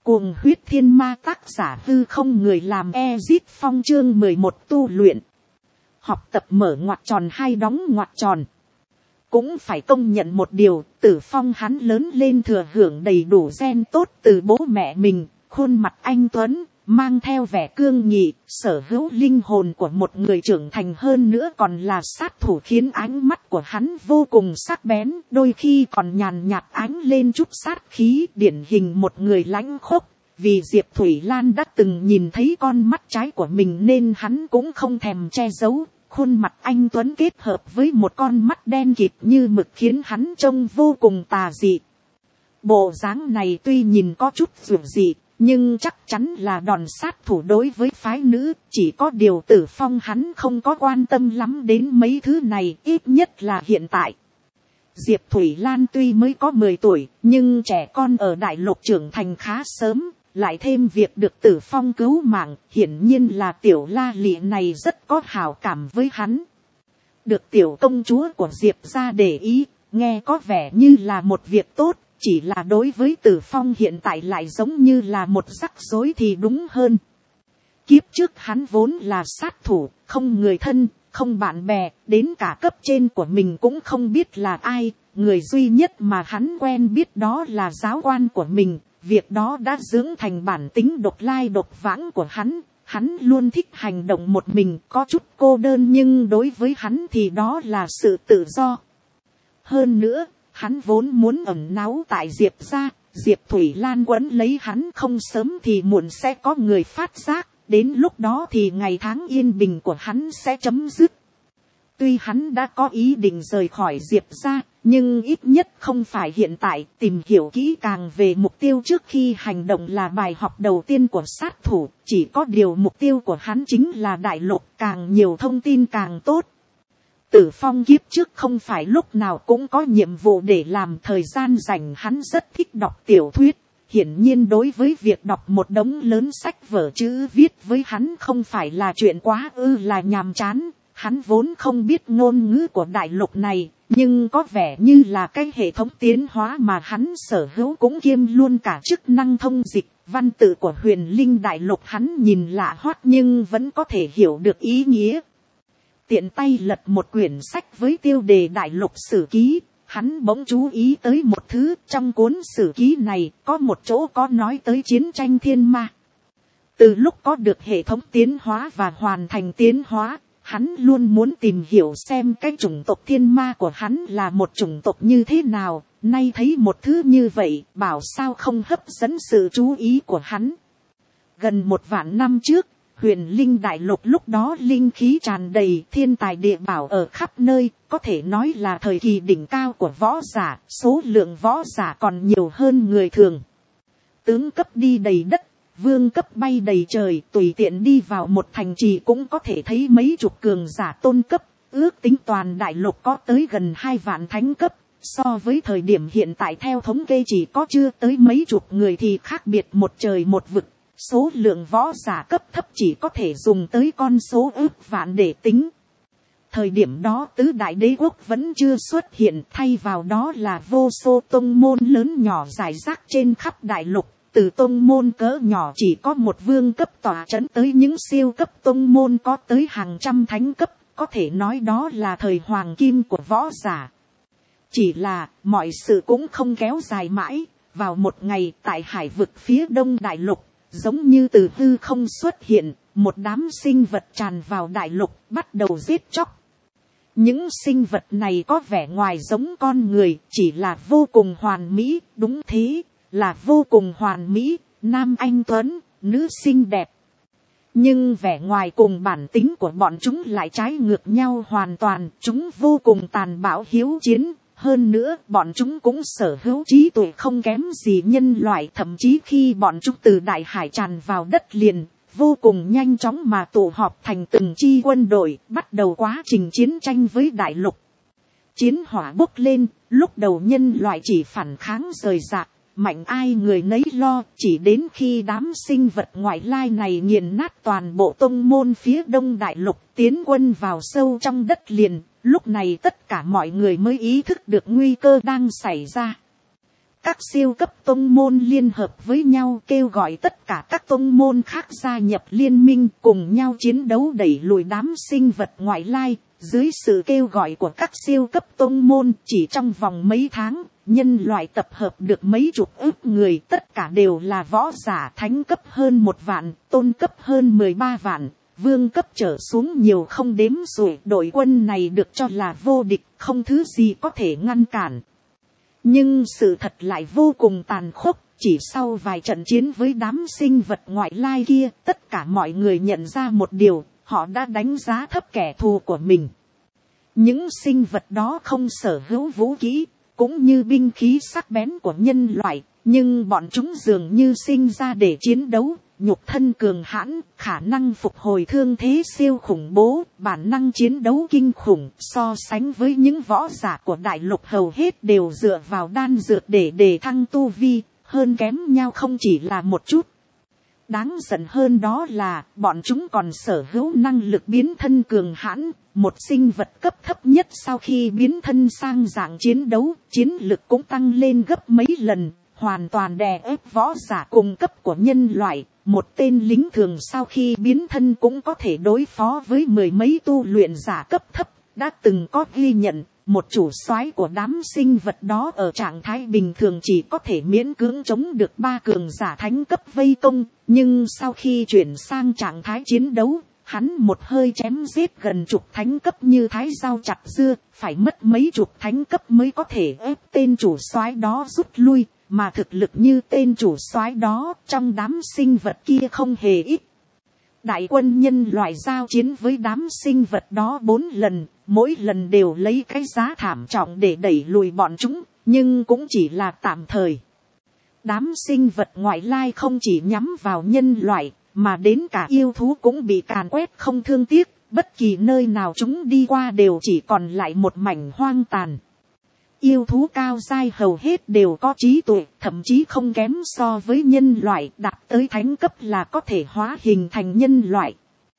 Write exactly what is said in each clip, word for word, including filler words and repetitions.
Cuồng huyết thiên ma, tác giả Hư Không Người, làm Ezip Phong, chương mười một tu luyện. Học tập mở ngoặc tròn hai đóng ngoặc tròn. Cũng phải công nhận một điều, Tử Phong hắn lớn lên thừa hưởng đầy đủ gen tốt từ bố mẹ mình, khuôn mặt anh tuấn, mang theo vẻ cương nghị, sở hữu linh hồn của một người trưởng thành, hơn nữa còn là sát thủ, khiến ánh mắt của hắn vô cùng sắc bén, đôi khi còn nhàn nhạt ánh lên chút sát khí, điển hình một người lãnh khốc. Vì Diệp Thủy Lan đã từng nhìn thấy con mắt trái của mình nên hắn cũng không thèm che giấu, khuôn mặt anh tuấn kết hợp với một con mắt đen kịt như mực khiến hắn trông vô cùng tà dị. Bộ dáng này tuy nhìn có chút dường dị, nhưng chắc chắn là đòn sát thủ đối với phái nữ, chỉ có điều Tử Phong hắn không có quan tâm lắm đến mấy thứ này, ít nhất là hiện tại. Diệp Thủy Lan tuy mới có mười tuổi, nhưng trẻ con ở đại lục trưởng thành khá sớm, lại thêm việc được Tử Phong cứu mạng, hiển nhiên là tiểu la lị này rất có hảo cảm với hắn. Được tiểu công chúa của Diệp gia để ý, nghe có vẻ như là một việc tốt, chỉ là đối với Tử Phong hiện tại lại giống như là một rắc rối thì đúng hơn. Kiếp trước hắn vốn là sát thủ, không người thân, không bạn bè, đến cả cấp trên của mình cũng không biết là ai, người duy nhất mà hắn quen biết đó là giáo quan của mình. Việc đó đã dưỡng thành bản tính độc lai độc vãng của hắn. Hắn luôn thích hành động một mình, có chút cô đơn, nhưng đối với hắn thì đó là sự tự do. Hơn nữa, hắn vốn muốn ẩn náu tại Diệp gia, Diệp Thủy Lan quấn lấy hắn không sớm thì muộn sẽ có người phát giác, đến lúc đó thì ngày tháng yên bình của hắn sẽ chấm dứt. Tuy hắn đã có ý định rời khỏi Diệp gia, nhưng ít nhất không phải hiện tại. Tìm hiểu kỹ càng về mục tiêu trước khi hành động là bài học đầu tiên của sát thủ, chỉ có điều mục tiêu của hắn chính là đại lục, càng nhiều thông tin càng tốt. Tử Phong kiếp trước không phải lúc nào cũng có nhiệm vụ để làm, thời gian rảnh hắn rất thích đọc tiểu thuyết. Hiển nhiên đối với việc đọc một đống lớn sách vở chữ viết với hắn không phải là chuyện quá ư là nhàm chán. Hắn vốn không biết ngôn ngữ của đại lục này, nhưng có vẻ như là cái hệ thống tiến hóa mà hắn sở hữu cũng kiêm luôn cả chức năng thông dịch. Văn tự của Huyền Linh đại lục hắn nhìn lạ hoắc nhưng vẫn có thể hiểu được ý nghĩa. Tiện tay lật một quyển sách với tiêu đề đại lục sử ký, hắn bỗng chú ý tới một thứ. Trong cuốn sử ký này có một chỗ có nói tới chiến tranh thiên ma. Từ lúc có được hệ thống tiến hóa và hoàn thành tiến hóa, hắn luôn muốn tìm hiểu xem cái chủng tộc thiên ma của hắn là một chủng tộc như thế nào. Nay thấy một thứ như vậy, bảo sao không hấp dẫn sự chú ý của hắn. Gần một vạn năm trước, Huyền Linh đại lục lúc đó linh khí tràn đầy, thiên tài địa bảo ở khắp nơi, có thể nói là thời kỳ đỉnh cao của võ giả, số lượng võ giả còn nhiều hơn người thường. Tướng cấp đi đầy đất, vương cấp bay đầy trời, tùy tiện đi vào một thành trì cũng có thể thấy mấy chục cường giả tôn cấp, ước tính toàn đại lục có tới gần hai vạn thánh cấp, so với thời điểm hiện tại theo thống kê chỉ có chưa tới mấy chục người thì khác biệt một trời một vực. Số lượng võ giả cấp thấp chỉ có thể dùng tới con số ước vạn để tính. Thời điểm đó tứ đại đế quốc vẫn chưa xuất hiện, thay vào đó là vô số tông môn lớn nhỏ rải rác trên khắp đại lục. Từ tông môn cỡ nhỏ chỉ có một vương cấp tỏa trấn tới những siêu cấp tông môn có tới hàng trăm thánh cấp, có thể nói đó là thời hoàng kim của võ giả. Chỉ là mọi sự cũng không kéo dài mãi, vào một ngày tại hải vực phía đông đại lục, giống như từ hư không xuất hiện, một đám sinh vật tràn vào đại lục, bắt đầu giết chóc. Những sinh vật này có vẻ ngoài giống con người, chỉ là vô cùng hoàn mỹ, đúng thế, là vô cùng hoàn mỹ, nam anh tuấn, nữ xinh đẹp. Nhưng vẻ ngoài cùng bản tính của bọn chúng lại trái ngược nhau hoàn toàn, chúng vô cùng tàn bạo hiếu chiến. Hơn nữa, bọn chúng cũng sở hữu trí tuệ không kém gì nhân loại, thậm chí khi bọn chúng từ đại hải tràn vào đất liền, vô cùng nhanh chóng mà tụ họp thành từng chi quân đội, bắt đầu quá trình chiến tranh với đại lục. Chiến hỏa bốc lên, lúc đầu nhân loại chỉ phản kháng rời rạc, mạnh ai người nấy lo, chỉ đến khi đám sinh vật ngoại lai này nghiền nát toàn bộ tông môn phía đông đại lục, tiến quân vào sâu trong đất liền. Lúc này tất cả mọi người mới ý thức được nguy cơ đang xảy ra. Các siêu cấp tông môn liên hợp với nhau kêu gọi tất cả các tông môn khác gia nhập liên minh cùng nhau chiến đấu đẩy lùi đám sinh vật ngoại lai. Dưới sự kêu gọi của các siêu cấp tông môn, chỉ trong vòng mấy tháng, nhân loại tập hợp được mấy chục ức người, tất cả đều là võ giả thánh cấp hơn một vạn, tôn cấp hơn mười ba vạn, vương cấp trở xuống nhiều không đếm xuể. Đội quân này được cho là vô địch, không thứ gì có thể ngăn cản. Nhưng sự thật lại vô cùng tàn khốc, chỉ sau vài trận chiến với đám sinh vật ngoại lai kia, tất cả mọi người nhận ra một điều, họ đã đánh giá thấp kẻ thù của mình. Những sinh vật đó không sở hữu vũ khí, cũng như binh khí sắc bén của nhân loại, nhưng bọn chúng dường như sinh ra để chiến đấu, nhục thân cường hãn, khả năng phục hồi thương thế siêu khủng bố, bản năng chiến đấu kinh khủng, so sánh với những võ giả của đại lục hầu hết đều dựa vào đan dược để đề thăng tu vi, hơn kém nhau không chỉ là một chút. Đáng giận hơn đó là, bọn chúng còn sở hữu năng lực biến thân cường hãn, một sinh vật cấp thấp nhất sau khi biến thân sang dạng chiến đấu, chiến lực cũng tăng lên gấp mấy lần, hoàn toàn đè ép võ giả cùng cấp của nhân loại. Một tên lính thường sau khi biến thân cũng có thể đối phó với mười mấy tu luyện giả cấp thấp. Đã từng có ghi nhận, một chủ soái của đám sinh vật đó ở trạng thái bình thường chỉ có thể miễn cưỡng chống được ba cường giả thánh cấp vây công. Nhưng sau khi chuyển sang trạng thái chiến đấu, hắn một hơi chém giết gần chục thánh cấp như thái dao chặt dưa, phải mất mấy chục thánh cấp mới có thể ép tên chủ soái đó rút lui. Mà thực lực như tên chủ soái đó trong đám sinh vật kia không hề ít. Đại quân nhân loại giao chiến với đám sinh vật đó bốn lần, mỗi lần đều lấy cái giá thảm trọng để đẩy lùi bọn chúng, nhưng cũng chỉ là tạm thời. Đám sinh vật ngoại lai không chỉ nhắm vào nhân loại, mà đến cả yêu thú cũng bị càn quét không thương tiếc, bất kỳ nơi nào chúng đi qua đều chỉ còn lại một mảnh hoang tàn. Yêu thú cao giai hầu hết đều có trí tuệ, thậm chí không kém so với nhân loại, đạt tới thánh cấp là có thể hóa hình thành nhân loại.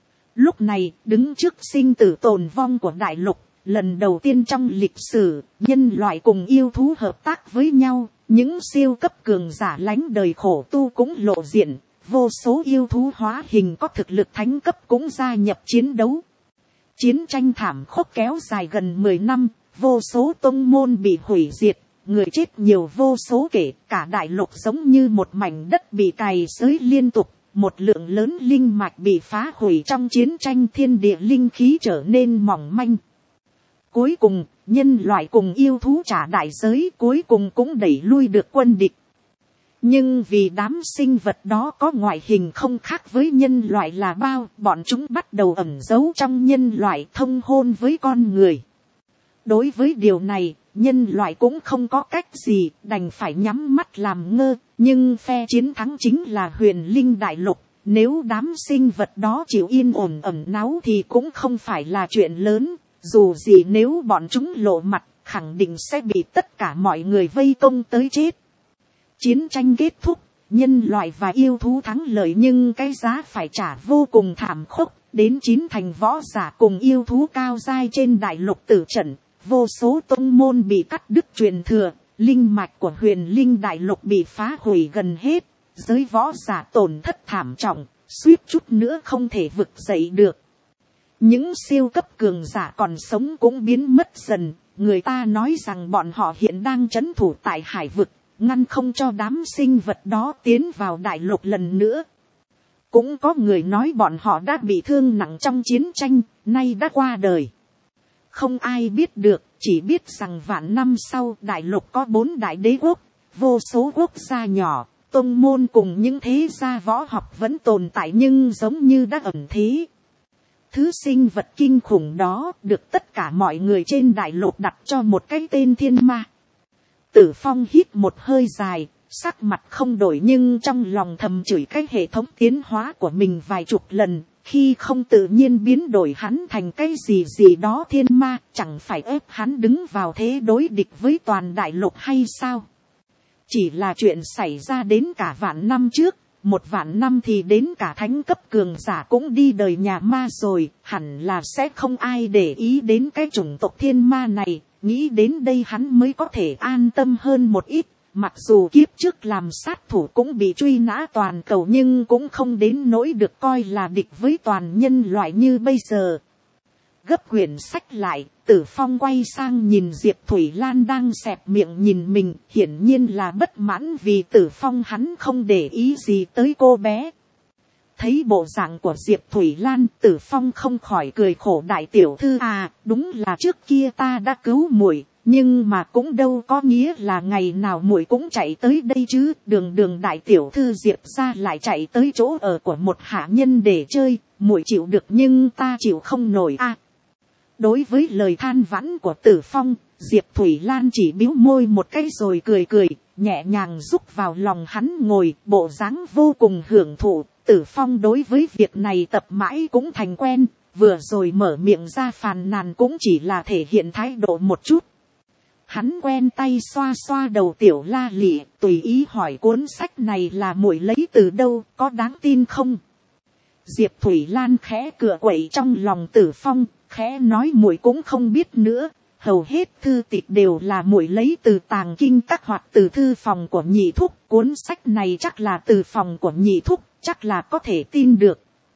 Lúc này, đứng trước sinh tử tồn vong của đại lục, lần đầu tiên trong lịch sử, nhân loại cùng yêu thú hợp tác với nhau, những siêu cấp cường giả lánh đời khổ tu cũng lộ diện, vô số yêu thú hóa hình có thực lực thánh cấp cũng gia nhập chiến đấu. Chiến tranh thảm khốc kéo dài gần mười năm. Vô số tông môn bị hủy diệt, người chết nhiều vô số kể, cả đại lục giống như một mảnh đất bị cày xới liên tục, một lượng lớn linh mạch bị phá hủy trong chiến tranh, thiên địa linh khí trở nên mỏng manh. Cuối cùng, nhân loại cùng yêu thú trả đại giới, cuối cùng cũng đẩy lui được quân địch. Nhưng vì đám sinh vật đó có ngoại hình không khác với nhân loại là bao, bọn chúng bắt đầu ẩn giấu trong nhân loại, thông hôn với con người. Đối với điều này, nhân loại cũng không có cách gì, đành phải nhắm mắt làm ngơ, nhưng phe chiến thắng chính là Huyền Linh Đại Lục. Nếu đám sinh vật đó chịu yên ổn ẩn náu thì cũng không phải là chuyện lớn, dù gì nếu bọn chúng lộ mặt, khẳng định sẽ bị tất cả mọi người vây công tới chết. Chiến tranh kết thúc, nhân loại và yêu thú thắng lợi nhưng cái giá phải trả vô cùng thảm khốc, đến chín thành võ giả cùng yêu thú cao giai trên đại lục tử trận. Vô số tông môn bị cắt đứt truyền thừa, linh mạch của Huyền Linh Đại Lục bị phá hủy gần hết, giới võ giả tổn thất thảm trọng, suýt chút nữa không thể vực dậy được. Những siêu cấp cường giả còn sống cũng biến mất dần, người ta nói rằng bọn họ hiện đang trấn thủ tại hải vực, ngăn không cho đám sinh vật đó tiến vào đại lục lần nữa. Cũng có người nói bọn họ đã bị thương nặng trong chiến tranh, nay đã qua đời. Không ai biết được, chỉ biết rằng vạn năm sau đại lục có bốn đại đế quốc, vô số quốc gia nhỏ, tông môn cùng những thế gia võ học vẫn tồn tại nhưng giống như đã ẩn thế. Thứ sinh vật kinh khủng đó được tất cả mọi người trên đại lục đặt cho một cái tên thiên ma. Tử Phong hít một hơi dài, sắc mặt không đổi nhưng trong lòng thầm chửi cái hệ thống tiến hóa của mình vài chục lần. Khi không tự nhiên biến đổi hắn thành cái gì gì đó thiên ma, chẳng phải ép hắn đứng vào thế đối địch với toàn đại lục hay sao? Chỉ là chuyện xảy ra đến cả vạn năm trước, một vạn năm thì đến cả thánh cấp cường giả cũng đi đời nhà ma rồi, hẳn là sẽ không ai để ý đến cái chủng tộc thiên ma này, nghĩ đến đây hắn mới có thể an tâm hơn một ít. Mặc dù kiếp trước làm sát thủ cũng bị truy nã toàn cầu nhưng cũng không đến nỗi được coi là địch với toàn nhân loại như bây giờ. Gấp quyển sách lại, Tử Phong quay sang nhìn Diệp Thủy Lan đang xẹp miệng nhìn mình, hiển nhiên là bất mãn vì Tử Phong hắn không để ý gì tới cô bé. Thấy bộ dạng của Diệp Thủy Lan, Tử Phong không khỏi cười khổ, đại tiểu thư à, đúng là trước kia ta đã cứu muội, nhưng mà cũng đâu có nghĩa là ngày nào muội cũng chạy tới đây chứ. Đường đường đại tiểu thư Diệp gia lại chạy tới chỗ ở của một hạ nhân để chơi, muội chịu được nhưng ta chịu không nổi à. Đối với lời than vãn của Tử Phong, Diệp Thủy Lan chỉ bĩu môi một cái rồi cười cười, nhẹ nhàng rúc vào lòng hắn ngồi, bộ dáng vô cùng hưởng thụ. Tử Phong đối với việc này tập mãi cũng thành quen, vừa rồi mở miệng ra phàn nàn cũng chỉ là thể hiện thái độ một chút. Hắn quen tay xoa xoa đầu tiểu la lị, tùy ý hỏi cuốn sách này là muội lấy từ đâu, có đáng tin không? Diệp Thủy Lan khẽ cựa quậy trong lòng Tử Phong, khẽ nói muội cũng không biết nữa, hầu hết thư tịch đều là muội lấy từ tàng kinh các hoặc từ thư phòng của nhị thúc, cuốn sách này chắc là từ phòng của nhị thúc, chắc là có thể tin được.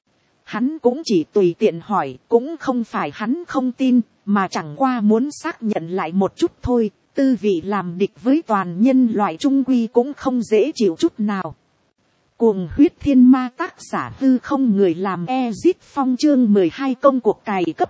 Hắn cũng chỉ tùy tiện hỏi, cũng không phải hắn không tin, mà chẳng qua muốn xác nhận lại một chút thôi. Tư vị làm địch với toàn nhân loại trung quy cũng không dễ chịu chút nào. Cuồng huyết thiên ma, tác giả hư không, người làm Ezit Phong, chương mười hai công cuộc cày cấp.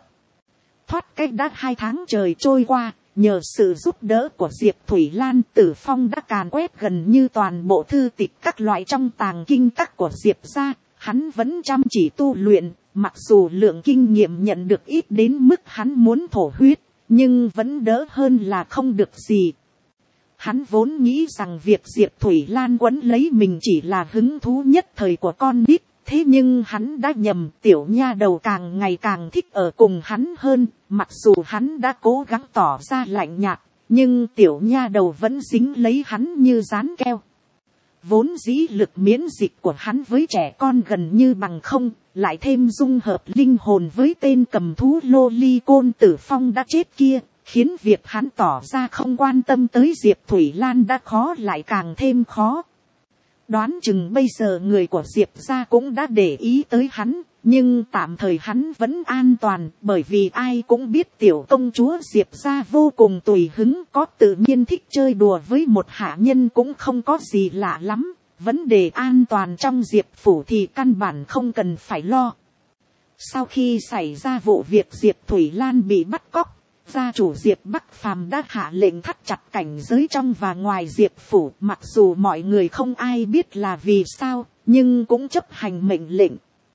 Thoát cách đã hai tháng trời trôi qua, nhờ sự giúp đỡ của Diệp Thủy Lan, Tử Phong đã càn quét gần như toàn bộ thư tịch các loại trong tàng kinh các của Diệp gia. Hắn vẫn chăm chỉ tu luyện, mặc dù lượng kinh nghiệm nhận được ít đến mức hắn muốn thổ huyết, nhưng vẫn đỡ hơn là không được gì. Hắn vốn nghĩ rằng việc Diệp Thủy Lan quấn lấy mình chỉ là hứng thú nhất thời của con nít, thế nhưng hắn đã nhầm, tiểu nha đầu càng ngày càng thích ở cùng hắn hơn. Mặc dù hắn đã cố gắng tỏ ra lạnh nhạt, nhưng tiểu nha đầu vẫn dính lấy hắn như dán keo. Vốn dĩ lực miễn dịch của hắn với trẻ con gần như bằng không, lại thêm dung hợp linh hồn với tên cầm thú lô ly côn Tử Phong đã chết kia, khiến việc hắn tỏ ra không quan tâm tới Diệp Thủy Lan đã khó lại càng thêm khó. Đoán chừng bây giờ người của Diệp gia cũng đã để ý tới hắn, nhưng tạm thời hắn vẫn an toàn, bởi vì ai cũng biết tiểu công chúa Diệp gia vô cùng tùy hứng, có tự nhiên thích chơi đùa với một hạ nhân cũng không có gì lạ lắm. Vấn đề an toàn trong Diệp phủ thì căn bản không cần phải lo. Sau khi xảy ra vụ việc Diệp Thủy Lan bị bắt cóc, gia chủ Diệp Bắc Phàm đã hạ lệnh thắt chặt cảnh giới trong và ngoài Diệp phủ. Mặc dù mọi người không ai biết là vì sao, nhưng cũng chấp hành mệnh lệnh.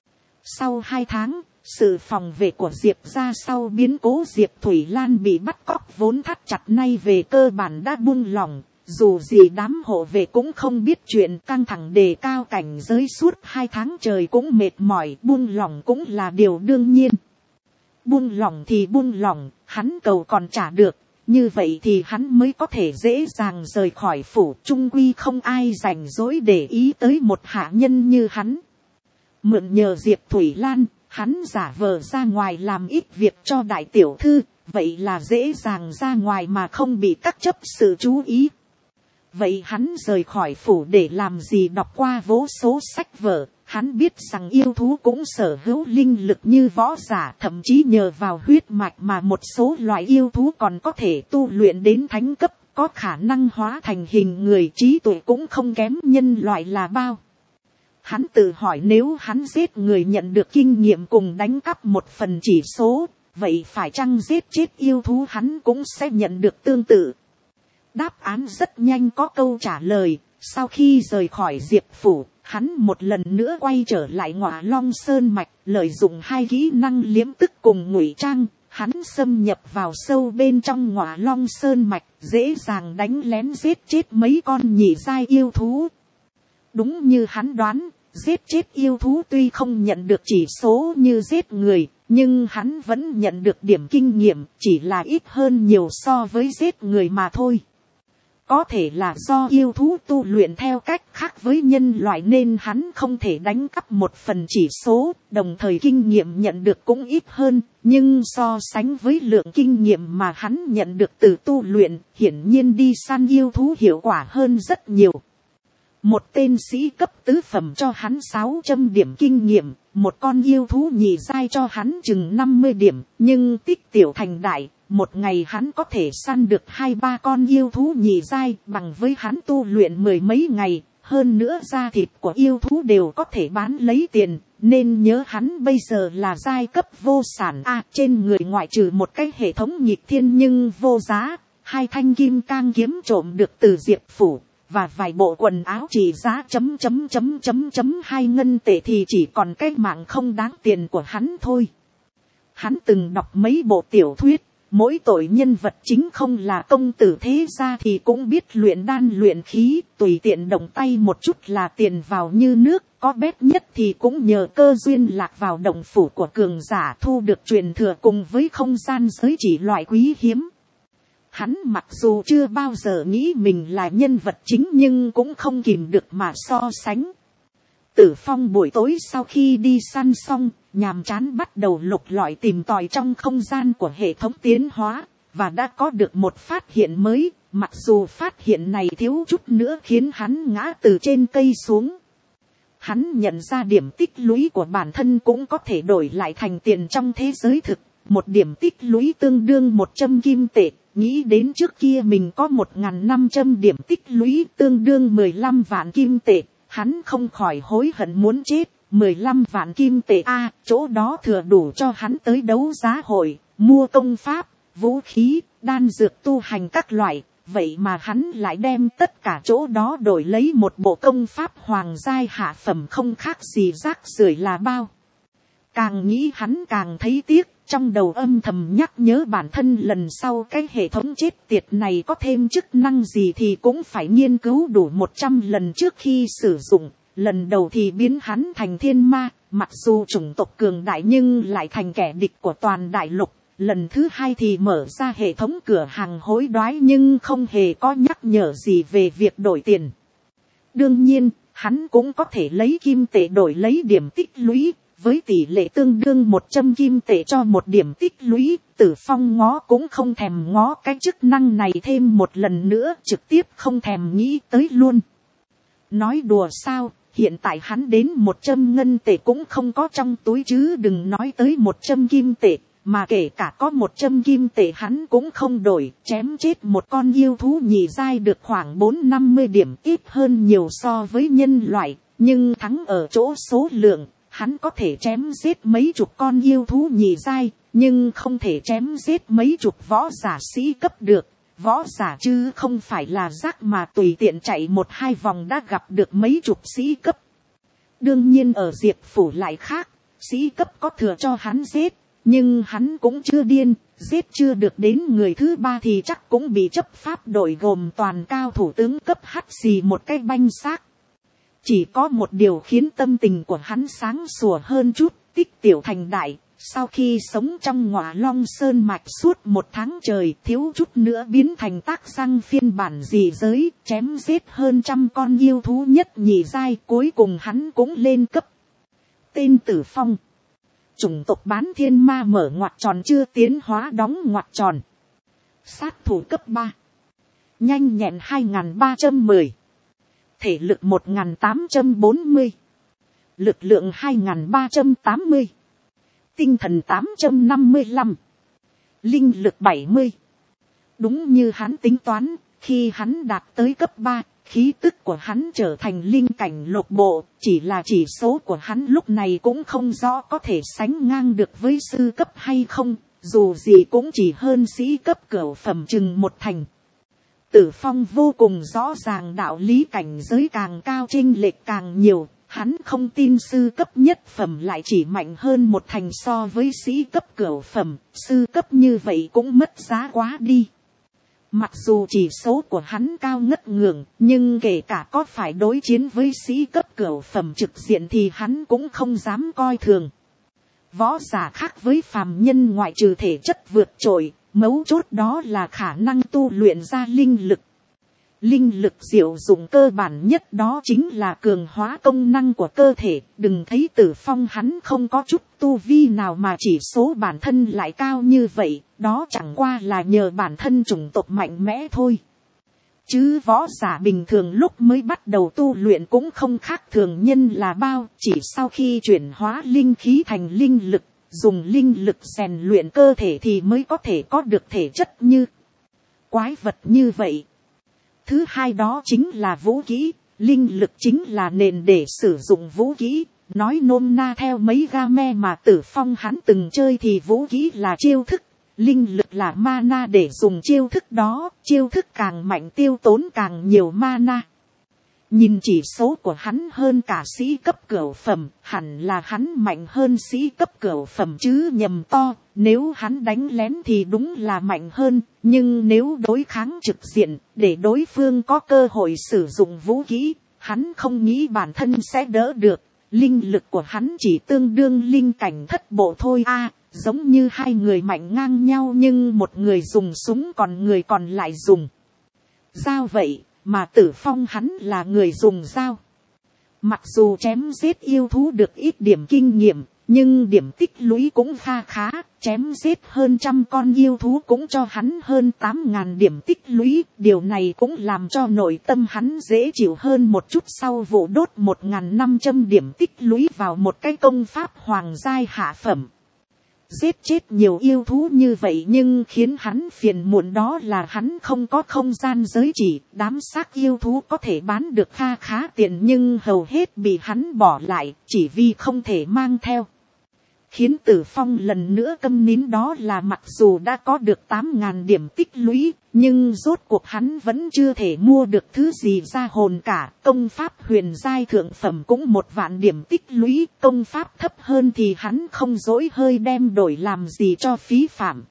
Sau hai tháng, sự phòng vệ của Diệp gia sau biến cố Diệp Thủy Lan bị bắt cóc vốn thắt chặt nay về cơ bản đã buông lỏng. Dù gì đám hộ vệ cũng không biết chuyện, căng thẳng đề cao cảnh giới suốt hai tháng trời cũng mệt mỏi, buông lỏng cũng là điều đương nhiên. Buông lỏng thì buông lỏng, hắn cầu còn trả được, như vậy thì hắn mới có thể dễ dàng rời khỏi phủ. Trung quy không ai rảnh rỗi để ý tới một hạ nhân như hắn. Mượn nhờ Diệp Thủy Lan, hắn giả vờ ra ngoài làm ít việc cho đại tiểu thư, vậy là dễ dàng ra ngoài mà không bị các chấp sự chú ý. Vậy hắn rời khỏi phủ để làm gì? Đọc qua vô số sách vở, hắn biết rằng yêu thú cũng sở hữu linh lực như võ giả, thậm chí nhờ vào huyết mạch mà một số loại yêu thú còn có thể tu luyện đến thánh cấp, có khả năng hóa thành hình người, trí tuệ cũng không kém nhân loại là bao. Hắn tự hỏi nếu hắn giết người nhận được kinh nghiệm cùng đánh cắp một phần chỉ số, vậy phải chăng giết chết yêu thú hắn cũng sẽ nhận được tương tự? Đáp án rất nhanh có câu trả lời. Sau khi rời khỏi Diệp phủ, hắn một lần nữa quay trở lại Ngọa Long Sơn Mạch, lợi dụng hai kỹ năng liếm tức cùng ngụy trang, hắn xâm nhập vào sâu bên trong Ngọa Long Sơn Mạch, dễ dàng đánh lén giết chết mấy con nhị giai yêu thú. Đúng như hắn đoán, giết chết yêu thú tuy không nhận được chỉ số như giết người, nhưng hắn vẫn nhận được điểm kinh nghiệm, chỉ là ít hơn nhiều so với giết người mà thôi. Có thể là do yêu thú tu luyện theo cách khác với nhân loại nên hắn không thể đánh cắp một phần chỉ số, đồng thời kinh nghiệm nhận được cũng ít hơn, nhưng so sánh với lượng kinh nghiệm mà hắn nhận được từ tu luyện, hiển nhiên đi săn yêu thú hiệu quả hơn rất nhiều. Một tên sĩ cấp tứ phẩm cho hắn sáu trăm điểm kinh nghiệm, một con yêu thú nhị giai cho hắn chừng năm mươi điểm, nhưng tích tiểu thành đại. Một ngày hắn có thể săn được hai ba con yêu thú nhị giai bằng với hắn tu luyện mười mấy ngày. Hơn nữa da thịt của yêu thú đều có thể bán lấy tiền. Nên nhớ hắn bây giờ là giai cấp vô sản A. À, trên người ngoại trừ một cái hệ thống nhịp thiên nhưng vô giá. Hai thanh kim cang kiếm trộm được từ Diệp Phủ. Và vài bộ quần áo trị giá chấm chấm chấm chấm chấm hai ngân tệ thì chỉ còn cái mạng không đáng tiền của hắn thôi. Hắn từng đọc mấy bộ tiểu thuyết. Mỗi tội nhân vật chính không là công tử thế gia thì cũng biết luyện đan luyện khí, tùy tiện động tay một chút là tiền vào như nước, có bét nhất thì cũng nhờ cơ duyên lạc vào động phủ của cường giả thu được truyền thừa cùng với không gian giới chỉ loại quý hiếm. Hắn mặc dù chưa bao giờ nghĩ mình là nhân vật chính nhưng cũng không kìm được mà so sánh. Tử Phong buổi tối sau khi đi săn xong, nhàm chán bắt đầu lục lọi tìm tòi trong không gian của hệ thống tiến hóa, và đã có được một phát hiện mới, mặc dù phát hiện này thiếu chút nữa khiến hắn ngã từ trên cây xuống. Hắn nhận ra điểm tích lũy của bản thân cũng có thể đổi lại thành tiền trong thế giới thực, một điểm tích lũy tương đương một trăm kim tệ, nghĩ đến trước kia mình có một nghìn năm trăm điểm tích lũy tương đương mười lăm vạn kim tệ. Hắn không khỏi hối hận muốn chết, mười lăm vạn kim tệ a, à, chỗ đó thừa đủ cho hắn tới đấu giá hội, mua công pháp, vũ khí, đan dược tu hành các loại, vậy mà hắn lại đem tất cả chỗ đó đổi lấy một bộ công pháp hoàng giai hạ phẩm không khác gì rác rưởi là bao. Càng nghĩ hắn càng thấy tiếc, trong đầu âm thầm nhắc nhớ bản thân lần sau cái hệ thống chết tiệt này có thêm chức năng gì thì cũng phải nghiên cứu đủ một trăm lần trước khi sử dụng. Lần đầu thì biến hắn thành thiên ma, mặc dù chủng tộc cường đại nhưng lại thành kẻ địch của toàn đại lục. Lần thứ hai thì mở ra hệ thống cửa hàng hối đoái nhưng không hề có nhắc nhở gì về việc đổi tiền. Đương nhiên, hắn cũng có thể lấy kim tệ đổi lấy điểm tích lũy. Với tỷ lệ tương đương một trăm kim tệ cho một điểm tích lũy, Tử Phong ngó cũng không thèm ngó cái chức năng này thêm một lần nữa, trực tiếp không thèm nghĩ tới luôn. Nói đùa sao, hiện tại hắn đến một trăm ngân tệ cũng không có trong túi chứ đừng nói tới một trăm kim tệ, mà kể cả có một trăm kim tệ hắn cũng không đổi, chém chết một con yêu thú nhị giai được khoảng bốn năm mươi điểm, ít hơn nhiều so với nhân loại, nhưng thắng ở chỗ số lượng. Hắn có thể chém giết mấy chục con yêu thú nhị giai, nhưng không thể chém giết mấy chục võ giả sĩ cấp được. Võ giả chứ không phải là rác mà tùy tiện chạy một hai vòng đã gặp được mấy chục sĩ cấp. Đương nhiên ở Diệp Phủ lại khác, sĩ cấp có thừa cho hắn giết, nhưng hắn cũng chưa điên, giết chưa được đến người thứ ba thì chắc cũng bị chấp pháp đội gồm toàn cao thủ tướng cấp hắt xì một cái banh xác. Chỉ có một điều khiến tâm tình của hắn sáng sủa hơn chút, tích tiểu thành đại, sau khi sống trong Ngọa Long Sơn Mạch suốt một tháng trời thiếu chút nữa biến thành tác răng phiên bản dị giới, chém giết hơn trăm con yêu thú nhất nhì giai, cuối cùng hắn cũng lên cấp. Tên Tử Phong. Chủng tộc bán thiên ma mở ngoặc tròn chưa tiến hóa đóng ngoặc tròn. Sát thủ cấp ba. Nhanh nhẹn hai nghìn ba trăm mười. Thể lực một nghìn tám trăm bốn mươi. Lực lượng hai nghìn ba trăm tám mươi. Tinh thần tám trăm năm mươi lăm. Linh lực bảy mươi. Đúng như hắn tính toán, khi hắn đạt tới cấp ba, khí tức của hắn trở thành linh cảnh lục bộ, chỉ là chỉ số của hắn lúc này cũng không rõ có thể sánh ngang được với sư cấp hay không, dù gì cũng chỉ hơn sĩ cấp cửu phẩm chừng một thành. Tử Phong vô cùng rõ ràng đạo lý cảnh giới càng cao chênh lệch càng nhiều, hắn không tin sư cấp nhất phẩm lại chỉ mạnh hơn một thành so với sĩ cấp cửu phẩm, sư cấp như vậy cũng mất giá quá đi. Mặc dù chỉ số của hắn cao ngất ngưỡng, nhưng kể cả có phải đối chiến với sĩ cấp cửu phẩm trực diện thì hắn cũng không dám coi thường. Võ giả khác với phàm nhân ngoại trừ thể chất vượt trội, mấu chốt đó là khả năng tu luyện ra linh lực. Linh lực diệu dụng cơ bản nhất đó chính là cường hóa công năng của cơ thể. Đừng thấy Tử Phong hắn không có chút tu vi nào mà chỉ số bản thân lại cao như vậy. Đó chẳng qua là nhờ bản thân chủng tộc mạnh mẽ thôi. Chứ võ giả bình thường lúc mới bắt đầu tu luyện cũng không khác thường nhân là bao. Chỉ sau khi chuyển hóa linh khí thành linh lực, dùng linh lực rèn luyện cơ thể thì mới có thể có được thể chất như quái vật như vậy. Thứ hai đó chính là vũ khí. Linh lực chính là nền để sử dụng vũ khí. Nói nôm na theo mấy game mà Tử Phong hắn từng chơi thì vũ khí là chiêu thức. Linh lực là mana để dùng chiêu thức đó. Chiêu thức càng mạnh tiêu tốn càng nhiều mana. Nhìn chỉ số của hắn hơn cả sĩ cấp cửu phẩm. Hẳn là hắn mạnh hơn sĩ cấp cửu phẩm chứ nhầm to. Nếu hắn đánh lén thì đúng là mạnh hơn. Nhưng nếu đối kháng trực diện để đối phương có cơ hội sử dụng vũ khí, hắn không nghĩ bản thân sẽ đỡ được. Linh lực của hắn chỉ tương đương linh cảnh thất bộ thôi a. À, giống như hai người mạnh ngang nhau nhưng một người dùng súng còn người còn lại dùng dao vậy. Mà Tử Phong hắn là người dùng dao. Mặc dù chém giết yêu thú được ít điểm kinh nghiệm, nhưng điểm tích lũy cũng kha khá. Chém giết hơn trăm con yêu thú cũng cho hắn hơn tám ngàn điểm tích lũy. Điều này cũng làm cho nội tâm hắn dễ chịu hơn một chút sau vụ đốt một ngàn năm trăm điểm tích lũy vào một cái công pháp hoàng giai hạ phẩm. Giết chết nhiều yêu thú như vậy nhưng khiến hắn phiền muộn đó là hắn không có không gian giới chỉ. Đám xác yêu thú có thể bán được kha khá tiền nhưng hầu hết bị hắn bỏ lại chỉ vì không thể mang theo. Khiến Tử Phong lần nữa câm nín đó là mặc dù đã có được tám ngàn điểm tích lũy, nhưng rốt cuộc hắn vẫn chưa thể mua được thứ gì ra hồn cả. Công pháp huyền giai thượng phẩm cũng một vạn điểm tích lũy, công pháp thấp hơn thì hắn không dỗi hơi đem đổi làm gì cho phí phạm.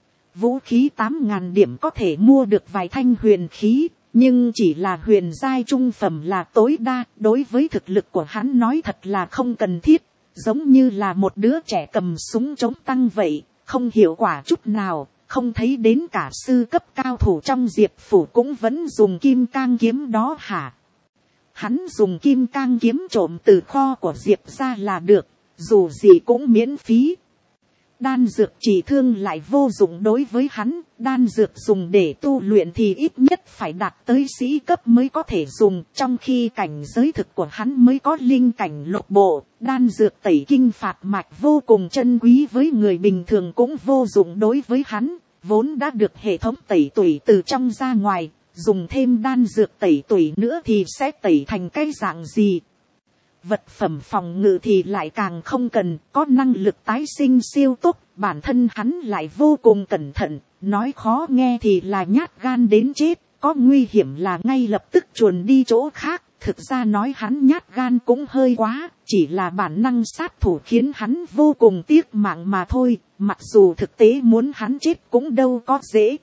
Vũ khí tám ngàn điểm có thể mua được vài thanh huyền khí, nhưng chỉ là huyền giai trung phẩm là tối đa, đối với thực lực của hắn nói thật là không cần thiết. Giống như là một đứa trẻ cầm súng chống tăng vậy, không hiệu quả chút nào, không thấy đến cả sư cấp cao thủ trong Diệp phủ cũng vẫn dùng kim cang kiếm đó hả? Hắn dùng kim cang kiếm trộm từ kho của Diệp ra là được, dù gì cũng miễn phí. Đan dược chỉ thương lại vô dụng đối với hắn, đan dược dùng để tu luyện thì ít nhất phải đạt tới sĩ cấp mới có thể dùng, trong khi cảnh giới thực của hắn mới có linh cảnh lục bộ. Đan dược tẩy kinh phạt mạch vô cùng chân quý với người bình thường cũng vô dụng đối với hắn, vốn đã được hệ thống tẩy tủy từ trong ra ngoài, dùng thêm đan dược tẩy tủy nữa thì sẽ tẩy thành cái dạng gì. Vật phẩm phòng ngự thì lại càng không cần, có năng lực tái sinh siêu tốc, bản thân hắn lại vô cùng cẩn thận, nói khó nghe thì là nhát gan đến chết, có nguy hiểm là ngay lập tức chuồn đi chỗ khác. Thực ra nói hắn nhát gan cũng hơi quá, chỉ là bản năng sát thủ khiến hắn vô cùng tiếc mạng mà thôi, mặc dù thực tế muốn hắn chết cũng đâu có dễ.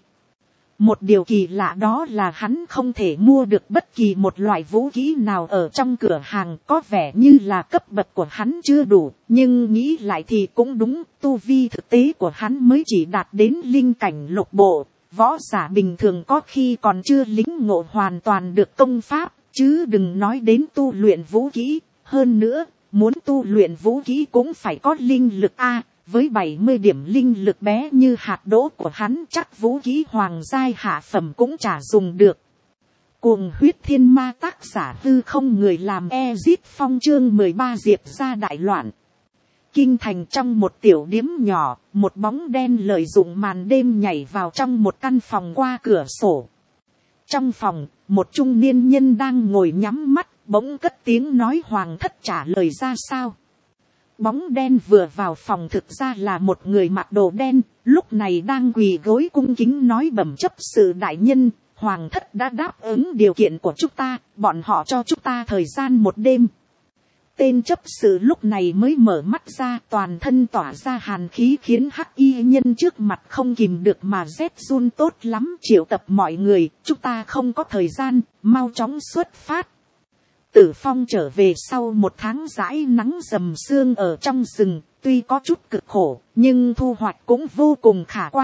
Một điều kỳ lạ đó là hắn không thể mua được bất kỳ một loại vũ khí nào ở trong cửa hàng, có vẻ như là cấp bậc của hắn chưa đủ, nhưng nghĩ lại thì cũng đúng, tu vi thực tế của hắn mới chỉ đạt đến linh cảnh lục bộ, võ giả bình thường có khi còn chưa lĩnh ngộ hoàn toàn được công pháp, chứ đừng nói đến tu luyện vũ khí. Hơn nữa, muốn tu luyện vũ khí cũng phải có linh lực a. Với bảy mươi điểm linh lực bé như hạt đỗ của hắn chắc vũ khí hoàng giai hạ phẩm cũng chả dùng được. Cuồng huyết thiên ma tác giả hư không người làm Ezit Phong chương mười ba Diệp ra đại loạn. Kinh thành trong một tiểu điếm nhỏ, một bóng đen lợi dụng màn đêm nhảy vào trong một căn phòng qua cửa sổ. Trong phòng, một trung niên nhân đang ngồi nhắm mắt, bỗng cất tiếng nói hoàng thất trả lời ra sao. Bóng đen vừa vào phòng thực ra là một người mặc đồ đen, lúc này đang quỳ gối cung kính nói bẩm chấp sự đại nhân, hoàng thất đã đáp ứng điều kiện của chúng ta, bọn họ cho chúng ta thời gian một đêm. Tên chấp sự lúc này mới mở mắt ra, toàn thân tỏa ra hàn khí khiến hắc y nhân trước mặt không kìm được mà rét run. Tốt lắm, triệu tập mọi người, chúng ta không có thời gian, mau chóng xuất phát. Tử Phong trở về sau một tháng rãi nắng rầm sương ở trong rừng, tuy có chút cực khổ, nhưng thu hoạch cũng vô cùng khả quan,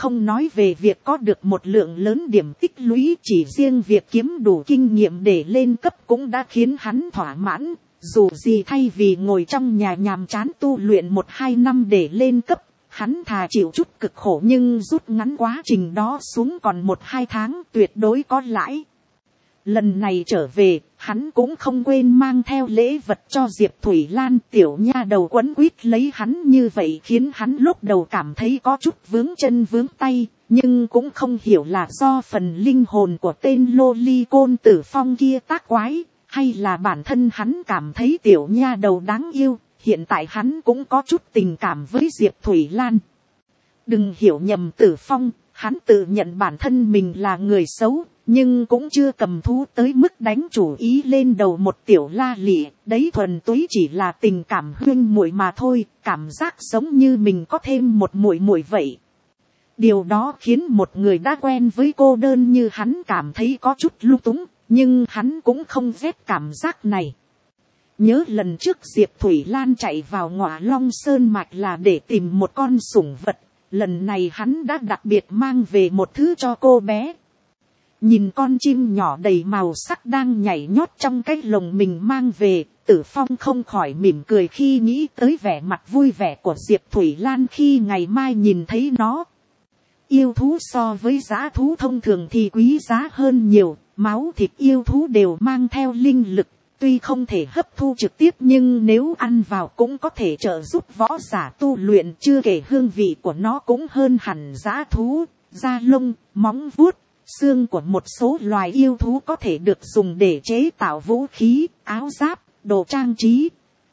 không nói về việc có được một lượng lớn điểm tích lũy, chỉ riêng việc kiếm đủ kinh nghiệm để lên cấp cũng đã khiến hắn thỏa mãn. Dù gì thay vì ngồi trong nhà nhàm chán tu luyện một hai năm để lên cấp, hắn thà chịu chút cực khổ nhưng rút ngắn quá trình đó xuống còn một hai tháng tuyệt đối có lãi. Lần này trở về, hắn cũng không quên mang theo lễ vật cho Diệp Thủy Lan. Tiểu nha đầu quấn quýt lấy hắn như vậy khiến hắn lúc đầu cảm thấy có chút vướng chân vướng tay, nhưng cũng không hiểu là do phần linh hồn của tên lô ly côn Tử Phong kia tác quái, hay là bản thân hắn cảm thấy tiểu nha đầu đáng yêu. Hiện tại hắn cũng có chút tình cảm với Diệp Thủy Lan. Đừng hiểu nhầm Tử Phong, hắn tự nhận bản thân mình là người xấu, nhưng cũng chưa cầm thú tới mức đánh chủ ý lên đầu một tiểu la lị. Đấy thuần túy chỉ là tình cảm huyên muội mà thôi, cảm giác giống như mình có thêm một muội muội vậy. Điều đó khiến một người đã quen với cô đơn như hắn cảm thấy có chút lung túng, nhưng hắn cũng không ghét cảm giác này. Nhớ lần trước Diệp Thủy Lan chạy vào Ngọa Long Sơn Mạch là để tìm một con sủng vật, lần này hắn đã đặc biệt mang về một thứ cho cô bé. Nhìn con chim nhỏ đầy màu sắc đang nhảy nhót trong cái lồng mình mang về, Tử Phong không khỏi mỉm cười khi nghĩ tới vẻ mặt vui vẻ của Diệp Thủy Lan khi ngày mai nhìn thấy nó. Yêu thú so với dã thú thông thường thì quý giá hơn nhiều, máu thịt yêu thú đều mang theo linh lực. Tuy không thể hấp thu trực tiếp nhưng nếu ăn vào cũng có thể trợ giúp võ giả tu luyện, chưa kể hương vị của nó cũng hơn hẳn dã thú. Da lông, móng vuốt, xương của một số loài yêu thú có thể được dùng để chế tạo vũ khí, áo giáp, đồ trang trí.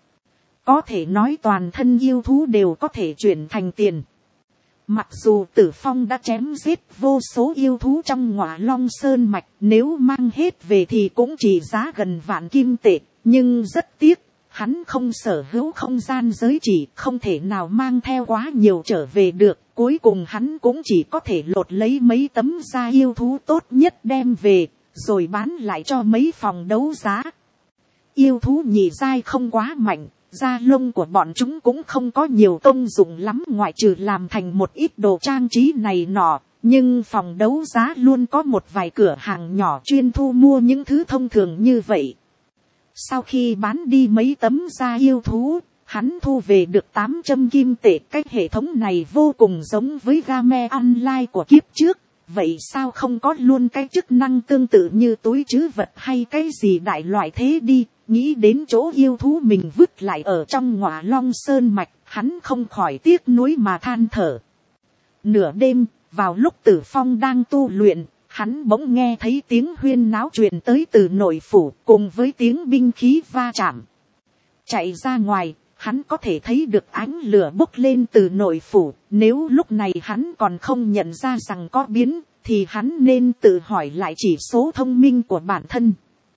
Có thể nói toàn thân yêu thú đều có thể chuyển thành tiền. Mặc dù Tử Phong đã chém giết vô số yêu thú trong Ngọa Long Sơn Mạch, nếu mang hết về thì cũng chỉ giá gần vạn kim tệ, nhưng rất tiếc, hắn không sở hữu không gian giới chỉ, không thể nào mang theo quá nhiều trở về được, cuối cùng hắn cũng chỉ có thể lột lấy mấy tấm da yêu thú tốt nhất đem về, rồi bán lại cho mấy phòng đấu giá. Yêu thú nhị giai không quá mạnh. Da lông của bọn chúng cũng không có nhiều công dụng lắm ngoại trừ làm thành một ít đồ trang trí này nọ, nhưng phòng đấu giá luôn có một vài cửa hàng nhỏ chuyên thu mua những thứ thông thường như vậy. Sau khi bán đi mấy tấm da yêu thú, hắn thu về được tám trăm kim tệ. Cái hệ thống này vô cùng giống với game online của kiếp trước, vậy sao không có luôn cái chức năng tương tự như túi trữ vật hay cái gì đại loại thế đi. Nghĩ đến chỗ yêu thú mình vứt lại ở trong Ngọa Long Sơn Mạch, hắn không khỏi tiếc nuối mà than thở. Nửa đêm, vào lúc Tử Phong đang tu luyện, hắn bỗng nghe thấy tiếng huyên náo truyền tới từ nội phủ cùng với tiếng binh khí va chạm. Chạy ra ngoài, hắn có thể thấy được ánh lửa bốc lên từ nội phủ. Nếu lúc này hắn còn không nhận ra rằng có biến, thì hắn nên tự hỏi lại chỉ số thông minh của bản thân.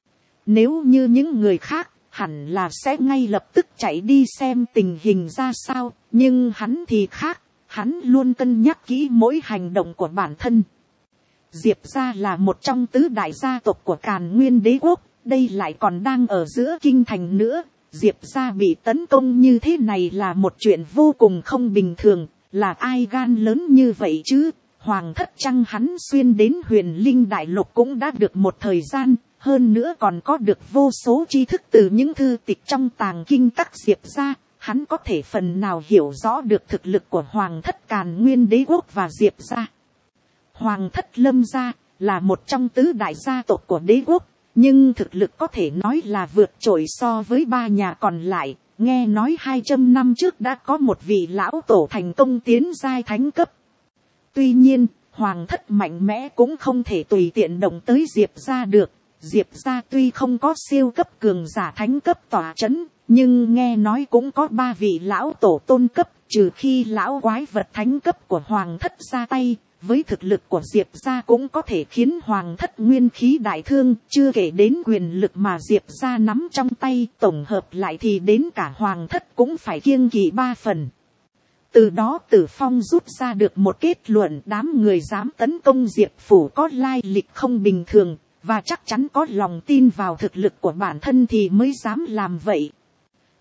Nếu như những người khác, hẳn là sẽ ngay lập tức chạy đi xem tình hình ra sao, nhưng hắn thì khác, hắn luôn cân nhắc kỹ mỗi hành động của bản thân. Diệp gia là một trong tứ đại gia tộc của Càn Nguyên Đế quốc, đây lại còn đang ở giữa kinh thành nữa. Diệp gia bị tấn công như thế này là một chuyện vô cùng không bình thường, là ai gan lớn như vậy chứ? Hoàng thất chăng hắn xuyên đến Huyền Linh Đại Lục cũng đã được một thời gian. Hơn nữa còn có được vô số tri thức từ những thư tịch trong tàng kinh các Diệp gia, hắn có thể phần nào hiểu rõ được thực lực của Hoàng thất Càn Nguyên Đế quốc và Diệp gia. Hoàng thất Lâm gia là một trong tứ đại gia tộc của đế quốc, nhưng thực lực có thể nói là vượt trội so với ba nhà còn lại. Nghe nói hai trăm năm trước đã có một vị lão tổ thành công tiến giai thánh cấp. Tuy nhiên, Hoàng thất mạnh mẽ cũng không thể tùy tiện động tới Diệp gia được. Diệp gia tuy không có siêu cấp cường giả thánh cấp tỏa chấn, nhưng nghe nói cũng có ba vị lão tổ tôn cấp, trừ khi lão quái vật thánh cấp của Hoàng thất ra tay, với thực lực của Diệp gia cũng có thể khiến Hoàng thất nguyên khí đại thương, chưa kể đến quyền lực mà Diệp gia nắm trong tay, tổng hợp lại thì đến cả Hoàng thất cũng phải kiêng kỵ ba phần. Từ đó Tử Phong rút ra được một kết luận, đám người dám tấn công Diệp phủ có lai lịch không bình thường, và chắc chắn có lòng tin vào thực lực của bản thân thì mới dám làm vậy.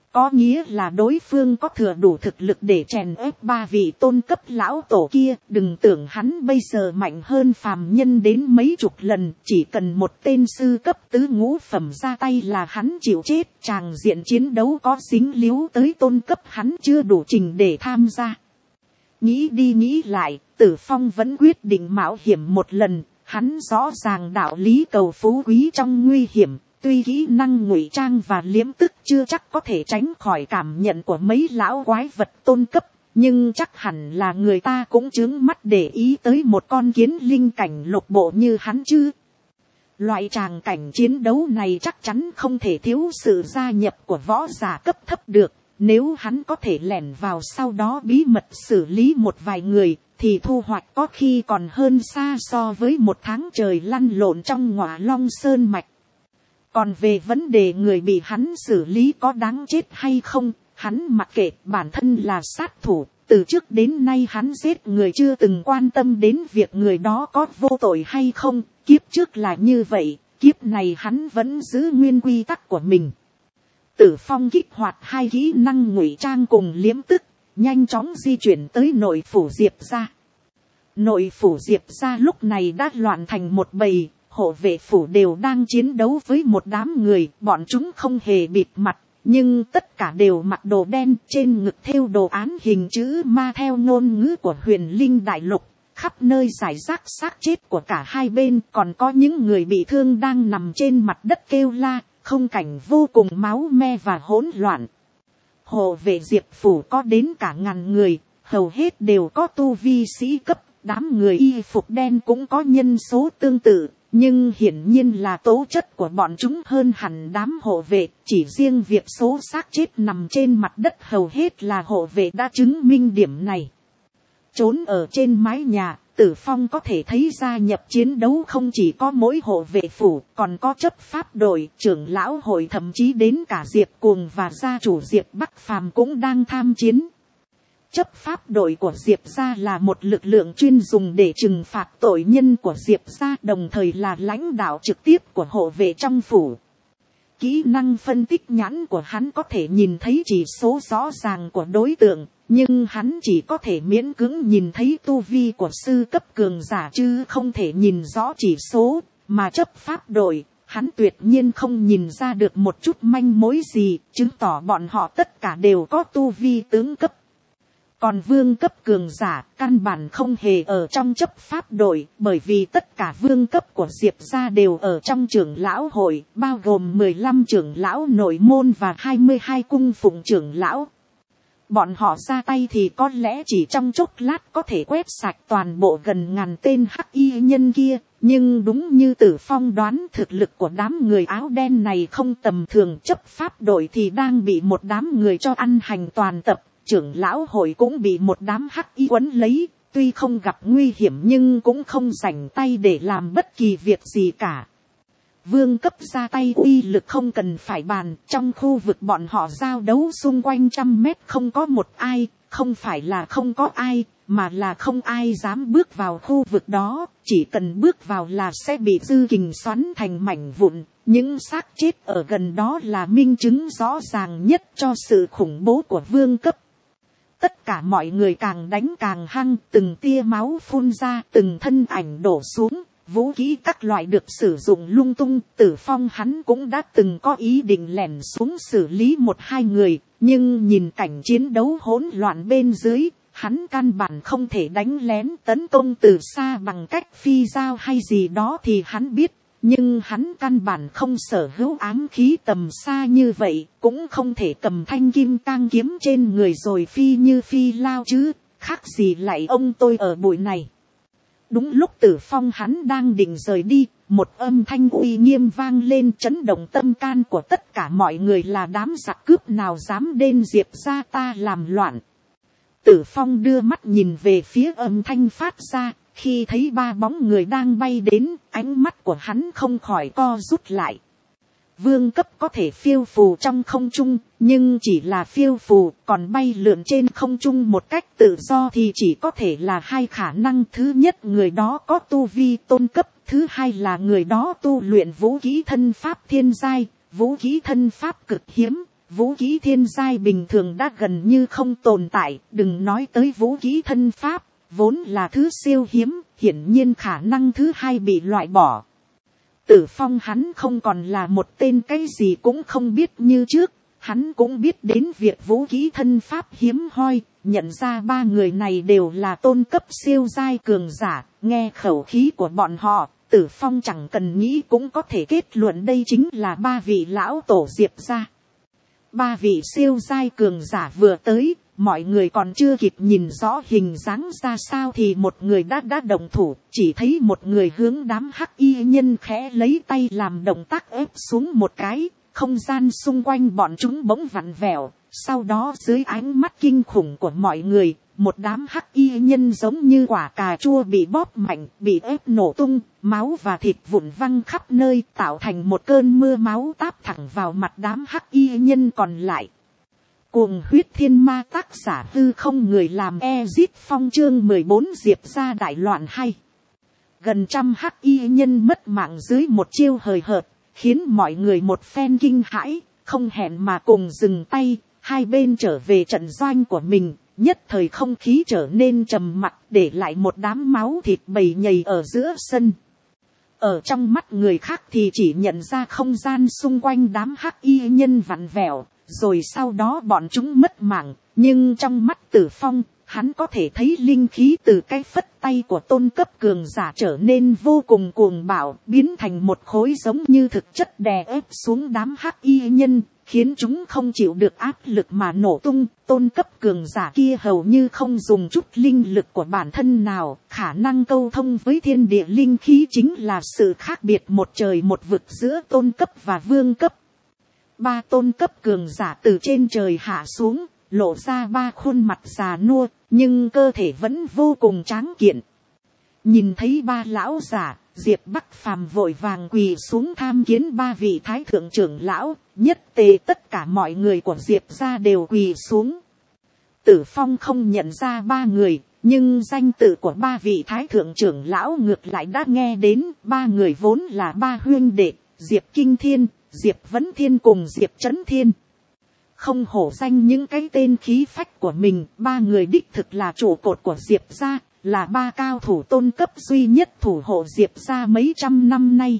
Có nghĩa là đối phương có thừa đủ thực lực để chèn ép ba vị tôn cấp lão tổ kia. Đừng tưởng hắn bây giờ mạnh hơn phàm nhân đến mấy chục lần. Chỉ cần một tên sư cấp tứ ngũ phẩm ra tay là hắn chịu chết. Tràng diện chiến đấu có dính líu tới tôn cấp hắn chưa đủ trình để tham gia. Nghĩ đi nghĩ lại, Tử Phong vẫn quyết định mạo hiểm một lần. Hắn rõ ràng đạo lý cầu phú quý trong nguy hiểm. Tuy kỹ năng ngụy trang và liếm tức chưa chắc có thể tránh khỏi cảm nhận của mấy lão quái vật tôn cấp, nhưng chắc hẳn là người ta cũng chướng mắt để ý tới một con kiến linh cảnh lục bộ như hắn chứ. Loại tràng cảnh chiến đấu này chắc chắn không thể thiếu sự gia nhập của võ giả cấp thấp được. Nếu hắn có thể lẻn vào sau đó bí mật xử lý một vài người, thì thu hoạch có khi còn hơn xa so với một tháng trời lăn lộn trong Ngọa Long Sơn Mạch. Còn về vấn đề người bị hắn xử lý có đáng chết hay không, hắn mặc kệ, bản thân là sát thủ. Từ trước đến nay hắn giết người chưa từng quan tâm đến việc người đó có vô tội hay không. Kiếp trước là như vậy, kiếp này hắn vẫn giữ nguyên quy tắc của mình. Tử Phong kích hoạt hai kỹ năng ngụy trang cùng liếm tức, nhanh chóng di chuyển tới nội phủ Diệp gia. Nội phủ Diệp gia lúc này đã loạn thành một bầy. Hộ vệ phủ đều đang chiến đấu với một đám người, bọn chúng không hề bịt mặt, nhưng tất cả đều mặc đồ đen, trên ngực thêu đồ án hình chữ ma theo ngôn ngữ của Huyền Linh Đại Lục, khắp nơi rải rác xác chết của cả hai bên, còn có những người bị thương đang nằm trên mặt đất kêu la, không cảnh vô cùng máu me và hỗn loạn. Hộ vệ Diệp phủ có đến cả ngàn người, hầu hết đều có tu vi sĩ cấp, đám người y phục đen cũng có nhân số tương tự. Nhưng hiển nhiên là tố chất của bọn chúng hơn hẳn đám hộ vệ, chỉ riêng việc số xác chết nằm trên mặt đất hầu hết là hộ vệ đã chứng minh điểm này. Trốn ở trên mái nhà, Tử Phong có thể thấy gia nhập chiến đấu không chỉ có mỗi hộ vệ phủ, còn có chấp pháp đội, trưởng lão hội, thậm chí đến cả Diệp Cuồng và gia chủ Diệp Bắc Phàm cũng đang tham chiến. Chấp pháp đội của Diệp gia là một lực lượng chuyên dùng để trừng phạt tội nhân của Diệp gia, đồng thời là lãnh đạo trực tiếp của hộ vệ trong phủ. Kỹ năng phân tích nhãn của hắn có thể nhìn thấy chỉ số rõ ràng của đối tượng, nhưng hắn chỉ có thể miễn cưỡng nhìn thấy tu vi của sư cấp cường giả chứ không thể nhìn rõ chỉ số, mà chấp pháp đội, hắn tuyệt nhiên không nhìn ra được một chút manh mối gì, chứng tỏ bọn họ tất cả đều có tu vi tướng cấp. Còn vương cấp cường giả căn bản không hề ở trong chấp pháp đội, bởi vì tất cả vương cấp của Diệp gia đều ở trong trưởng lão hội, bao gồm mười lăm trưởng lão nội môn và hai mươi hai cung phụng trưởng lão. Bọn họ ra tay thì có lẽ chỉ trong chốc lát có thể quét sạch toàn bộ gần ngàn tên hắc y nhân kia, nhưng đúng như Tử Phong đoán, thực lực của đám người áo đen này không tầm thường. Chấp pháp đội thì đang bị một đám người cho ăn hành toàn tập. Trưởng lão hội cũng bị một đám hắc y quấn lấy, tuy không gặp nguy hiểm nhưng cũng không rảnh tay để làm bất kỳ việc gì cả. Vương cấp ra tay uy lực không cần phải bàn, trong khu vực bọn họ giao đấu xung quanh trăm mét không có một ai, không phải là không có ai, mà là không ai dám bước vào khu vực đó, chỉ cần bước vào là sẽ bị dư kình xoắn thành mảnh vụn. Những xác chết ở gần đó là minh chứng rõ ràng nhất cho sự khủng bố của vương cấp. Tất cả mọi người càng đánh càng hăng, từng tia máu phun ra, từng thân ảnh đổ xuống, vũ khí các loại được sử dụng lung tung. Tử Phong hắn cũng đã từng có ý định lẻn xuống xử lý một hai người, nhưng nhìn cảnh chiến đấu hỗn loạn bên dưới, hắn căn bản không thể đánh lén tấn công từ xa bằng cách phi dao hay gì đó thì hắn biết. Nhưng hắn căn bản không sở hữu ám khí tầm xa như vậy, cũng không thể cầm thanh kim cang kiếm trên người rồi phi như phi lao chứ, khác gì lại ông tôi ở bụi này. Đúng lúc Tử Phong hắn đang định rời đi, một âm thanh uy nghiêm vang lên chấn động tâm can của tất cả mọi người, là đám giặc cướp nào dám đến Diệp gia ta làm loạn. Tử Phong đưa mắt nhìn về phía âm thanh phát ra. Khi thấy ba bóng người đang bay đến, ánh mắt của hắn không khỏi co rút lại. Vương cấp có thể phiêu phù trong không trung, nhưng chỉ là phiêu phù, còn bay lượn trên không trung một cách tự do thì chỉ có thể là hai khả năng. Thứ nhất, người đó có tu vi tôn cấp, thứ hai là người đó tu luyện vũ khí thân pháp thiên giai, vũ khí thân pháp cực hiếm, vũ khí thiên giai bình thường đã gần như không tồn tại, đừng nói tới vũ khí thân pháp, vốn là thứ siêu hiếm, hiển nhiên khả năng thứ hai bị loại bỏ. Tử Phong hắn không còn là một tên cái gì cũng không biết như trước, hắn cũng biết đến việc vũ khí thân pháp hiếm hoi, nhận ra ba người này đều là tôn cấp siêu giai cường giả, nghe khẩu khí của bọn họ, Tử Phong chẳng cần nghĩ cũng có thể kết luận đây chính là ba vị lão tổ Diệp gia. Ba vị siêu giai cường giả vừa tới, mọi người còn chưa kịp nhìn rõ hình dáng ra sao thì một người đã đã động thủ, chỉ thấy một người hướng đám hắc y nhân khẽ lấy tay làm động tác ép xuống một cái, không gian xung quanh bọn chúng bỗng vặn vẹo, sau đó dưới ánh mắt kinh khủng của mọi người, một đám hắc y nhân giống như quả cà chua bị bóp mạnh, bị ép nổ tung, máu và thịt vụn văng khắp nơi, tạo thành một cơn mưa máu táp thẳng vào mặt đám hắc y nhân còn lại. Cuồng huyết thiên ma, tác giả Tư Không, người làm Ezit Phong, chương mười bốn Diệp gia đại loạn hay. Gần trăm hắc y nhân mất mạng dưới một chiêu hời hợt, khiến mọi người một phen kinh hãi, không hẹn mà cùng dừng tay, hai bên trở về trận doanh của mình, nhất thời không khí trở nên trầm mặc, để lại một đám máu thịt bầy nhầy ở giữa sân. Ở trong mắt người khác thì chỉ nhận ra không gian xung quanh đám hắc y nhân vặn vẹo, rồi sau đó bọn chúng mất mạng, nhưng trong mắt Tử Phong, hắn có thể thấy linh khí từ cái phất tay của tôn cấp cường giả trở nên vô cùng cuồng bạo, biến thành một khối giống như thực chất đè ép xuống đám hắc y nhân, khiến chúng không chịu được áp lực mà nổ tung. Tôn cấp cường giả kia hầu như không dùng chút linh lực của bản thân nào, khả năng câu thông với thiên địa linh khí chính là sự khác biệt một trời một vực giữa tôn cấp và vương cấp. Ba tôn cấp cường giả từ trên trời hạ xuống, lộ ra ba khuôn mặt già nua, nhưng cơ thể vẫn vô cùng tráng kiện. Nhìn thấy ba lão giả, Diệp Bắc Phàm vội vàng quỳ xuống tham kiến ba vị thái thượng trưởng lão, nhất tề tất cả mọi người của Diệp gia đều quỳ xuống. Tử Phong không nhận ra ba người, nhưng danh tự của ba vị thái thượng trưởng lão ngược lại đã nghe đến. Ba người vốn là ba huynh đệ, Diệp Kinh Thiên, Diệp Vấn Thiên cùng Diệp Chấn Thiên. Không hổ danh những cái tên khí phách của mình, ba người đích thực là trụ cột của Diệp gia, là ba cao thủ tôn cấp duy nhất thủ hộ Diệp gia mấy trăm năm nay.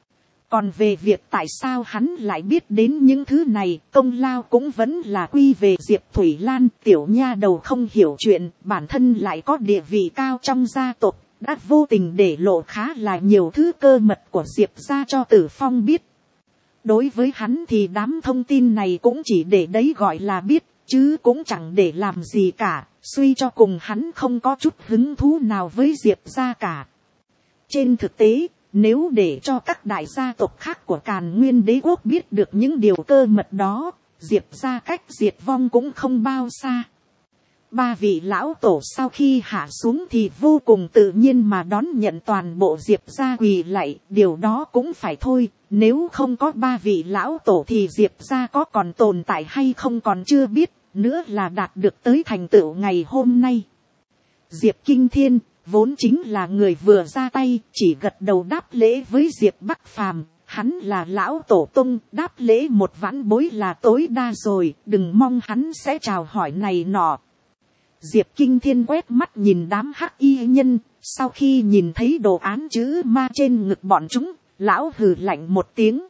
Còn về việc tại sao hắn lại biết đến những thứ này, công lao cũng vẫn là quy về Diệp Thủy Lan, tiểu nha đầu không hiểu chuyện, bản thân lại có địa vị cao trong gia tộc, đã vô tình để lộ khá là nhiều thứ cơ mật của Diệp gia cho Tử Phong biết. Đối với hắn thì đám thông tin này cũng chỉ để đấy gọi là biết, chứ cũng chẳng để làm gì cả, suy cho cùng hắn không có chút hứng thú nào với Diệp gia cả. Trên thực tế, nếu để cho các đại gia tộc khác của Càn Nguyên Đế quốc biết được những điều cơ mật đó, Diệp gia cách diệt vong cũng không bao xa. Ba vị lão tổ sau khi hạ xuống thì vô cùng tự nhiên mà đón nhận toàn bộ Diệp gia quỳ lạy, điều đó cũng phải thôi, nếu không có ba vị lão tổ thì Diệp gia có còn tồn tại hay không còn chưa biết, nữa là đạt được tới thành tựu ngày hôm nay. Diệp Kinh Thiên, vốn chính là người vừa ra tay, chỉ gật đầu đáp lễ với Diệp Bắc Phàm. Hắn là lão tổ tông, đáp lễ một vãn bối là tối đa rồi, đừng mong hắn sẽ chào hỏi này nọ. Diệp Kinh Thiên quét mắt nhìn đám hắc y nhân, sau khi nhìn thấy đồ án chữ ma trên ngực bọn chúng, lão hừ lạnh một tiếng.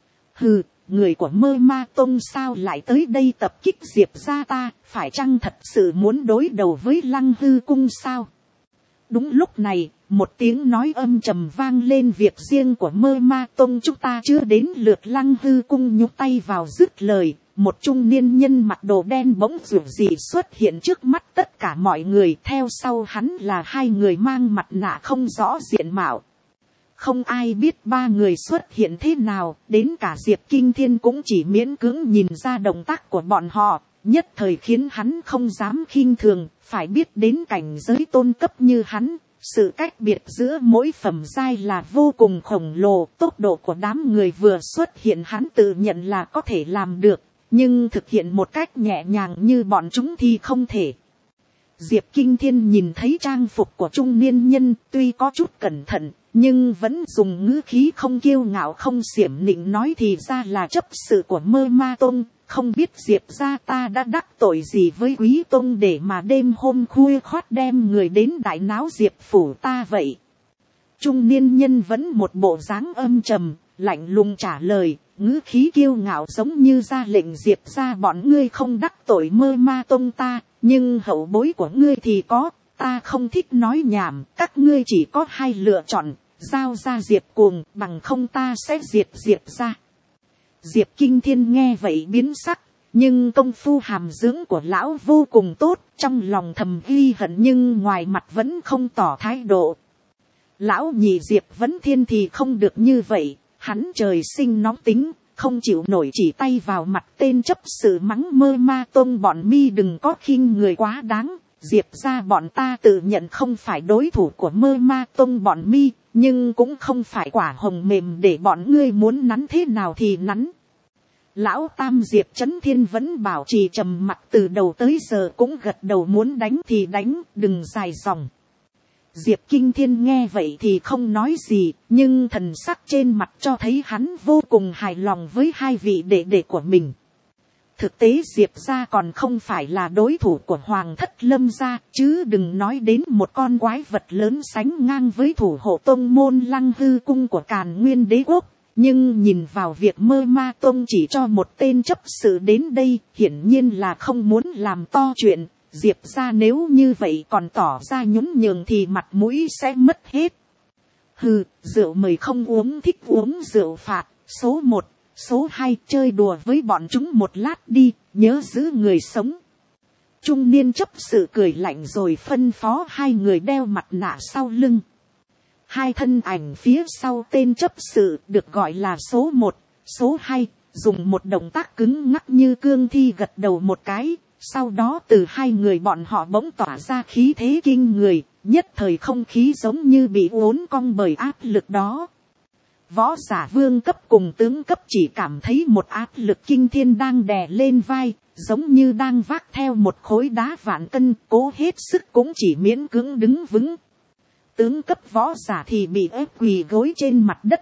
Hừ, người của Mơ Ma Tông sao lại tới đây tập kích Diệp gia ta, phải chăng thật sự muốn đối đầu với Lăng Hư Cung sao? Đúng lúc này, một tiếng nói âm trầm vang lên, việc riêng của Mơ Ma Tông chúng ta chưa đến lượt Lăng Hư Cung nhúc tay vào dứt lời. Một trung niên nhân mặc đồ đen bỗng rủ gì xuất hiện trước mắt tất cả mọi người, theo sau hắn là hai người mang mặt nạ không rõ diện mạo. Không ai biết ba người xuất hiện thế nào, đến cả Diệp Kinh Thiên cũng chỉ miễn cưỡng nhìn ra động tác của bọn họ, nhất thời khiến hắn không dám khinh thường. Phải biết đến cảnh giới tôn cấp như hắn, sự cách biệt giữa mỗi phẩm giai là vô cùng khổng lồ. Tốc độ của đám người vừa xuất hiện hắn tự nhận là có thể làm được, nhưng thực hiện một cách nhẹ nhàng như bọn chúng thì không thể. Diệp Kinh Thiên nhìn thấy trang phục của trung niên nhân, tuy có chút cẩn thận, nhưng vẫn dùng ngữ khí không kiêu ngạo không xiểm nịnh nói thì ra là chấp sự của Mơ Ma Tông, không biết Diệp gia ta đã đắc tội gì với quý tông để mà đêm hôm khuya khoắt đem người đến đại náo Diệp phủ ta vậy. Trung niên nhân vẫn một bộ dáng âm trầm, lạnh lùng trả lời, ngữ khí kiêu ngạo giống như ra lệnh Diệp gia bọn ngươi không đắc tội Mơ Ma tông ta, nhưng hậu bối của ngươi thì có, ta không thích nói nhảm, các ngươi chỉ có hai lựa chọn, giao ra Diệp Cuồng, bằng không ta sẽ diệt Diệp gia. Diệp Kinh Thiên nghe vậy biến sắc, nhưng công phu hàm dưỡng của lão vô cùng tốt, trong lòng thầm ghi hận nhưng ngoài mặt vẫn không tỏ thái độ. Lão nhị Diệp Vấn Thiên thì không được như vậy, hắn trời sinh nóng tính, không chịu nổi chỉ tay vào mặt tên chấp sự mắng Mơ Ma tông bọn mi đừng có khinh người quá đáng. Diệp gia bọn ta tự nhận không phải đối thủ của Mơ Ma tông bọn mi, nhưng cũng không phải quả hồng mềm để bọn ngươi muốn nắn thế nào thì nắn. Lão tam Diệp Chấn Thiên vẫn bảo trì trầm mặc từ đầu tới giờ, cũng gật đầu muốn đánh thì đánh, đừng dài dòng. Diệp Kinh Thiên nghe vậy thì không nói gì, nhưng thần sắc trên mặt cho thấy hắn vô cùng hài lòng với hai vị đệ đệ của mình. Thực tế Diệp gia còn không phải là đối thủ của Hoàng thất Lâm gia, chứ đừng nói đến một con quái vật lớn sánh ngang với thủ hộ tông môn Lăng Hư cung của Càn Nguyên đế quốc. Nhưng nhìn vào việc Mơ Ma tông chỉ cho một tên chấp sự đến đây, hiển nhiên là không muốn làm to chuyện. Diệp gia nếu như vậy còn tỏ ra nhún nhường thì mặt mũi sẽ mất hết. Hừ, rượu mời không uống, thích uống rượu phạt. Số một, số hai, chơi đùa với bọn chúng một lát đi, nhớ giữ người sống. Trung niên chấp sự cười lạnh rồi phân phó hai người đeo mặt nạ sau lưng. Hai thân ảnh phía sau tên chấp sự được gọi là số một, số hai, dùng một động tác cứng ngắc như cương thi gật đầu một cái. Sau đó từ hai người bọn họ bỗng tỏa ra khí thế kinh người, nhất thời không khí giống như bị uốn cong bởi áp lực đó. Võ giả vương cấp cùng tướng cấp chỉ cảm thấy một áp lực kinh thiên đang đè lên vai, giống như đang vác theo một khối đá vạn cân, cố hết sức cũng chỉ miễn cưỡng đứng vững. Tướng cấp võ giả thì bị ép quỳ gối trên mặt đất.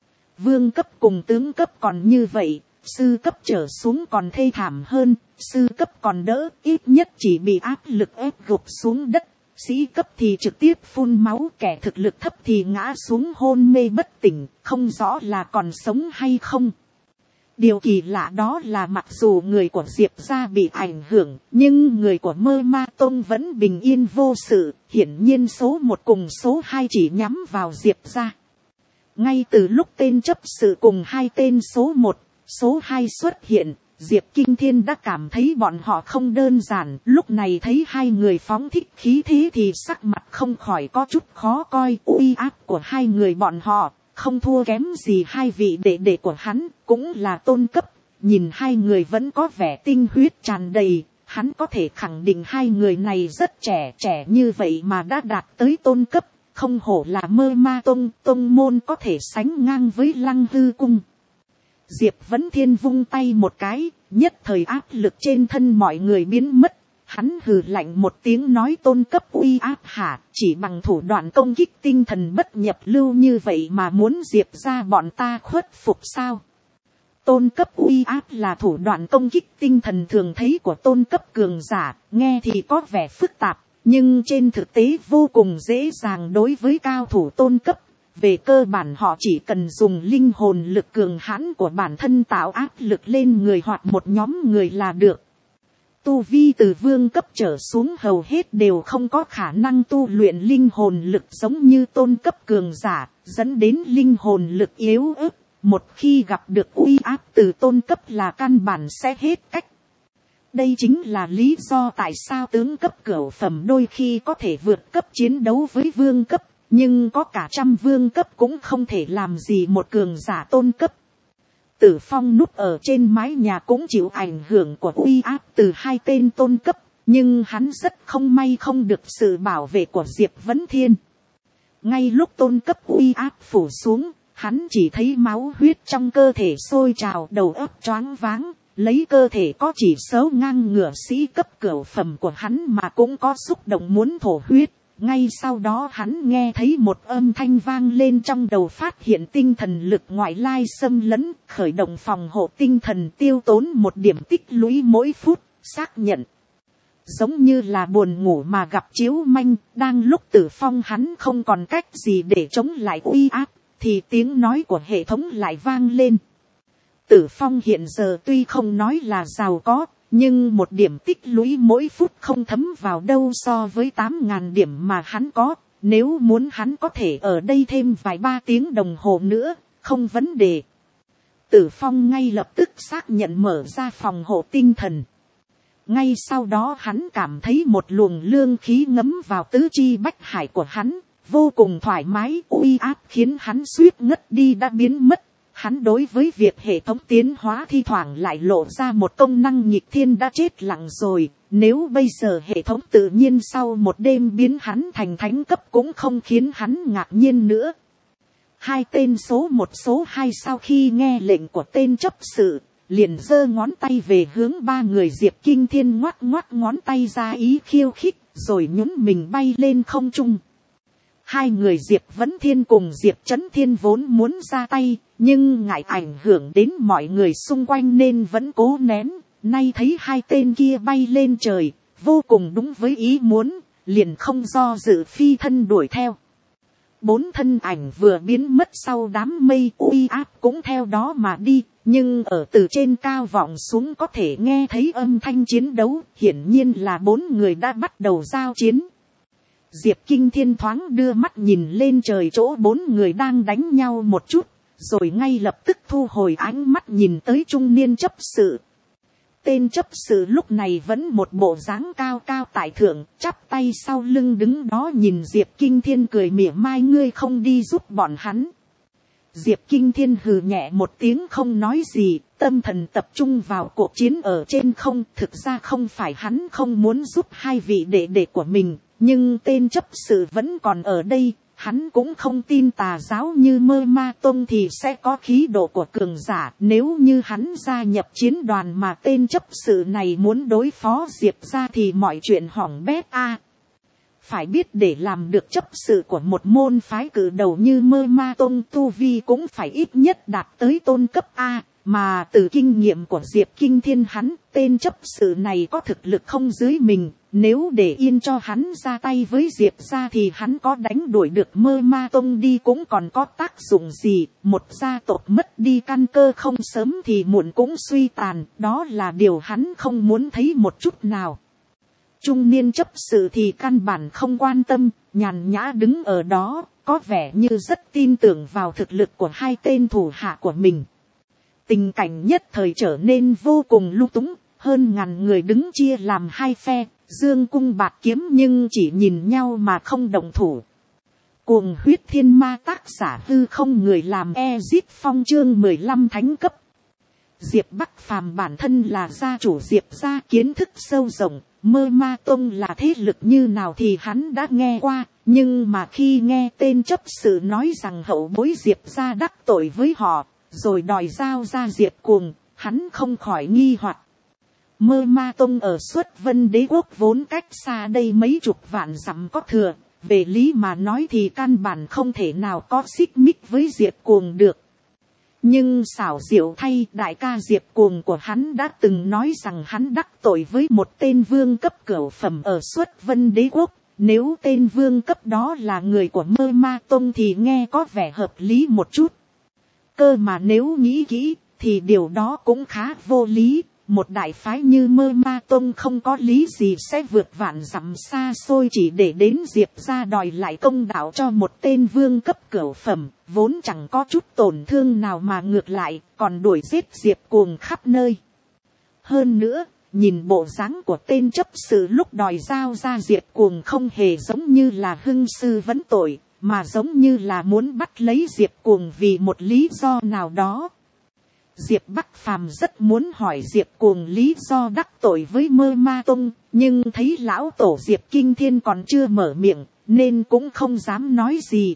Vương cấp cùng tướng cấp còn như vậy, sư cấp trở xuống còn thê thảm hơn, sư cấp còn đỡ, ít nhất chỉ bị áp lực ép gục xuống đất. Sĩ cấp thì trực tiếp phun máu, kẻ thực lực thấp thì ngã xuống hôn mê bất tỉnh, không rõ là còn sống hay không. Điều kỳ lạ đó là mặc dù người của Diệp gia bị ảnh hưởng, nhưng người của Mơ Ma tông vẫn bình yên vô sự, hiển nhiên số một cùng số hai chỉ nhắm vào Diệp gia. Ngay từ lúc tên chấp sự cùng hai tên số một, số hai xuất hiện, Diệp Kinh Thiên đã cảm thấy bọn họ không đơn giản, lúc này thấy hai người phóng thích khí thế thì sắc mặt không khỏi có chút khó coi. Uy áp của hai người bọn họ không thua kém gì hai vị đệ đệ của hắn, cũng là tôn cấp. Nhìn hai người vẫn có vẻ tinh huyết tràn đầy, hắn có thể khẳng định hai người này rất trẻ, trẻ như vậy mà đã đạt tới tôn cấp, không hổ là Mơ Ma tông, tông môn có thể sánh ngang với Lăng Hư cung. Diệp Vấn Thiên vung tay một cái, nhất thời áp lực trên thân mọi người biến mất. Hắn hừ lạnh một tiếng nói tôn cấp uy áp hả, chỉ bằng thủ đoạn công kích tinh thần bất nhập lưu như vậy mà muốn Diệp gia bọn ta khuất phục sao? Tôn cấp uy áp là thủ đoạn công kích tinh thần thường thấy của tôn cấp cường giả, nghe thì có vẻ phức tạp, nhưng trên thực tế vô cùng dễ dàng đối với cao thủ tôn cấp. Về cơ bản họ chỉ cần dùng linh hồn lực cường hãn của bản thân tạo áp lực lên người hoặc một nhóm người là được. Tu vi từ vương cấp trở xuống hầu hết đều không có khả năng tu luyện linh hồn lực giống như tôn cấp cường giả, dẫn đến linh hồn lực yếu ớt. Một khi gặp được uy áp từ tôn cấp là căn bản sẽ hết cách. Đây chính là lý do tại sao tướng cấp cửu phẩm đôi khi có thể vượt cấp chiến đấu với vương cấp. Nhưng có cả trăm vương cấp cũng không thể làm gì một cường giả tôn cấp. Tử Phong núp ở trên mái nhà cũng chịu ảnh hưởng của uy áp từ hai tên tôn cấp. Nhưng hắn rất không may không được sự bảo vệ của Diệp Vấn Thiên. Ngay lúc tôn cấp uy áp phủ xuống, hắn chỉ thấy máu huyết trong cơ thể sôi trào, đầu óc choáng váng. Lấy cơ thể có chỉ số ngang ngửa sĩ cấp cửu phẩm của hắn mà cũng có xúc động muốn thổ huyết. Ngay sau đó hắn nghe thấy một âm thanh vang lên trong đầu, phát hiện tinh thần lực ngoại lai xâm lấn, khởi động phòng hộ tinh thần, tiêu tốn một điểm tích lũy mỗi phút, xác nhận. Giống như là buồn ngủ mà gặp chiếu manh, đang lúc Tử Phong hắn không còn cách gì để chống lại uy áp, thì tiếng nói của hệ thống lại vang lên. Tử Phong hiện giờ tuy không nói là giàu có, nhưng một điểm tích lũy mỗi phút không thấm vào đâu so với tám ngàn điểm mà hắn có. Nếu muốn hắn có thể ở đây thêm vài ba tiếng đồng hồ nữa, không vấn đề. Tử Phong ngay lập tức xác nhận mở ra phòng hộ tinh thần. Ngay sau đó hắn cảm thấy một luồng lương khí ngấm vào tứ chi bách hải của hắn, vô cùng thoải mái, uy áp khiến hắn suýt ngất đi đã biến mất. Hắn đối với việc hệ thống tiến hóa thi thoảng lại lộ ra một công năng nghịch thiên đã chết lặng rồi. Nếu bây giờ hệ thống tự nhiên sau một đêm biến hắn thành thánh cấp cũng không khiến hắn ngạc nhiên nữa. Hai tên số một số hai sau khi nghe lệnh của tên chấp sự, liền giơ ngón tay về hướng ba người Diệp Kinh Thiên, ngoắt ngoắt ngón tay ra ý khiêu khích, rồi nhún mình bay lên không trung. Hai người Diệp Vấn Thiên cùng Diệp Chấn Thiên vốn muốn ra tay, nhưng ngại ảnh hưởng đến mọi người xung quanh nên vẫn cố nén. Nay thấy hai tên kia bay lên trời, vô cùng đúng với ý muốn, liền không do dự phi thân đuổi theo. Bốn thân ảnh vừa biến mất sau đám mây, uy áp cũng theo đó mà đi, nhưng ở từ trên cao vọng xuống có thể nghe thấy âm thanh chiến đấu, hiển nhiên là bốn người đã bắt đầu giao chiến. Diệp Kinh Thiên thoáng đưa mắt nhìn lên trời chỗ bốn người đang đánh nhau một chút, rồi ngay lập tức thu hồi ánh mắt nhìn tới trung niên chấp sự. Tên chấp sự lúc này vẫn một bộ dáng cao cao tại thượng, chắp tay sau lưng đứng đó nhìn Diệp Kinh Thiên cười mỉa mai, ngươi không đi giúp bọn hắn. Diệp Kinh Thiên hừ nhẹ một tiếng không nói gì, tâm thần tập trung vào cuộc chiến ở trên không. Thực ra không phải hắn không muốn giúp hai vị đệ đệ của mình, nhưng tên chấp sự vẫn còn ở đây. Hắn cũng không tin tà giáo như Mơ Ma Tông thì sẽ có khí độ của cường giả. Nếu như hắn gia nhập chiến đoàn mà tên chấp sự này muốn đối phó Diệp ra thì mọi chuyện hỏng bét a. Phải biết để làm được chấp sự của một môn phái cử đầu như Mơ Ma Tông, tu vi cũng phải ít nhất đạt tới tôn cấp A. Mà từ kinh nghiệm của Diệp Kinh Thiên hắn, tên chấp sự này có thực lực không dưới mình. Nếu để yên cho hắn ra tay với Diệp ra thì hắn có đánh đuổi được Mơ Ma Tông đi cũng còn có tác dụng gì. Một gia tộc mất đi căn cơ không sớm thì muộn cũng suy tàn. Đó là điều hắn không muốn thấy một chút nào. Trung niên chấp sự thì căn bản không quan tâm, nhàn nhã đứng ở đó, có vẻ như rất tin tưởng vào thực lực của hai tên thủ hạ của mình. Tình cảnh nhất thời trở nên vô cùng lung túng, hơn ngàn người đứng chia làm hai phe, dương cung bạt kiếm nhưng chỉ nhìn nhau mà không động thủ. Cuồng huyết thiên ma, tác giả hư không, người làm Ezit Phong, chương mười lăm thánh cấp. Diệp Bắc Phàm bản thân là gia chủ Diệp gia, kiến thức sâu rộng. Mơ Ma Tông là thế lực như nào thì hắn đã nghe qua, nhưng mà khi nghe tên chấp sự nói rằng hậu bối Diệp gia đắc tội với họ, rồi đòi giao ra Diệp Cuồng, hắn không khỏi nghi hoặc. Mơ Ma Tông ở Xuất Vân Đế quốc vốn cách xa đây mấy chục vạn dặm có thừa, về lý mà nói thì căn bản không thể nào có xích mích với Diệp Cuồng được. Nhưng xảo diệu thay, đại ca Diệp Cuồng của hắn đã từng nói rằng hắn đắc tội với một tên vương cấp cửu phẩm ở Xuất Vân Đế quốc. Nếu tên vương cấp đó là người của Mơ Ma Tông thì nghe có vẻ hợp lý một chút. Cơ mà nếu nghĩ kỹ thì điều đó cũng khá vô lý. Một đại phái như Mơ Ma Tông không có lý gì sẽ vượt vạn dặm xa xôi chỉ để đến Diệp ra đòi lại công đạo cho một tên vương cấp cửu phẩm, vốn chẳng có chút tổn thương nào mà ngược lại còn đuổi giết Diệp Cuồng khắp nơi. Hơn nữa, nhìn bộ dáng của tên chấp sự lúc đòi giao ra Diệp Cuồng không hề giống như là hưng sư vấn tội, mà giống như là muốn bắt lấy Diệp Cuồng vì một lý do nào đó. Diệp Bắc Phàm rất muốn hỏi Diệp Cuồng lý do đắc tội với Mơ Ma Tông, nhưng thấy lão tổ Diệp Kinh Thiên còn chưa mở miệng, nên cũng không dám nói gì.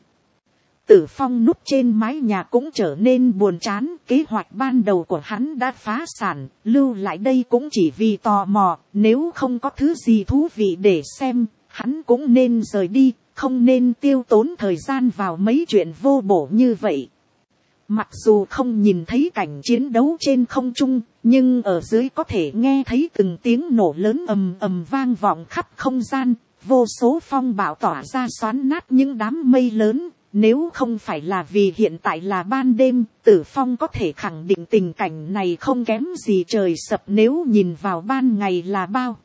Tử Phong núp trên mái nhà cũng trở nên buồn chán, kế hoạch ban đầu của hắn đã phá sản, lưu lại đây cũng chỉ vì tò mò, nếu không có thứ gì thú vị để xem, hắn cũng nên rời đi, không nên tiêu tốn thời gian vào mấy chuyện vô bổ như vậy. Mặc dù không nhìn thấy cảnh chiến đấu trên không trung, nhưng ở dưới có thể nghe thấy từng tiếng nổ lớn ầm ầm vang vọng khắp không gian, vô số phong bạo tỏa ra xoắn nát những đám mây lớn. Nếu không phải là vì hiện tại là ban đêm, Tử Phong có thể khẳng định tình cảnh này không kém gì trời sập nếu nhìn vào ban ngày là bao.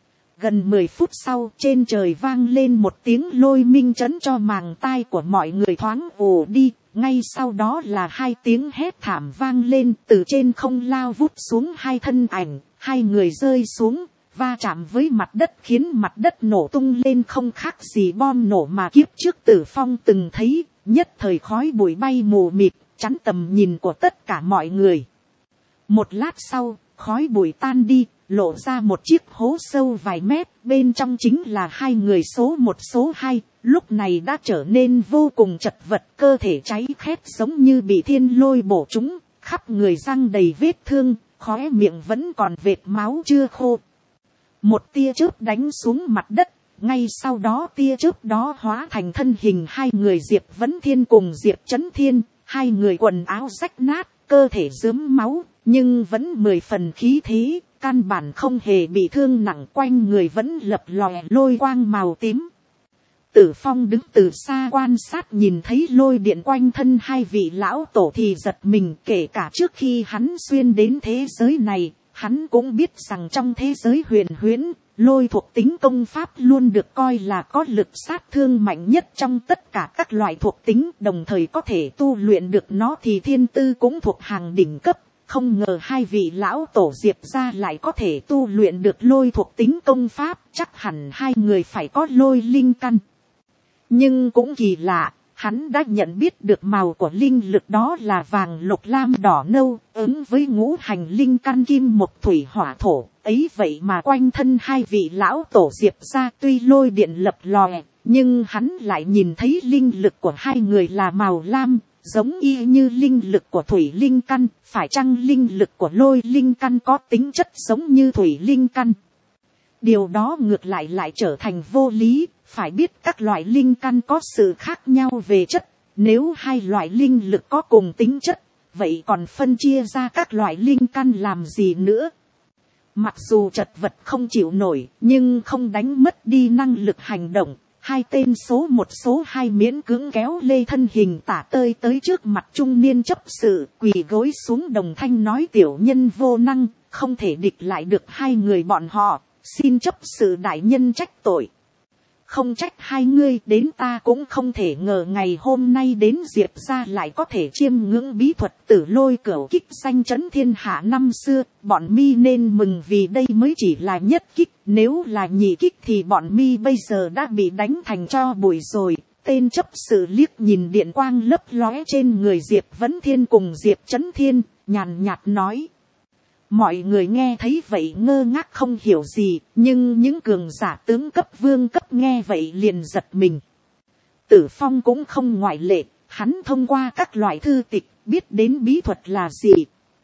Gần mười phút sau, trên trời vang lên một tiếng lôi minh chấn cho màng tai của mọi người thoáng ồ đi. Ngay sau đó là hai tiếng hét thảm vang lên, từ trên không lao vút xuống hai thân ảnh, hai người rơi xuống, va chạm với mặt đất khiến mặt đất nổ tung lên không khác gì bom nổ mà kiếp trước Tử Phong từng thấy, nhất thời khói bụi bay mù mịt, chắn tầm nhìn của tất cả mọi người. Một lát sau, khói bụi tan đi, lộ ra một chiếc hố sâu vài mét, bên trong chính là hai người số một số hai, lúc này đã trở nên vô cùng chật vật, cơ thể cháy khét giống như bị thiên lôi bổ trúng, khắp người răng đầy vết thương, khóe miệng vẫn còn vệt máu chưa khô. Một tia chớp đánh xuống mặt đất, ngay sau đó tia chớp đó hóa thành thân hình hai người Diệp Vấn Thiên cùng Diệp Chấn Thiên, hai người quần áo rách nát, cơ thể rớm máu, nhưng vẫn mười phần khí thế, căn bản không hề bị thương nặng, quanh người vẫn lập lòe lôi quang màu tím. Tử Phong đứng từ xa quan sát nhìn thấy lôi điện quanh thân hai vị lão tổ thì giật mình, kể cả trước khi hắn xuyên đến thế giới này, hắn cũng biết rằng trong thế giới huyền huyễn, lôi thuộc tính công pháp luôn được coi là có lực sát thương mạnh nhất trong tất cả các loại thuộc tính, đồng thời có thể tu luyện được nó thì thiên tư cũng thuộc hàng đỉnh cấp. Không ngờ hai vị lão tổ Diệp gia lại có thể tu luyện được lôi thuộc tính công pháp, chắc hẳn hai người phải có lôi linh căn. Nhưng cũng kỳ lạ, hắn đã nhận biết được màu của linh lực đó là vàng lục lam đỏ nâu, ứng với ngũ hành linh căn kim mộc thủy hỏa thổ. Ấy vậy mà quanh thân hai vị lão tổ Diệp gia tuy lôi điện lập lòe, nhưng hắn lại nhìn thấy linh lực của hai người là màu lam, giống y như linh lực của thủy linh căn. Phải chăng linh lực của lôi linh căn có tính chất giống như thủy linh căn? Điều đó ngược lại lại trở thành vô lý. Phải biết các loại linh căn có sự khác nhau về chất. Nếu hai loại linh lực có cùng tính chất, vậy còn phân chia ra các loại linh căn làm gì nữa? Mặc dù chật vật không chịu nổi, nhưng không đánh mất đi năng lực hành động. Hai tên số một số hai miễn cưỡng kéo lê thân hình tả tơi tới trước mặt trung niên chấp sự, quỳ gối xuống đồng thanh nói: tiểu nhân vô năng, không thể địch lại được hai người bọn họ, xin chấp sự đại nhân trách tội. Không trách hai ngươi, đến ta cũng không thể ngờ ngày hôm nay đến Diệp gia lại có thể chiêm ngưỡng bí thuật tử lôi cửu kích danh chấn thiên hạ năm xưa. Bọn mi nên mừng vì đây mới chỉ là nhất kích, nếu là nhị kích thì bọn mi bây giờ đã bị đánh thành tro bụi rồi. Tên chấp sự liếc nhìn điện quang lấp lóe trên người Diệp Vấn Thiên cùng Diệp Chấn Thiên, nhàn nhạt nói. Mọi người nghe thấy vậy ngơ ngác không hiểu gì, nhưng những cường giả tướng cấp vương cấp nghe vậy liền giật mình. Tử Phong cũng không ngoại lệ, hắn thông qua các loại thư tịch biết đến bí thuật là gì.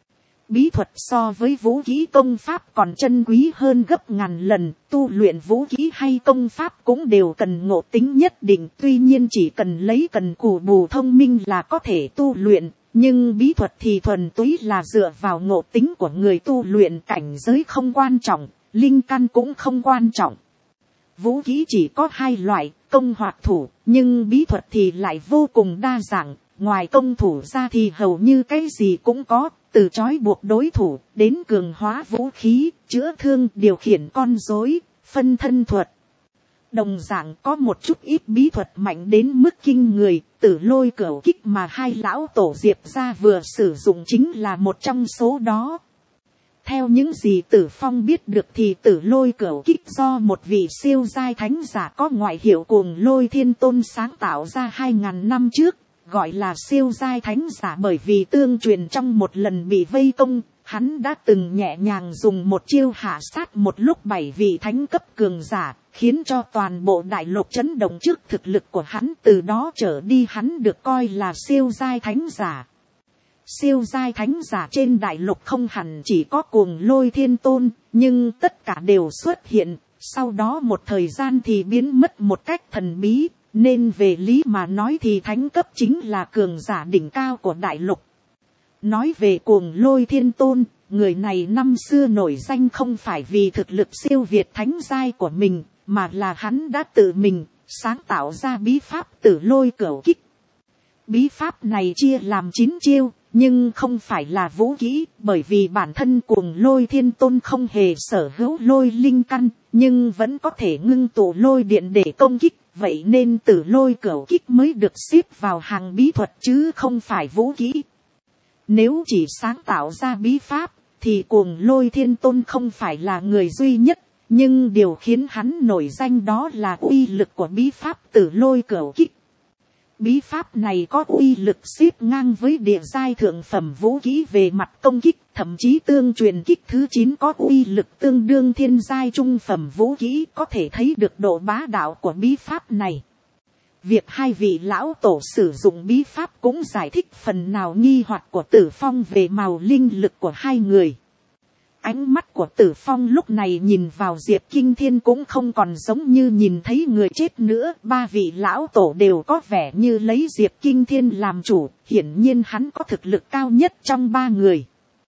Bí thuật so với vũ khí công pháp còn chân quý hơn gấp ngàn lần, tu luyện vũ khí hay công pháp cũng đều cần ngộ tính nhất định, tuy nhiên chỉ cần lấy cần cù bù thông minh là có thể tu luyện. Nhưng bí thuật thì thuần túy là dựa vào ngộ tính của người tu luyện, cảnh giới không quan trọng, linh căn cũng không quan trọng. Vũ khí chỉ có hai loại, công hoặc thủ, nhưng bí thuật thì lại vô cùng đa dạng, ngoài công thủ ra thì hầu như cái gì cũng có, từ trói buộc đối thủ, đến cường hóa vũ khí, chữa thương, điều khiển con rối, phân thân thuật. Đồng dạng có một chút ít bí thuật mạnh đến mức kinh người, tử lôi cửu kích mà hai lão tổ Diệp gia vừa sử dụng chính là một trong số đó. Theo những gì Tử Phong biết được thì tử lôi cửu kích do một vị siêu giai thánh giả có ngoại hiệu Cuồng Lôi Thiên Tôn sáng tạo ra hai ngàn năm trước, gọi là siêu giai thánh giả bởi vì tương truyền trong một lần bị vây công, hắn đã từng nhẹ nhàng dùng một chiêu hạ sát một lúc bảy vị thánh cấp cường giả, khiến cho toàn bộ đại lục chấn động trước thực lực của hắn. Từ đó trở đi hắn được coi là siêu giai thánh giả. Siêu giai thánh giả trên đại lục không hẳn chỉ có Cuồng Lôi Thiên Tôn, nhưng tất cả đều xuất hiện, sau đó một thời gian thì biến mất một cách thần bí, nên về lý mà nói thì thánh cấp chính là cường giả đỉnh cao của đại lục. Nói về Cuồng Lôi Thiên Tôn, người này năm xưa nổi danh không phải vì thực lực siêu việt thánh giai của mình, mà là hắn đã tự mình sáng tạo ra bí pháp Tử Lôi Cửu Kích. Bí pháp này chia làm chín chiêu, nhưng không phải là vũ kỹ, bởi vì bản thân Cuồng Lôi Thiên Tôn không hề sở hữu lôi linh căn, nhưng vẫn có thể ngưng tụ lôi điện để công kích, vậy nên Tử Lôi Cửu Kích mới được xếp vào hàng bí thuật chứ không phải vũ kỹ. Nếu chỉ sáng tạo ra bí pháp, thì Cuồng Lôi Thiên Tôn không phải là người duy nhất, nhưng điều khiến hắn nổi danh đó là uy lực của bí pháp Tử Lôi Cửu Kích. Bí pháp này có uy lực xếp ngang với địa giai thượng phẩm vũ kỹ về mặt công kích, thậm chí tương truyền kích thứ chín có uy lực tương đương thiên giai trung phẩm vũ kỹ, có thể thấy được độ bá đạo của bí pháp này. Việc hai vị lão tổ sử dụng bí pháp cũng giải thích phần nào nghi hoặc của Tử Phong về màu linh lực của hai người. Ánh mắt của Tử Phong lúc này nhìn vào Diệp Kinh Thiên cũng không còn giống như nhìn thấy người chết nữa. Ba vị lão tổ đều có vẻ như lấy Diệp Kinh Thiên làm chủ, hiển nhiên hắn có thực lực cao nhất trong ba người.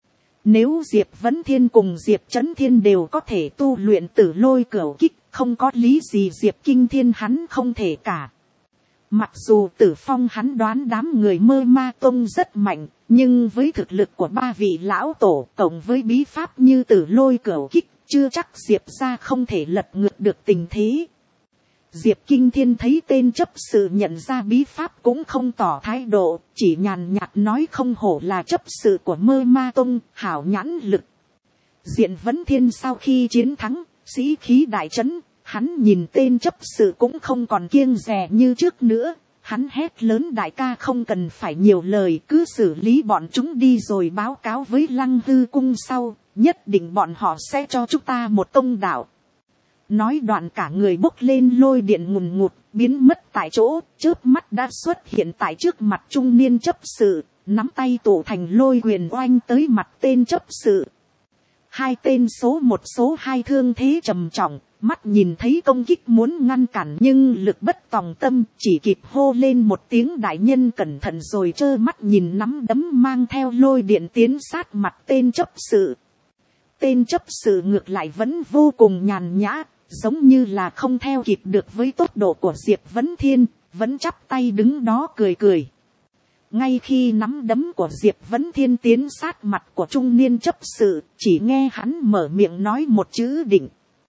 Nếu Diệp Vấn Thiên cùng Diệp Chấn Thiên đều có thể tu luyện Tử Lôi Cửu Kích, không có lý gì Diệp Kinh Thiên hắn không thể cả. Mặc dù Tử Phong hắn đoán đám người Mơ Ma Tông rất mạnh, nhưng với thực lực của ba vị lão tổ cộng với bí pháp như Tử Lôi Cửu Kích, chưa chắc Diệp gia không thể lật ngược được tình thế. Diệp Kinh Thiên thấy tên chấp sự nhận ra bí pháp cũng không tỏ thái độ, chỉ nhàn nhạt nói không hổ là chấp sự của Mơ Ma Tông, hảo nhãn lực. Diện Vấn Thiên sau khi chiến thắng, sĩ khí đại trấn. Hắn nhìn tên chấp sự cũng không còn kiêng dè như trước nữa. Hắn hét lớn đại ca không cần phải nhiều lời, cứ xử lý bọn chúng đi rồi báo cáo với Lăng Hư Cung sau. Nhất định bọn họ sẽ cho chúng ta một công đạo. Nói đoạn cả người bốc lên lôi điện ngùn ngụt, biến mất tại chỗ, chớp mắt đã xuất hiện tại trước mặt trung niên chấp sự, nắm tay tụ thành lôi quyền oanh tới mặt tên chấp sự. Hai tên số một số hai thương thế trầm trọng. Mắt nhìn thấy công kích muốn ngăn cản nhưng lực bất tòng tâm, chỉ kịp hô lên một tiếng đại nhân cẩn thận rồi trơ mắt nhìn nắm đấm mang theo lôi điện tiến sát mặt tên chấp sự. Tên chấp sự ngược lại vẫn vô cùng nhàn nhã, giống như là không theo kịp được với tốc độ của Diệp Vấn Thiên, vẫn chắp tay đứng đó cười cười. Ngay khi nắm đấm của Diệp Vấn Thiên tiến sát mặt của trung niên chấp sự, chỉ nghe hắn mở miệng nói một chữ định.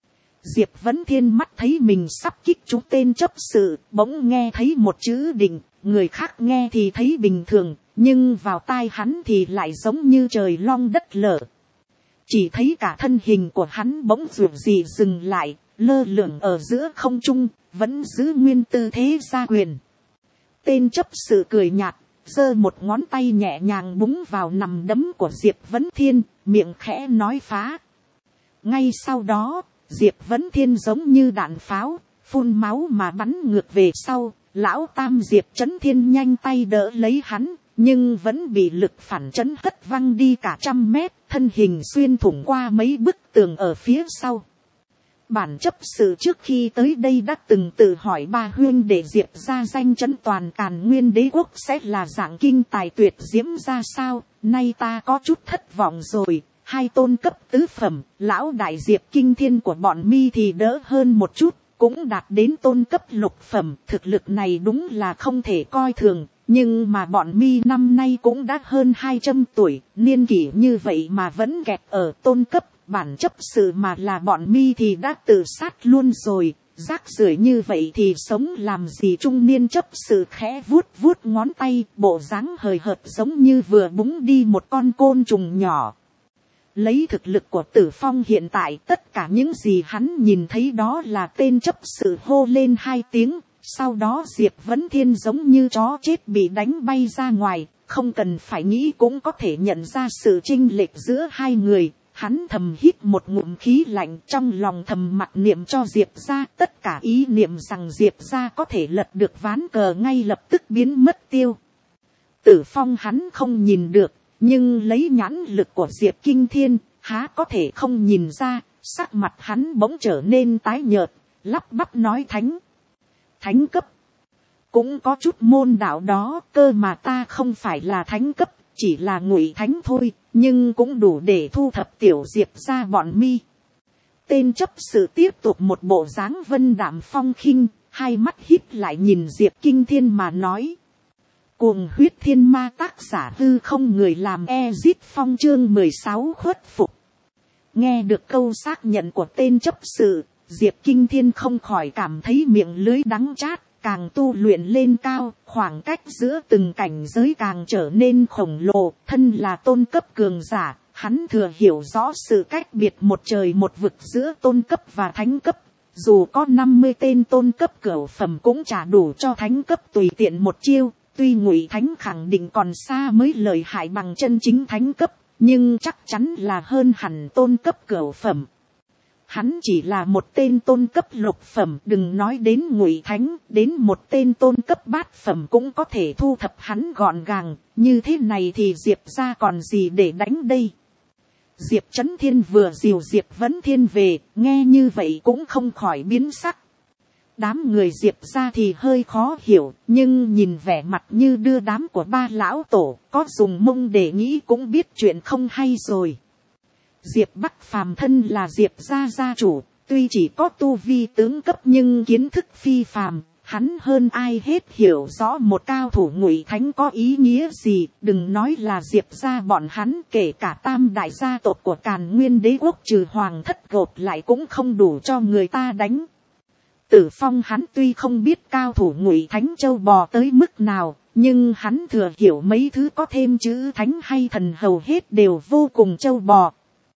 Diệp Vấn Thiên mắt thấy mình sắp kích trúng tên chấp sự, bỗng nghe thấy một chữ định, người khác nghe thì thấy bình thường, nhưng vào tai hắn thì lại giống như trời long đất lở. Chỉ thấy cả thân hình của hắn bỗng rụt rì dừng lại, lơ lửng ở giữa không trung, vẫn giữ nguyên tư thế ra quyền. Tên chấp sự cười nhạt, giơ một ngón tay nhẹ nhàng búng vào nằm đấm của Diệp Vấn Thiên, miệng khẽ nói phá. Ngay sau đó, Diệp Vấn Thiên giống như đạn pháo, phun máu mà bắn ngược về sau, lão tam Diệp Chấn Thiên nhanh tay đỡ lấy hắn, nhưng vẫn bị lực phản chấn hất văng đi cả trăm mét, thân hình xuyên thủng qua mấy bức tường ở phía sau. Bản chấp sự trước khi tới đây đã từng tự hỏi ba huyên để Diệp ra danh chấn toàn Càn Nguyên Đế Quốc sẽ là dạng kinh tài tuyệt diễm ra sao, nay ta có chút thất vọng rồi. Hai tôn cấp tứ phẩm, lão đại Diệp Kinh Thiên của bọn mi thì đỡ hơn một chút, cũng đạt đến tôn cấp lục phẩm, thực lực này đúng là không thể coi thường, nhưng mà bọn mi năm nay cũng đã hơn hai trăm tuổi, niên kỷ như vậy mà vẫn kẹt ở tôn cấp, bản chấp sự mà là bọn mi thì đã tự sát luôn rồi, rác rưởi như vậy thì sống làm gì. Trung niên chấp sự khẽ vuốt vuốt ngón tay, bộ dáng hời hợt giống như vừa búng đi một con côn trùng nhỏ. Lấy thực lực của Tử Phong hiện tại, tất cả những gì hắn nhìn thấy đó là tên chấp sự hô lên hai tiếng, sau đó Diệp Vấn Thiên giống như chó chết bị đánh bay ra ngoài, không cần phải nghĩ cũng có thể nhận ra sự chênh lệch giữa hai người. Hắn thầm hít một ngụm khí lạnh, trong lòng thầm mặc niệm cho Diệp ra, tất cả ý niệm rằng Diệp ra có thể lật được ván cờ ngay lập tức biến mất tiêu. Tử Phong hắn không nhìn được, nhưng lấy nhãn lực của Diệp Kinh Thiên, há có thể không nhìn ra, Sắc mặt hắn bỗng trở nên tái nhợt, lắp bắp nói thánh. Thánh cấp. Cũng có chút môn đạo đó, cơ mà ta không phải là thánh cấp, chỉ là ngụy thánh thôi, nhưng cũng đủ để thu thập tiểu Diệp ra bọn mi. Tên chấp sự tiếp tục một bộ dáng vân đạm phong khinh, hai mắt híp lại nhìn Diệp Kinh Thiên mà nói. Cuồng huyết thiên ma tác giả hư không người làm Ezit Phong chương mười sáu khuất phục. Nghe được câu xác nhận của tên chấp sự, Diệp Kinh Thiên không khỏi cảm thấy miệng lưới đắng chát, càng tu luyện lên cao, khoảng cách giữa từng cảnh giới càng trở nên khổng lồ, thân là tôn cấp cường giả, hắn thừa hiểu rõ sự cách biệt một trời một vực giữa tôn cấp và thánh cấp. Dù có năm mươi tên tôn cấp cửu phẩm cũng chả đủ cho thánh cấp tùy tiện một chiêu, tuy ngụy thánh khẳng định còn xa mới lợi hại bằng chân chính thánh cấp, nhưng chắc chắn là hơn hẳn tôn cấp cửu phẩm. Hắn chỉ là một tên tôn cấp lục phẩm, đừng nói đến ngụy thánh, đến một tên tôn cấp bát phẩm cũng có thể thu thập hắn gọn gàng, như thế này thì Diệp ra còn gì để đánh đây. Diệp Chấn Thiên vừa dìu Diệp Vấn Thiên về, nghe như vậy cũng không khỏi biến sắc. Đám người Diệp ra thì hơi khó hiểu, nhưng nhìn vẻ mặt như đưa đám của ba lão tổ, có dùng mông để nghĩ cũng biết chuyện không hay rồi. Diệp Bắc Phàm thân là Diệp gia gia chủ, tuy chỉ có tu vi tướng cấp nhưng kiến thức phi phàm, hắn hơn ai hết hiểu rõ một cao thủ ngụy thánh có ý nghĩa gì, đừng nói là Diệp gia bọn hắn, kể cả tam đại gia tộc của Càn Nguyên Đế quốc trừ Hoàng thất gộp lại cũng không đủ cho người ta đánh. Tử Phong hắn tuy không biết cao thủ ngụy thánh châu bò tới mức nào, nhưng hắn thừa hiểu mấy thứ có thêm chữ thánh hay thần hầu hết đều vô cùng châu bò.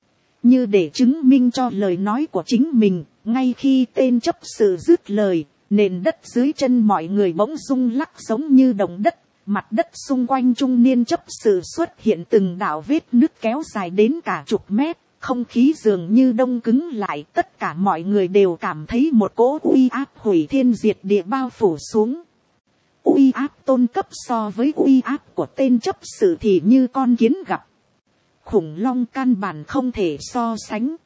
Như để chứng minh cho lời nói của chính mình, ngay khi tên chấp sự dứt lời, nền đất dưới chân mọi người bỗng rung lắc giống như động đất, mặt đất xung quanh trung niên chấp sự xuất hiện từng đạo vết nứt kéo dài đến cả chục mét, không khí dường như đông cứng lại, tất cả mọi người đều cảm thấy một cỗ uy áp hủy thiên diệt địa bao phủ xuống. Uy áp tôn cấp so với uy áp của tên chấp sự thì như con kiến gặp khủng long, căn bản không thể so sánh.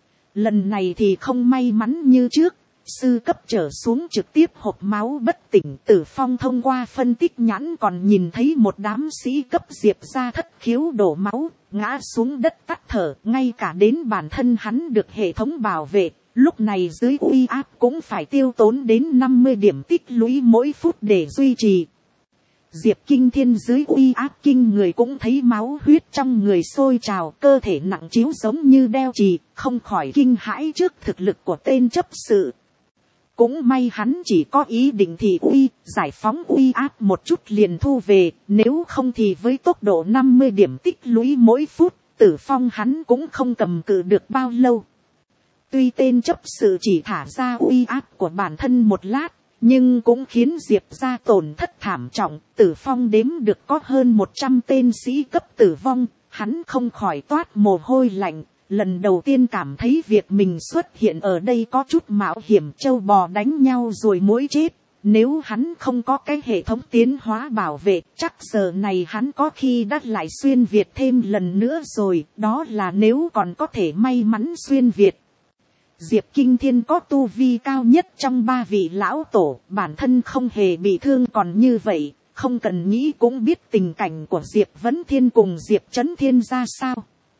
Lần này thì không may mắn như trước, sư cấp trở xuống trực tiếp hộc máu bất tỉnh. Tử Phong thông qua phân tích nhãn còn nhìn thấy một đám sĩ cấp Diệp ra thất khiếu đổ máu, ngã xuống đất tắt thở, ngay cả đến bản thân hắn được hệ thống bảo vệ, lúc này dưới uy áp cũng phải tiêu tốn đến năm mươi điểm tích lũy mỗi phút để duy trì. Diệp Kinh Thiên dưới uy áp kinh người cũng thấy máu huyết trong người sôi trào, cơ thể nặng chiếu giống như đeo chì, không khỏi kinh hãi trước thực lực của tên chấp sự. Cũng may hắn chỉ có ý định thì uy, giải phóng uy áp một chút liền thu về, nếu không thì với tốc độ năm mươi điểm tích lũy mỗi phút, Tử Phong hắn cũng không cầm cự được bao lâu. Tuy tên chấp sự chỉ thả ra uy áp của bản thân một lát, nhưng cũng khiến Diệp ra tổn thất thảm trọng. Tử Phong đếm được có hơn một trăm tên sĩ cấp tử vong, hắn không khỏi toát mồ hôi lạnh, lần đầu tiên cảm thấy việc mình xuất hiện ở đây có chút mạo hiểm, trâu bò đánh nhau rồi muỗi chết. Nếu hắn không có cái hệ thống tiến hóa bảo vệ, chắc giờ này hắn có khi đã lại xuyên Việt thêm lần nữa rồi, đó là nếu còn có thể may mắn xuyên Việt. Diệp Kinh Thiên có tu vi cao nhất trong ba vị lão tổ, bản thân không hề bị thương còn như vậy, không cần nghĩ cũng biết tình cảnh của Diệp Vấn Thiên cùng Diệp Chấn Thiên ra sao.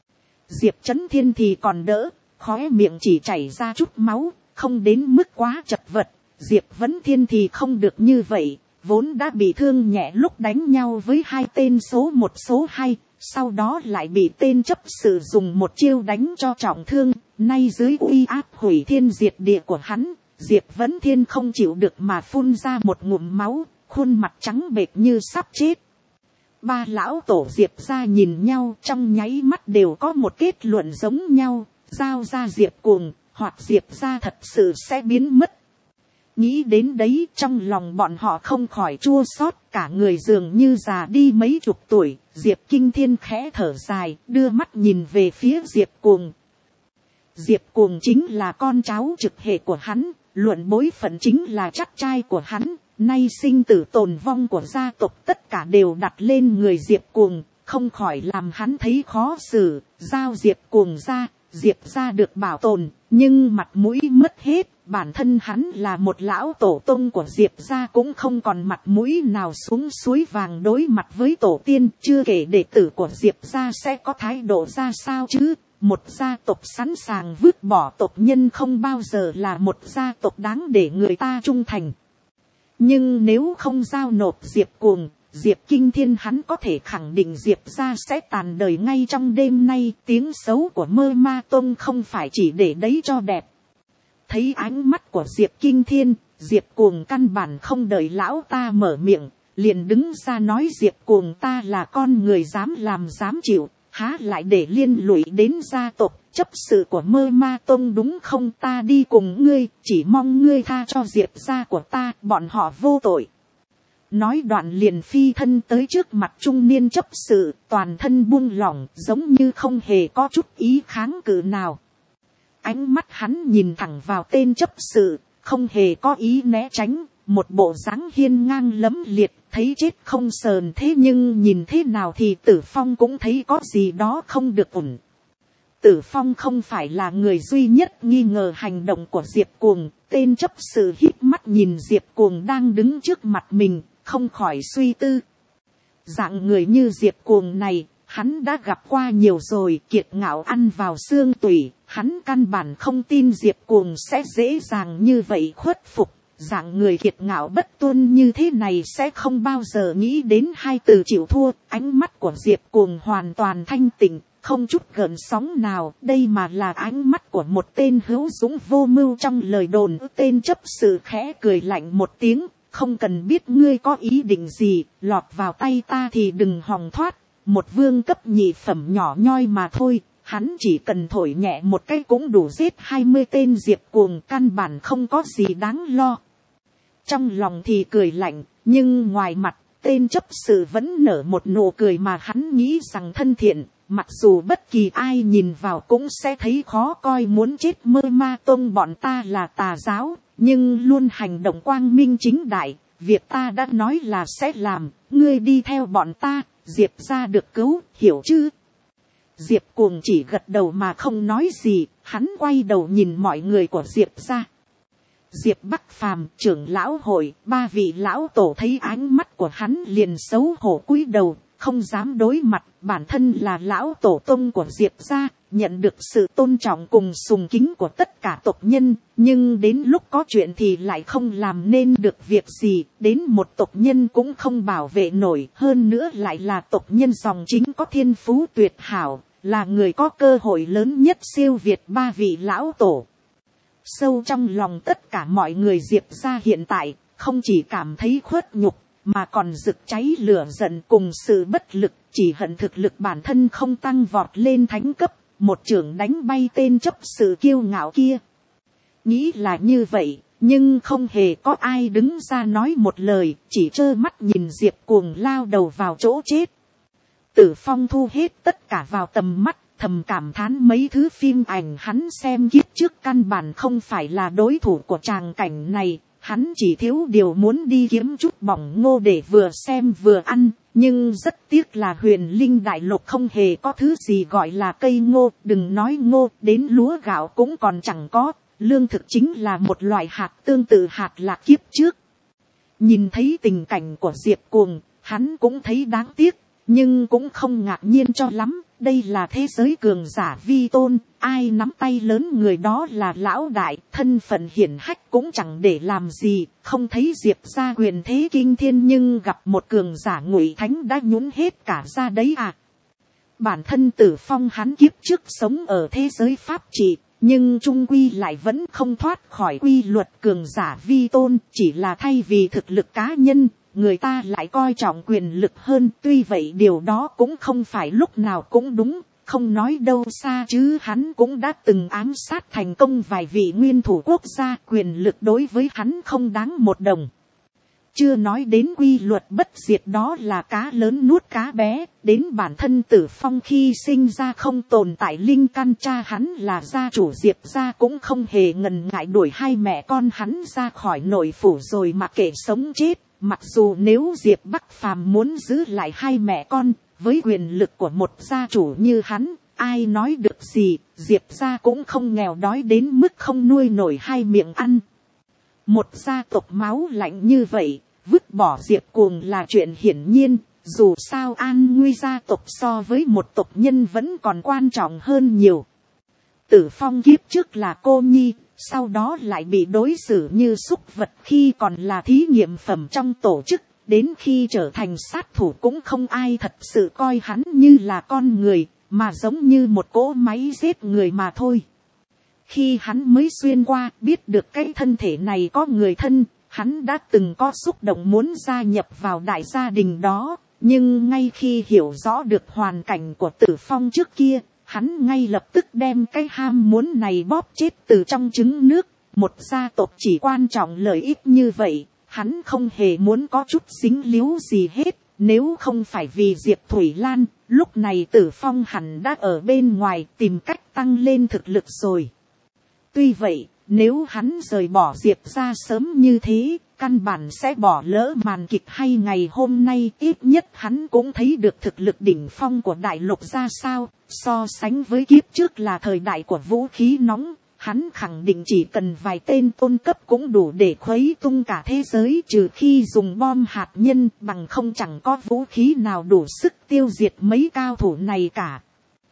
Diệp Chấn Thiên thì còn đỡ, khóe miệng chỉ chảy ra chút máu, không đến mức quá chật vật. Diệp Vấn Thiên thì không được như vậy, vốn đã bị thương nhẹ lúc đánh nhau với hai tên số một số hai, sau đó lại bị tên chấp sự dùng một chiêu đánh cho trọng thương. Nay dưới uy áp hủy thiên diệt địa của hắn, Diệp Vấn Thiên không chịu được mà phun ra một ngụm máu, khuôn mặt trắng bệch như sắp chết. Ba lão tổ Diệp ra nhìn nhau, trong nháy mắt đều có một kết luận giống nhau, giao ra Diệp Cuồng, hoặc Diệp ra thật sự sẽ biến mất. Nghĩ đến đấy, trong lòng bọn họ không khỏi chua xót, cả người dường như già đi mấy chục tuổi. Diệp Kinh Thiên khẽ thở dài, đưa mắt nhìn về phía Diệp Cuồng. Diệp Cuồng chính là con cháu trực hệ của hắn, luận bối phận chính là chắc trai của hắn. Nay sinh tử tồn vong của gia tộc tất cả đều đặt lên người Diệp Cuồng, không khỏi làm hắn thấy khó xử. Giao Diệp Cuồng ra, Diệp gia được bảo tồn, nhưng mặt mũi mất hết, bản thân hắn là một lão tổ tông của Diệp gia cũng không còn mặt mũi nào xuống suối vàng đối mặt với tổ tiên, chưa kể đệ tử của Diệp gia sẽ có thái độ ra sao chứ. Một gia tộc sẵn sàng vứt bỏ tộc nhân không bao giờ là một gia tộc đáng để người ta trung thành. Nhưng nếu không giao nộp Diệp Cuồng, Diệp Kinh Thiên, hắn có thể khẳng định Diệp gia sẽ tàn đời ngay trong đêm nay. Tiếng xấu của Mơ Ma Tông không phải chỉ để đấy cho đẹp. Thấy ánh mắt của Diệp Kinh Thiên, Diệp Cuồng căn bản không đợi lão ta mở miệng, liền đứng ra nói: Diệp Cuồng, ta là con người dám làm dám chịu, há lại để liên lụy đến gia tộc chấp sự của Mơ Ma Tông, đúng không? Ta đi cùng ngươi, chỉ mong ngươi tha cho Diệp gia của ta, bọn họ vô tội. Nói đoạn liền phi thân tới trước mặt trung niên chấp sự, toàn thân buông lỏng, giống như không hề có chút ý kháng cự nào. Ánh mắt hắn nhìn thẳng vào tên chấp sự, không hề có ý né tránh, một bộ dáng hiên ngang lẫm liệt, thấy chết không sờn. Thế nhưng nhìn thế nào thì Tử Phong cũng thấy có gì đó không được ổn. Tử Phong không phải là người duy nhất nghi ngờ hành động của Diệp Cuồng. Tên chấp sự híp mắt nhìn Diệp Cuồng đang đứng trước mặt mình, không khỏi suy tư. Dạng người như Diệp Cuồng này, hắn đã gặp qua nhiều rồi, kiệt ngạo ăn vào xương tủy. Hắn căn bản không tin Diệp Cuồng sẽ dễ dàng như vậy khuất phục. Dạng người kiệt ngạo bất tuân như thế này sẽ không bao giờ nghĩ đến hai từ chịu thua. Ánh mắt của Diệp Cuồng hoàn toàn thanh tịnh, không chút gợn sóng nào. Đây mà là ánh mắt của một tên hữu dũng vô mưu trong lời đồn. Tên chấp sự khẽ cười lạnh một tiếng, không cần biết ngươi có ý định gì, lọt vào tay ta thì đừng hòng thoát. Một vương cấp nhị phẩm nhỏ nhoi mà thôi, hắn chỉ cần thổi nhẹ một cái cũng đủ giết hai mươi tên Diệp Cuồng, căn bản không có gì đáng lo. Trong lòng thì cười lạnh, nhưng ngoài mặt, tên chấp sự vẫn nở một nụ cười mà hắn nghĩ rằng thân thiện. Mặc dù bất kỳ ai nhìn vào cũng sẽ thấy khó coi, muốn chết Mơ Ma Tông bọn ta là tà giáo, nhưng luôn hành động quang minh chính đại. Việc ta đã nói là sẽ làm, ngươi đi theo bọn ta, Diệp gia được cứu, hiểu chứ? Diệp Cuồng chỉ gật đầu mà không nói gì, hắn quay đầu nhìn mọi người của Diệp gia. Diệp Bắc Phàm, trưởng lão hội, ba vị lão tổ thấy ánh mắt của hắn liền xấu hổ cúi đầu, không dám đối mặt. Bản thân là lão tổ tông của Diệp gia, nhận được sự tôn trọng cùng sùng kính của tất cả tộc nhân, nhưng đến lúc có chuyện thì lại không làm nên được việc gì, đến một tộc nhân cũng không bảo vệ nổi, hơn nữa lại là tộc nhân dòng chính có thiên phú tuyệt hảo, là người có cơ hội lớn nhất siêu việt ba vị lão tổ. Sâu trong lòng tất cả mọi người Diệp gia hiện tại, không chỉ cảm thấy khuất nhục, mà còn rực cháy lửa giận cùng sự bất lực, chỉ hận thực lực bản thân không tăng vọt lên thánh cấp, một chưởng đánh bay tên chấp sự kiêu ngạo kia. Nghĩ là như vậy, nhưng không hề có ai đứng ra nói một lời, chỉ trơ mắt nhìn Diệp Cuồng lao đầu vào chỗ chết. Tử Phong thu hết tất cả vào tầm mắt, thầm cảm thán mấy thứ phim ảnh hắn xem kiếp trước căn bản không phải là đối thủ của tràng cảnh này. Hắn chỉ thiếu điều muốn đi kiếm chút bỏng ngô để vừa xem vừa ăn, nhưng rất tiếc là Huyền Linh đại lục không hề có thứ gì gọi là cây ngô, đừng nói ngô, đến lúa gạo cũng còn chẳng có, lương thực chính là một loại hạt tương tự hạt lạc kiếp trước. Nhìn thấy tình cảnh của Diệp Cuồng, hắn cũng thấy đáng tiếc, nhưng cũng không ngạc nhiên cho lắm. Đây là thế giới cường giả vi tôn, ai nắm tay lớn người đó là lão đại, thân phận hiển hách cũng chẳng để làm gì, không thấy Diệp gia quyền thế kinh thiên nhưng gặp một cường giả ngụy thánh đã nhún hết cả ra đấy à. Bản thân Tử Phong hắn kiếp trước sống ở thế giới pháp trị, nhưng trung quy lại vẫn không thoát khỏi quy luật cường giả vi tôn, chỉ là thay vì thực lực cá nhân, người ta lại coi trọng quyền lực hơn. Tuy vậy điều đó cũng không phải lúc nào cũng đúng, không nói đâu xa chứ hắn cũng đã từng ám sát thành công vài vị nguyên thủ quốc gia, quyền lực đối với hắn không đáng một đồng. Chưa nói đến quy luật bất diệt đó là cá lớn nuốt cá bé, đến bản thân Tử Phong khi sinh ra không tồn tại linh căn, cha hắn là gia chủ Diệp gia cũng không hề ngần ngại đuổi hai mẹ con hắn ra khỏi nội phủ rồi mặc kệ sống chết. Mặc dù nếu Diệp Bắc Phàm muốn giữ lại hai mẹ con, với quyền lực của một gia chủ như hắn, Ai nói được gì, Diệp gia cũng không nghèo đói đến mức không nuôi nổi hai miệng ăn. Một gia tộc máu lạnh như vậy, vứt bỏ Diệp Cuồng là chuyện hiển nhiên. Dù sao an nguy gia tộc so với một tộc nhân vẫn còn quan trọng hơn nhiều. Tử Phong kiếp trước là cô nhi, sau đó lại bị đối xử như súc vật khi còn là thí nghiệm phẩm trong tổ chức. Đến khi trở thành sát thủ cũng không ai thật sự coi hắn như là con người, mà giống như một cỗ máy giết người mà thôi. Khi hắn mới xuyên qua biết được cái thân thể này có người thân, hắn đã từng có xúc động muốn gia nhập vào đại gia đình đó. Nhưng ngay khi hiểu rõ được hoàn cảnh của Tử Phong trước kia, hắn ngay lập tức đem cái ham muốn này bóp chết từ trong trứng nước. Một gia tộc chỉ quan trọng lợi ích như vậy, hắn không hề muốn có chút dính líu gì hết. Nếu không phải vì Diệp Thủy Lan, lúc này Tử Phong hẳn đã ở bên ngoài tìm cách tăng lên thực lực rồi. Tuy vậy, nếu hắn rời bỏ Diệp ra sớm như thế, căn bản sẽ bỏ lỡ màn kịch hay ngày hôm nay. Ít nhất hắn cũng thấy được thực lực đỉnh phong của đại lục ra sao. So sánh với kiếp trước là thời đại của vũ khí nóng, hắn khẳng định chỉ cần vài tên tôn cấp cũng đủ để khuấy tung cả thế giới, trừ khi dùng bom hạt nhân, bằng không chẳng có vũ khí nào đủ sức tiêu diệt mấy cao thủ này cả.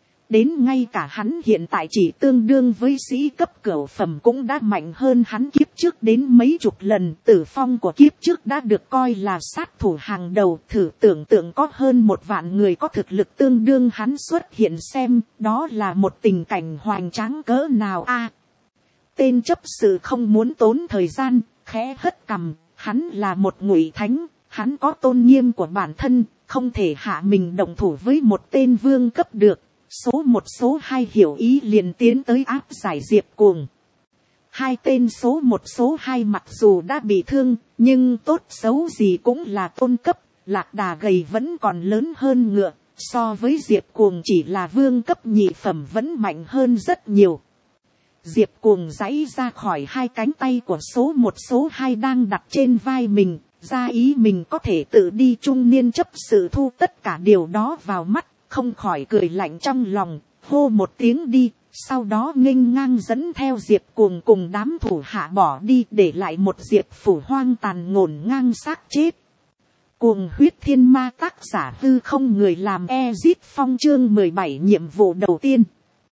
Đến ngay cả hắn hiện tại chỉ tương đương với sĩ cấp cửu phẩm cũng đã mạnh hơn hắn kiếp trước đến mấy chục lần. Tử Phong của kiếp trước đã được coi là sát thủ hàng đầu. Thử tưởng tượng có hơn một vạn người có thực lực tương đương hắn xuất hiện xem, đó là một tình cảnh hoành tráng cỡ nào a. À, tên chấp sự không muốn tốn thời gian, khẽ hất cằm. Hắn là một ngụy thánh, hắn có tôn nghiêm của bản thân, không thể hạ mình động thủ với một tên vương cấp được. Số một số hai hiểu ý liền tiến tới áp giải Diệp Cuồng. Hai tên số một số hai mặc dù đã bị thương, nhưng tốt xấu gì cũng là tôn cấp. Lạc Đà gầy vẫn còn lớn hơn ngựa, so với Diệp Cuồng chỉ là vương cấp nhị phẩm vẫn mạnh hơn rất nhiều. Diệp Cuồng giãy ra khỏi hai cánh tay của số một số hai đang đặt trên vai mình, ra ý mình có thể tự đi. Trung niên chấp sự thu tất cả điều đó vào mắt, không khỏi cười lạnh trong lòng, hô một tiếng đi, sau đó nghênh ngang dẫn theo Diệp Cuồng cùng đám thủ hạ bỏ đi, để lại một Diệp phủ hoang tàn ngổn ngang xác chết. Cuồng huyết thiên ma, tác giả Hư Không, người làm Ezit Phong, chương mười bảy nhiệm vụ đầu tiên.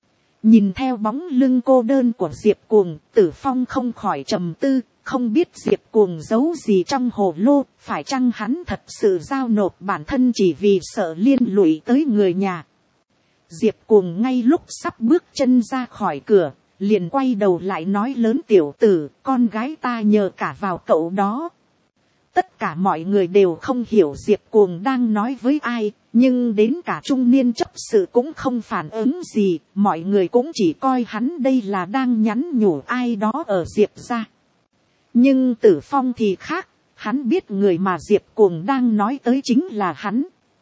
Nhìn theo bóng lưng cô đơn của Diệp Cuồng, Tử Phong không khỏi trầm tư, không biết Diệp Cuồng giấu gì trong hồ lô, phải chăng hắn thật sự giao nộp bản thân chỉ vì sợ liên lụy tới người nhà. Diệp Cuồng ngay lúc sắp bước chân ra khỏi cửa, liền quay đầu lại nói lớn: tiểu tử, con gái ta nhờ cả vào cậu đó. Tất cả mọi người đều không hiểu Diệp Cuồng đang nói với ai, nhưng đến cả trung niên chấp sự cũng không phản ứng gì, mọi người cũng chỉ coi hắn đây là đang nhắn nhủ ai đó ở Diệp gia. Nhưng Tử Phong thì khác, hắn biết người mà Diệp Cuồng đang nói tới chính là hắn.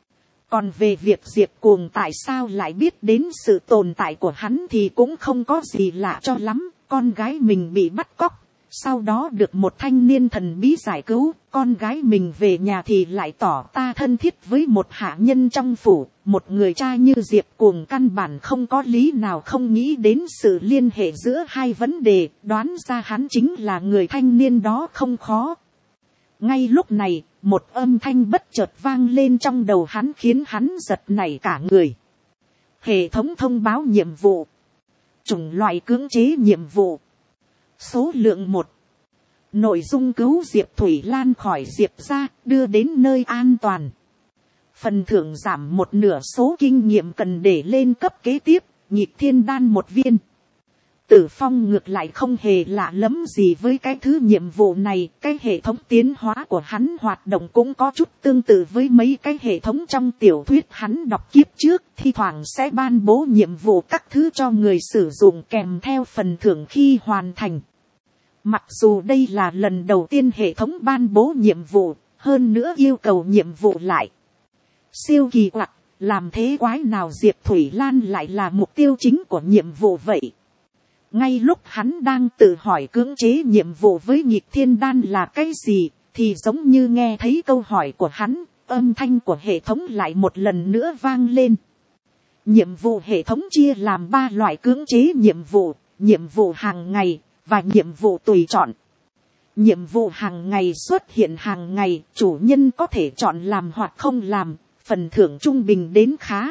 Còn về việc Diệp Cuồng tại sao lại biết đến sự tồn tại của hắn thì cũng không có gì lạ cho lắm. Con gái mình bị bắt cóc, sau đó được một thanh niên thần bí giải cứu. Con gái mình về nhà thì lại tỏ ta thân thiết với một hạ nhân trong phủ. Một người cha như Diệp Cuồng căn bản không có lý nào không nghĩ đến sự liên hệ giữa hai vấn đề. Đoán ra hắn chính là người thanh niên đó không khó. Ngay lúc này, một âm thanh bất chợt vang lên trong đầu hắn, khiến hắn giật nảy cả người. Hệ thống thông báo nhiệm vụ. Chủng loại cưỡng chế nhiệm vụ. Số lượng một. Nội dung: cứu Diệp Thủy Lan khỏi Diệp gia, đưa đến nơi an toàn. Phần thưởng giảm một nửa số kinh nghiệm cần để lên cấp kế tiếp, nhịp thiên đan một viên. Tử Phong ngược lại không hề lạ lẫm gì với cái thứ nhiệm vụ này. Cái hệ thống tiến hóa của hắn hoạt động cũng có chút tương tự với mấy cái hệ thống trong tiểu thuyết hắn đọc kiếp trước. Thi thoảng sẽ ban bố nhiệm vụ các thứ cho người sử dụng kèm theo phần thưởng khi hoàn thành. Mặc dù đây là lần đầu tiên hệ thống ban bố nhiệm vụ, hơn nữa yêu cầu nhiệm vụ lại siêu kỳ quặc, làm thế quái nào Diệp Thủy Lan lại là mục tiêu chính của nhiệm vụ vậy? Ngay lúc hắn đang tự hỏi cưỡng chế nhiệm vụ với nhịp thiên đan là cái gì, thì giống như nghe thấy câu hỏi của hắn, âm thanh của hệ thống lại một lần nữa vang lên. Nhiệm vụ hệ thống chia làm ba loại cưỡng chế nhiệm vụ, nhiệm vụ hàng ngày và nhiệm vụ tùy chọn. Nhiệm vụ hàng ngày xuất hiện hàng ngày, chủ nhân có thể chọn làm hoặc không làm, phần thưởng trung bình đến khá.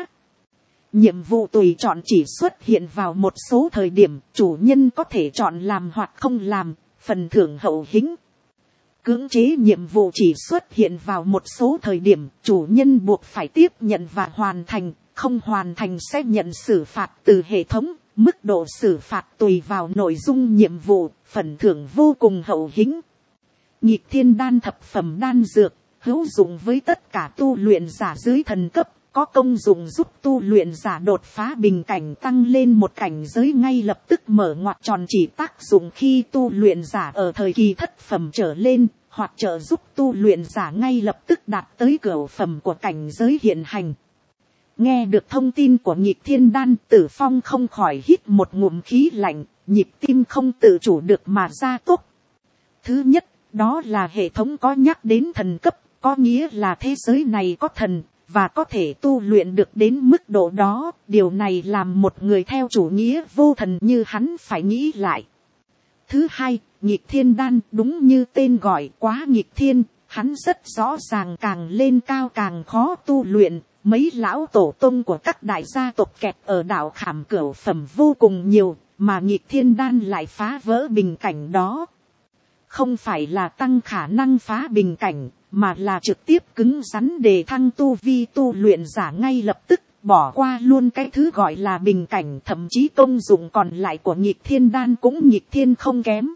Nhiệm vụ tùy chọn chỉ xuất hiện vào một số thời điểm, chủ nhân có thể chọn làm hoặc không làm, phần thưởng hậu hĩnh. Cưỡng chế nhiệm vụ chỉ xuất hiện vào một số thời điểm, chủ nhân buộc phải tiếp nhận và hoàn thành, không hoàn thành sẽ nhận xử phạt từ hệ thống. Mức độ xử phạt tùy vào nội dung nhiệm vụ, phần thưởng vô cùng hậu hĩnh. Nhịp thiên đan thập phẩm đan dược, hữu dụng với tất cả tu luyện giả dưới thần cấp, có công dụng giúp tu luyện giả đột phá bình cảnh tăng lên một cảnh giới ngay lập tức mở ngoặc tròn, chỉ tác dụng khi tu luyện giả ở thời kỳ thất phẩm trở lên, hoặc trợ giúp tu luyện giả ngay lập tức đạt tới cửu phẩm của cảnh giới hiện hành. Nghe được thông tin của nhịp thiên đan, Tử Phong không khỏi hít một ngụm khí lạnh, nhịp tim không tự chủ được mà gia tốc. Thứ nhất, đó là hệ thống có nhắc đến thần cấp, có nghĩa là thế giới này có thần, và có thể tu luyện được đến mức độ đó. Điều này làm một người theo chủ nghĩa vô thần như hắn phải nghĩ lại. Thứ hai, nhịp thiên đan đúng như tên gọi, quá nhịp thiên, hắn rất rõ ràng càng lên cao càng khó tu luyện. Mấy lão tổ tông của các đại gia tộc kẹt ở đảo Khảm cửu phẩm vô cùng nhiều, mà nhịp thiên đan lại phá vỡ bình cảnh đó. Không phải là tăng khả năng phá bình cảnh, mà là trực tiếp cứng rắn đề thăng tu vi tu luyện giả ngay lập tức, bỏ qua luôn cái thứ gọi là bình cảnh, thậm chí công dụng còn lại của nhịp thiên đan cũng nhịp thiên không kém.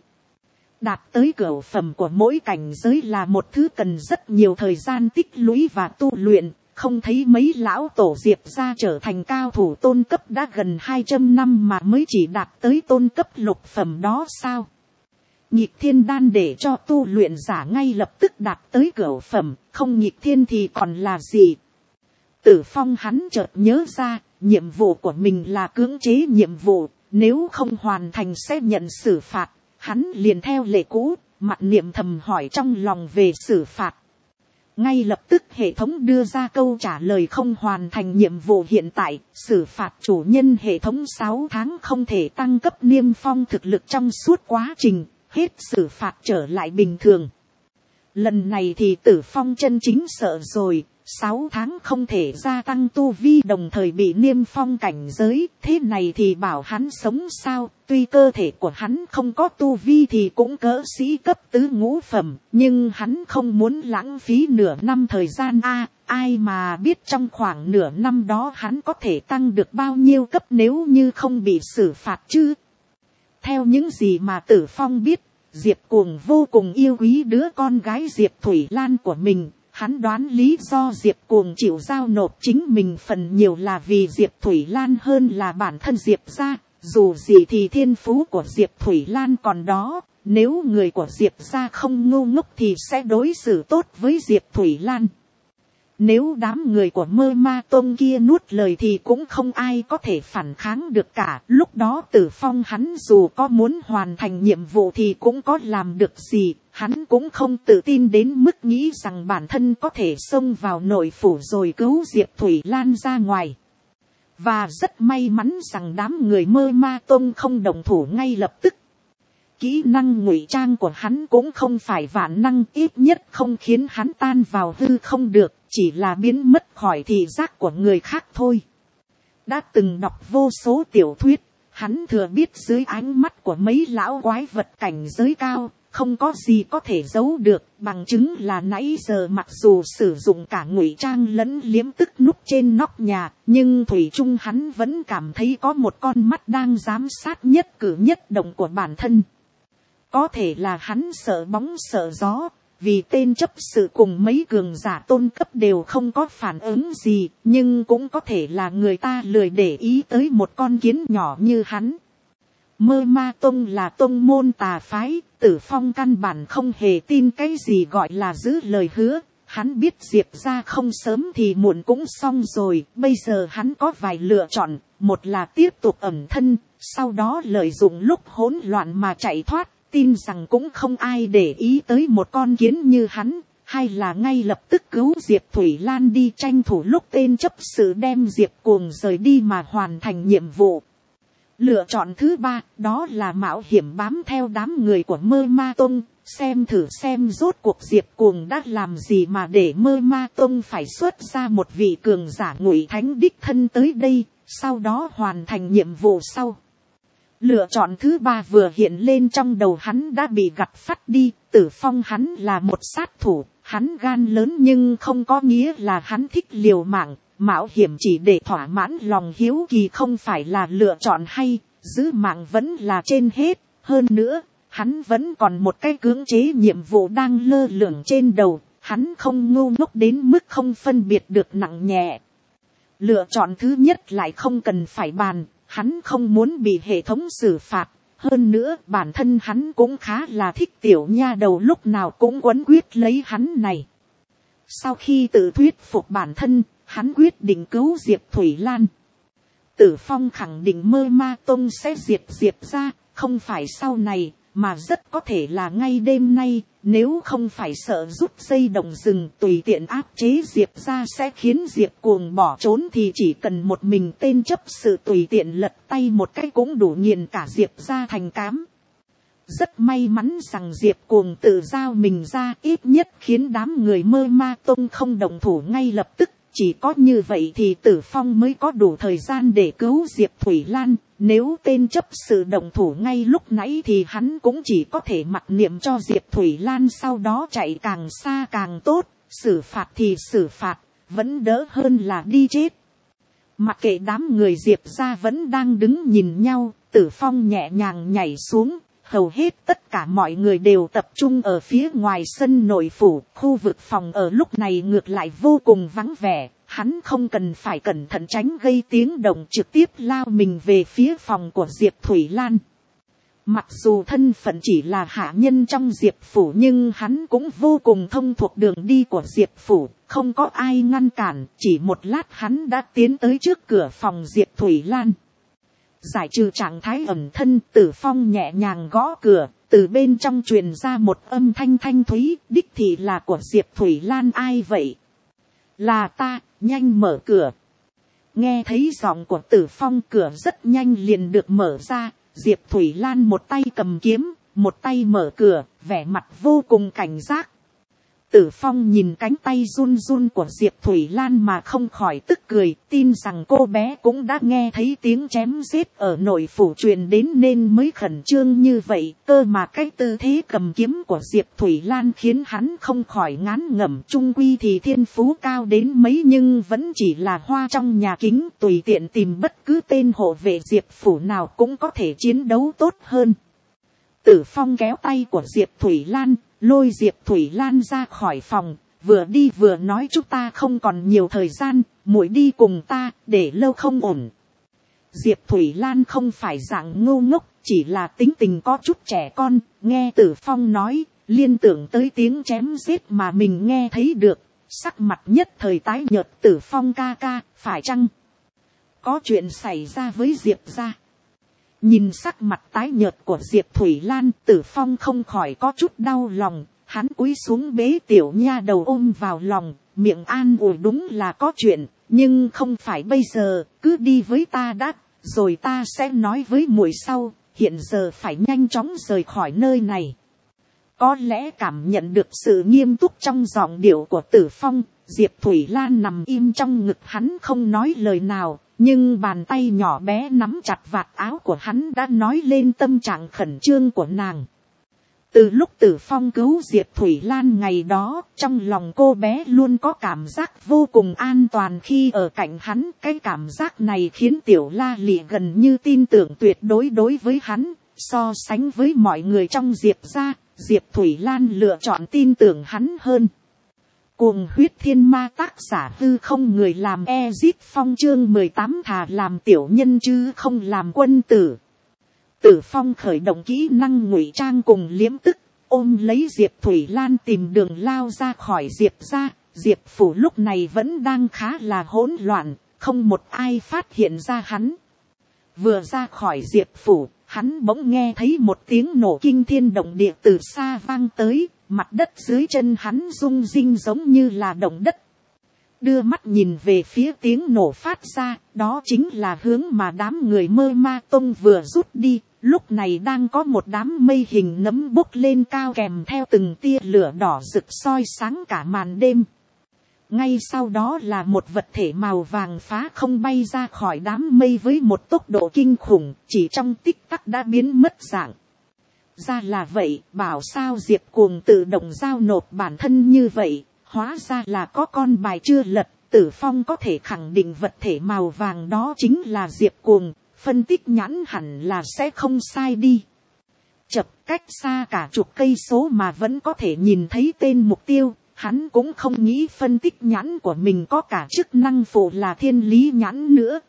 Đạt tới cửu phẩm của mỗi cảnh giới là một thứ cần rất nhiều thời gian tích lũy và tu luyện. Không thấy mấy lão tổ Diệp gia trở thành cao thủ tôn cấp đã gần hai trăm năm mà mới chỉ đạt tới tôn cấp lục phẩm đó sao? Nhịp thiên đan để cho tu luyện giả ngay lập tức đạt tới cửu phẩm, không nhịp thiên thì còn là gì? Tử Phong hắn chợt nhớ ra, nhiệm vụ của mình là cưỡng chế nhiệm vụ, nếu không hoàn thành sẽ nhận xử phạt. Hắn liền theo lệ cũ, mặt niệm thầm hỏi trong lòng về xử phạt. Ngay lập tức hệ thống đưa ra câu trả lời: không hoàn thành nhiệm vụ hiện tại, xử phạt chủ nhân hệ thống sáu tháng không thể tăng cấp niêm phong thực lực trong suốt quá trình, hết xử phạt trở lại bình thường. Lần này thì Tử Phong chân chính sợ rồi, sáu tháng không thể gia tăng tu vi đồng thời bị niêm phong cảnh giới, thế này thì bảo hắn sống sao? Tuy cơ thể của hắn không có tu vi thì cũng cỡ sĩ cấp tứ ngũ phẩm, nhưng hắn không muốn lãng phí nửa năm thời gian a. À, ai mà biết trong khoảng nửa năm đó hắn có thể tăng được bao nhiêu cấp nếu như không bị xử phạt chứ? Theo những gì mà Tử Phong biết, Diệp Cuồng vô cùng yêu quý đứa con gái Diệp Thủy Lan của mình. Hắn đoán lý do Diệp Cuồng chịu giao nộp chính mình phần nhiều là vì Diệp Thủy Lan hơn là bản thân Diệp gia. Dù gì thì thiên phú của Diệp Thủy Lan còn đó, nếu người của Diệp gia không ngu ngốc thì sẽ đối xử tốt với Diệp Thủy Lan. Nếu đám người của Mơ Ma Tông kia nuốt lời thì cũng không ai có thể phản kháng được cả. Lúc đó Tử Phong hắn dù có muốn hoàn thành nhiệm vụ thì cũng có làm được gì. Hắn cũng không tự tin đến mức nghĩ rằng bản thân có thể xông vào nội phủ rồi cứu Diệp Thủy Lan ra ngoài. Và rất may mắn rằng đám người Mơ Ma Tông không đồng thủ ngay lập tức. Kỹ năng ngụy trang của hắn cũng không phải vạn năng, ít nhất không khiến hắn tan vào hư không được, chỉ là biến mất khỏi thị giác của người khác thôi. Đã từng đọc vô số tiểu thuyết, hắn thừa biết dưới ánh mắt của mấy lão quái vật cảnh giới cao, không có gì có thể giấu được, bằng chứng là nãy giờ mặc dù sử dụng cả ngụy trang lẫn liếm tức núp trên nóc nhà, nhưng thủy chung hắn vẫn cảm thấy có một con mắt đang giám sát nhất cử nhất động của bản thân. Có thể là hắn sợ bóng sợ gió, vì tên chấp sự cùng mấy cường giả tôn cấp đều không có phản ứng gì, nhưng cũng có thể là người ta lười để ý tới một con kiến nhỏ như hắn. Mơ Ma Tông là tông môn tà phái, Tử Phong căn bản không hề tin cái gì gọi là giữ lời hứa. Hắn biết Diệp ra không sớm thì muộn cũng xong rồi, bây giờ hắn có vài lựa chọn, một là tiếp tục ẩn thân, sau đó lợi dụng lúc hỗn loạn mà chạy thoát, tin rằng cũng không ai để ý tới một con kiến như hắn. hay là ngay lập tức cứu Diệp Thủy Lan đi, tranh thủ lúc tên chấp sự đem Diệp Cuồng rời đi mà hoàn thành nhiệm vụ. Lựa chọn thứ ba, đó là mạo hiểm bám theo đám người của Mơ Ma Tông, xem thử xem rốt cuộc Diệp Cuồng đã làm gì mà để Mơ Ma Tông phải xuất ra một vị cường giả Ngụy Thánh đích thân tới đây, sau đó hoàn thành nhiệm vụ sau. Lựa chọn thứ ba vừa hiện lên trong đầu hắn đã bị gặt phắt đi. Tử Phong hắn là một sát thủ, hắn gan lớn nhưng không có nghĩa là hắn thích liều mạng. Mạo hiểm chỉ để thỏa mãn lòng hiếu kỳ không phải là lựa chọn hay, giữ mạng vẫn là trên hết. Hơn nữa, hắn vẫn còn một cái cưỡng chế nhiệm vụ đang lơ lửng trên đầu, hắn không ngu ngốc đến mức không phân biệt được nặng nhẹ. Lựa chọn thứ nhất lại không cần phải bàn, hắn không muốn bị hệ thống xử phạt. Hơn nữa bản thân hắn cũng khá là thích tiểu nha đầu lúc nào cũng quấn quyết lấy hắn này. Sau khi tự thuyết phục bản thân, hắn quyết định cứu Diệp Thủy Lan. Tử Phong khẳng định Mơ Ma Tông sẽ diệt Diệp ra, không phải sau này, mà rất có thể là ngay đêm nay. Nếu không phải sợ rút dây động rừng tùy tiện áp chế Diệp ra sẽ khiến Diệp Cuồng bỏ trốn, thì chỉ cần một mình tên chấp sự tùy tiện lật tay một cái cũng đủ nghiền cả Diệp ra thành cám. Rất may mắn rằng Diệp Cuồng tự giao mình ra, ít nhất khiến đám người Mơ Ma Tông không động thủ ngay lập tức. Chỉ có như vậy thì Tử Phong mới có đủ thời gian để cứu Diệp Thủy Lan. Nếu tên chấp sự động thủ ngay lúc nãy thì hắn cũng chỉ có thể mặc niệm cho Diệp Thủy Lan sau đó chạy càng xa càng tốt. Xử phạt thì xử phạt, vẫn đỡ hơn là đi chết. Mặc kệ đám người Diệp ra vẫn đang đứng nhìn nhau, Tử Phong nhẹ nhàng nhảy xuống. Hầu hết tất cả mọi người đều tập trung ở phía ngoài sân nội phủ, khu vực phòng ở lúc này ngược lại vô cùng vắng vẻ, hắn không cần phải cẩn thận tránh gây tiếng động, trực tiếp lao mình về phía phòng của Diệp Thủy Lan. Mặc dù thân phận chỉ là hạ nhân trong Diệp phủ nhưng hắn cũng vô cùng thông thuộc đường đi của Diệp phủ, không có ai ngăn cản, chỉ một lát hắn đã tiến tới trước cửa phòng Diệp Thủy Lan. Giải trừ trạng thái ẩn thân, Tử Phong nhẹ nhàng gõ cửa, từ bên trong truyền ra một âm thanh thanh thúy, đích thị là của Diệp Thủy Lan. Ai vậy? Là ta, nhanh mở cửa. Nghe thấy giọng của Tử Phong, cửa rất nhanh liền được mở ra. Diệp Thủy Lan một tay cầm kiếm, một tay mở cửa, vẻ mặt vô cùng cảnh giác. Tử Phong nhìn cánh tay run run của Diệp Thủy Lan mà không khỏi tức cười, tin rằng cô bé cũng đã nghe thấy tiếng chém giết ở nội phủ truyền đến nên mới khẩn trương như vậy. Cơ mà cái tư thế cầm kiếm của Diệp Thủy Lan khiến hắn không khỏi ngán ngẩm. Trung quy thì thiên phú cao đến mấy nhưng vẫn chỉ là hoa trong nhà kính, tùy tiện tìm bất cứ tên hộ vệ Diệp phủ nào cũng có thể chiến đấu tốt hơn. Tử Phong kéo tay của Diệp Thủy Lan, lôi Diệp Thủy Lan ra khỏi phòng, vừa đi vừa nói chúng ta không còn nhiều thời gian, muội đi cùng ta, để lâu không ổn. Diệp Thủy Lan không phải dạng ngu ngốc, chỉ là tính tình có chút trẻ con, nghe Tử Phong nói, liên tưởng tới tiếng chém giết mà mình nghe thấy được, sắc mặt nhất thời tái nhợt. Tử Phong ca ca, phải chăng có chuyện xảy ra với Diệp gia? Nhìn sắc mặt tái nhợt của Diệp Thủy Lan, Tử Phong không khỏi có chút đau lòng, hắn cúi xuống bế tiểu nha đầu ôm vào lòng, miệng an ủi đúng là có chuyện, nhưng không phải bây giờ, cứ đi với ta đã, rồi ta sẽ nói với muội sau, hiện giờ phải nhanh chóng rời khỏi nơi này. Có lẽ cảm nhận được sự nghiêm túc trong giọng điệu của Tử Phong, Diệp Thủy Lan nằm im trong ngực hắn không nói lời nào. Nhưng bàn tay nhỏ bé nắm chặt vạt áo của hắn đã nói lên tâm trạng khẩn trương của nàng. Từ lúc Tử Phong cứu Diệp Thủy Lan ngày đó, trong lòng cô bé luôn có cảm giác vô cùng an toàn khi ở cạnh hắn. Cái cảm giác này khiến Tiểu La Lị gần như tin tưởng tuyệt đối đối với hắn. So sánh với mọi người trong Diệp gia, Diệp Thủy Lan lựa chọn tin tưởng hắn hơn. Cuồng huyết thiên ma, tác giả Hư Không, người làm Ezit Phong, chương mười tám thà làm tiểu nhân chứ không làm quân tử. Tử Phong khởi động kỹ năng ngụy trang cùng liếm tức, ôm lấy Diệp Thủy Lan tìm đường lao ra khỏi Diệp gia. Diệp phủ lúc này vẫn đang khá là hỗn loạn, không một ai phát hiện ra hắn. Vừa ra khỏi Diệp phủ, hắn bỗng nghe thấy một tiếng nổ kinh thiên động địa từ xa vang tới. mặt đất dưới chân hắn rung rinh giống như là động đất. Đưa mắt nhìn về phía tiếng nổ phát ra, đó chính là hướng mà đám người Mơ Ma Tông vừa rút đi. Lúc này đang có một đám mây hình nấm bốc lên cao kèm theo từng tia lửa đỏ rực soi sáng cả màn đêm. Ngay sau đó là một vật thể màu vàng phá không bay ra khỏi đám mây với một tốc độ kinh khủng, chỉ trong tích tắc đã biến mất dạng. Ra là vậy, bảo sao Diệp Cuồng tự động giao nộp bản thân như vậy, hóa ra là có con bài chưa lật. Tử Phong có thể khẳng định vật thể màu vàng đó chính là Diệp Cuồng, phân tích nhãn hẳn là sẽ không sai đi. Chập cách xa cả chục cây số mà vẫn có thể nhìn thấy tên mục tiêu, hắn cũng không nghĩ phân tích nhãn của mình có cả chức năng phụ là thiên lý nhãn nữa.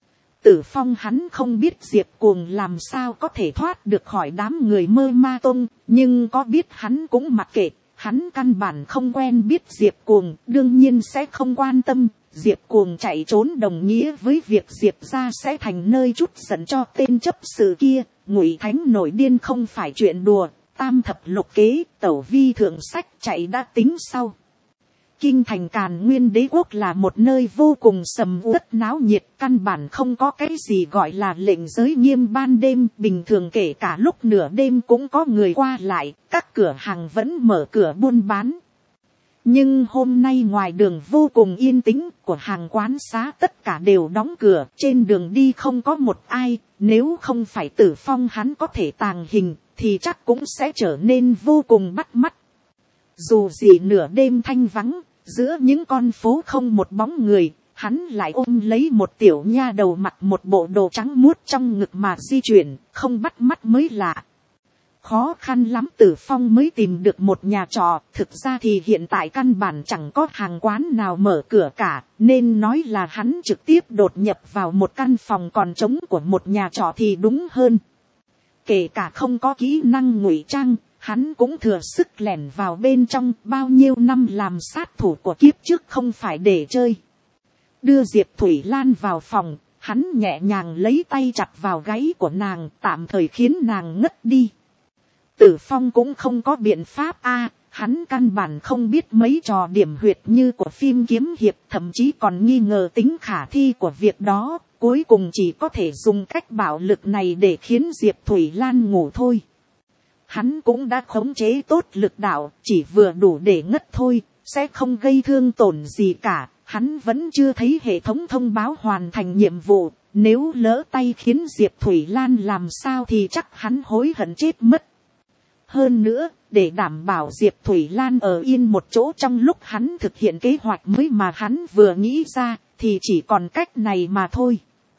Tử Phong hắn không biết Diệp Cuồng làm sao có thể thoát được khỏi đám người Mơ Ma Tông, nhưng có biết hắn cũng mặc kệ, hắn căn bản không quen biết Diệp Cuồng, đương nhiên sẽ không quan tâm. Diệp Cuồng chạy trốn đồng nghĩa với việc Diệp gia sẽ thành nơi trút giận cho tên chấp sự kia. Ngụy Thánh nổi điên không phải chuyện đùa, tam thập lục kế, tẩu vi thượng sách chạy đã tính sau. Kinh thành Càn Nguyên Đế quốc là một nơi vô cùng sầm uất náo nhiệt, căn bản không có cái gì gọi là lệnh giới nghiêm ban đêm, bình thường kể cả lúc nửa đêm cũng có người qua lại, các cửa hàng vẫn mở cửa buôn bán. Nhưng hôm nay ngoài đường vô cùng yên tĩnh, của hàng quán xá tất cả đều đóng cửa, trên đường đi không có một ai, nếu không phải Tử Phong hắn có thể tàng hình, thì chắc cũng sẽ trở nên vô cùng bắt mắt. Dù gì nửa đêm thanh vắng, giữa những con phố không một bóng người, hắn lại ôm lấy một tiểu nha đầu mặc một bộ đồ trắng muốt trong ngực mà di chuyển, không bắt mắt mới lạ. Khó khăn lắm Tử Phong mới tìm được một nhà trọ, thực ra thì hiện tại căn bản chẳng có hàng quán nào mở cửa cả, nên nói là hắn trực tiếp đột nhập vào một căn phòng còn trống của một nhà trọ thì đúng hơn. Kể cả không có kỹ năng ngụy trang, hắn cũng thừa sức lẻn vào bên trong, bao nhiêu năm làm sát thủ của kiếp trước không phải để chơi. Đưa Diệp Thủy Lan vào phòng, hắn nhẹ nhàng lấy tay chặt vào gáy của nàng, tạm thời khiến nàng ngất đi. Tử Phong cũng không có biện pháp a, hắn căn bản không biết mấy trò điểm huyệt như của phim kiếm hiệp, thậm chí còn nghi ngờ tính khả thi của việc đó, cuối cùng chỉ có thể dùng cách bạo lực này để khiến Diệp Thủy Lan ngủ thôi. Hắn cũng đã khống chế tốt lực đạo, chỉ vừa đủ để ngất thôi, sẽ không gây thương tổn gì cả. Hắn vẫn chưa thấy hệ thống thông báo hoàn thành nhiệm vụ, nếu lỡ tay khiến Diệp Thủy Lan làm sao thì chắc hắn hối hận chết mất. Hơn nữa, để đảm bảo Diệp Thủy Lan ở yên một chỗ trong lúc hắn thực hiện kế hoạch mới mà hắn vừa nghĩ ra, thì chỉ còn cách này mà thôi.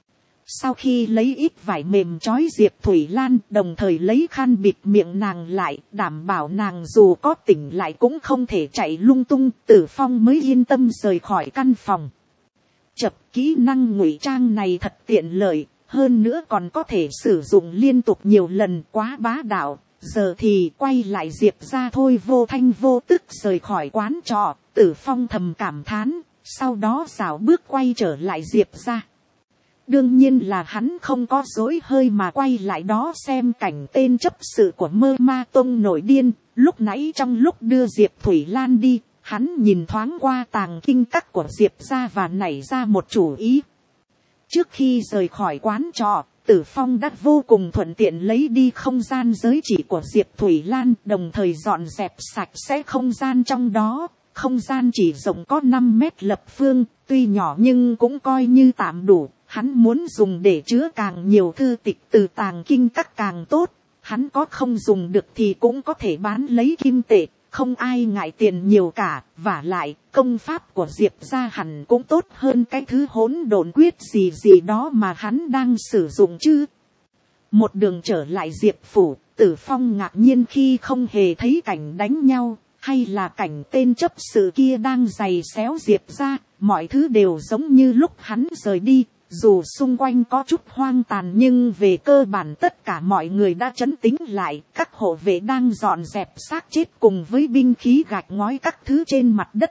Sau khi lấy ít vải mềm trói Diệp Thủy Lan, đồng thời lấy khăn bịt miệng nàng lại, đảm bảo nàng dù có tỉnh lại cũng không thể chạy lung tung, Tử Phong mới yên tâm rời khỏi căn phòng. Chập kỹ năng ngụy trang này thật tiện lợi, hơn nữa còn có thể sử dụng liên tục nhiều lần, quá bá đạo. Giờ thì quay lại Diệp ra thôi, vô thanh vô tức rời khỏi quán trọ. Tử Phong thầm cảm thán, sau đó rảo bước quay trở lại Diệp ra. Đương nhiên là hắn không có dối hơi mà quay lại đó xem cảnh tên chấp sự của Mơ Ma Tông nổi điên. Lúc nãy trong lúc đưa Diệp Thủy Lan đi, hắn nhìn thoáng qua tàng kinh các của Diệp ra và nảy ra một chủ ý. Trước khi rời khỏi quán trọ, Tử Phong đã vô cùng thuận tiện lấy đi không gian giới chỉ của Diệp Thủy Lan, đồng thời dọn dẹp sạch sẽ không gian trong đó. Không gian chỉ rộng có năm mét lập phương, tuy nhỏ nhưng cũng coi như tạm đủ. Hắn muốn dùng để chứa càng nhiều thư tịch từ tàng kinh các càng tốt. Hắn có không dùng được thì cũng có thể bán lấy kim tệ, không ai ngại tiền nhiều cả. Vả lại, công pháp của Diệp ra hẳn cũng tốt hơn cái thứ hỗn độn quyết gì gì đó mà hắn đang sử dụng chứ. Một đường trở lại Diệp phủ, Tử Phong ngạc nhiên khi không hề thấy cảnh đánh nhau, hay là cảnh tên chấp sự kia đang giày xéo Diệp ra. Mọi thứ đều giống như lúc hắn rời đi. Dù xung quanh có chút hoang tàn nhưng về cơ bản tất cả mọi người đã trấn tĩnh lại. Các hộ vệ đang dọn dẹp xác chết cùng với binh khí gạch ngói các thứ trên mặt đất.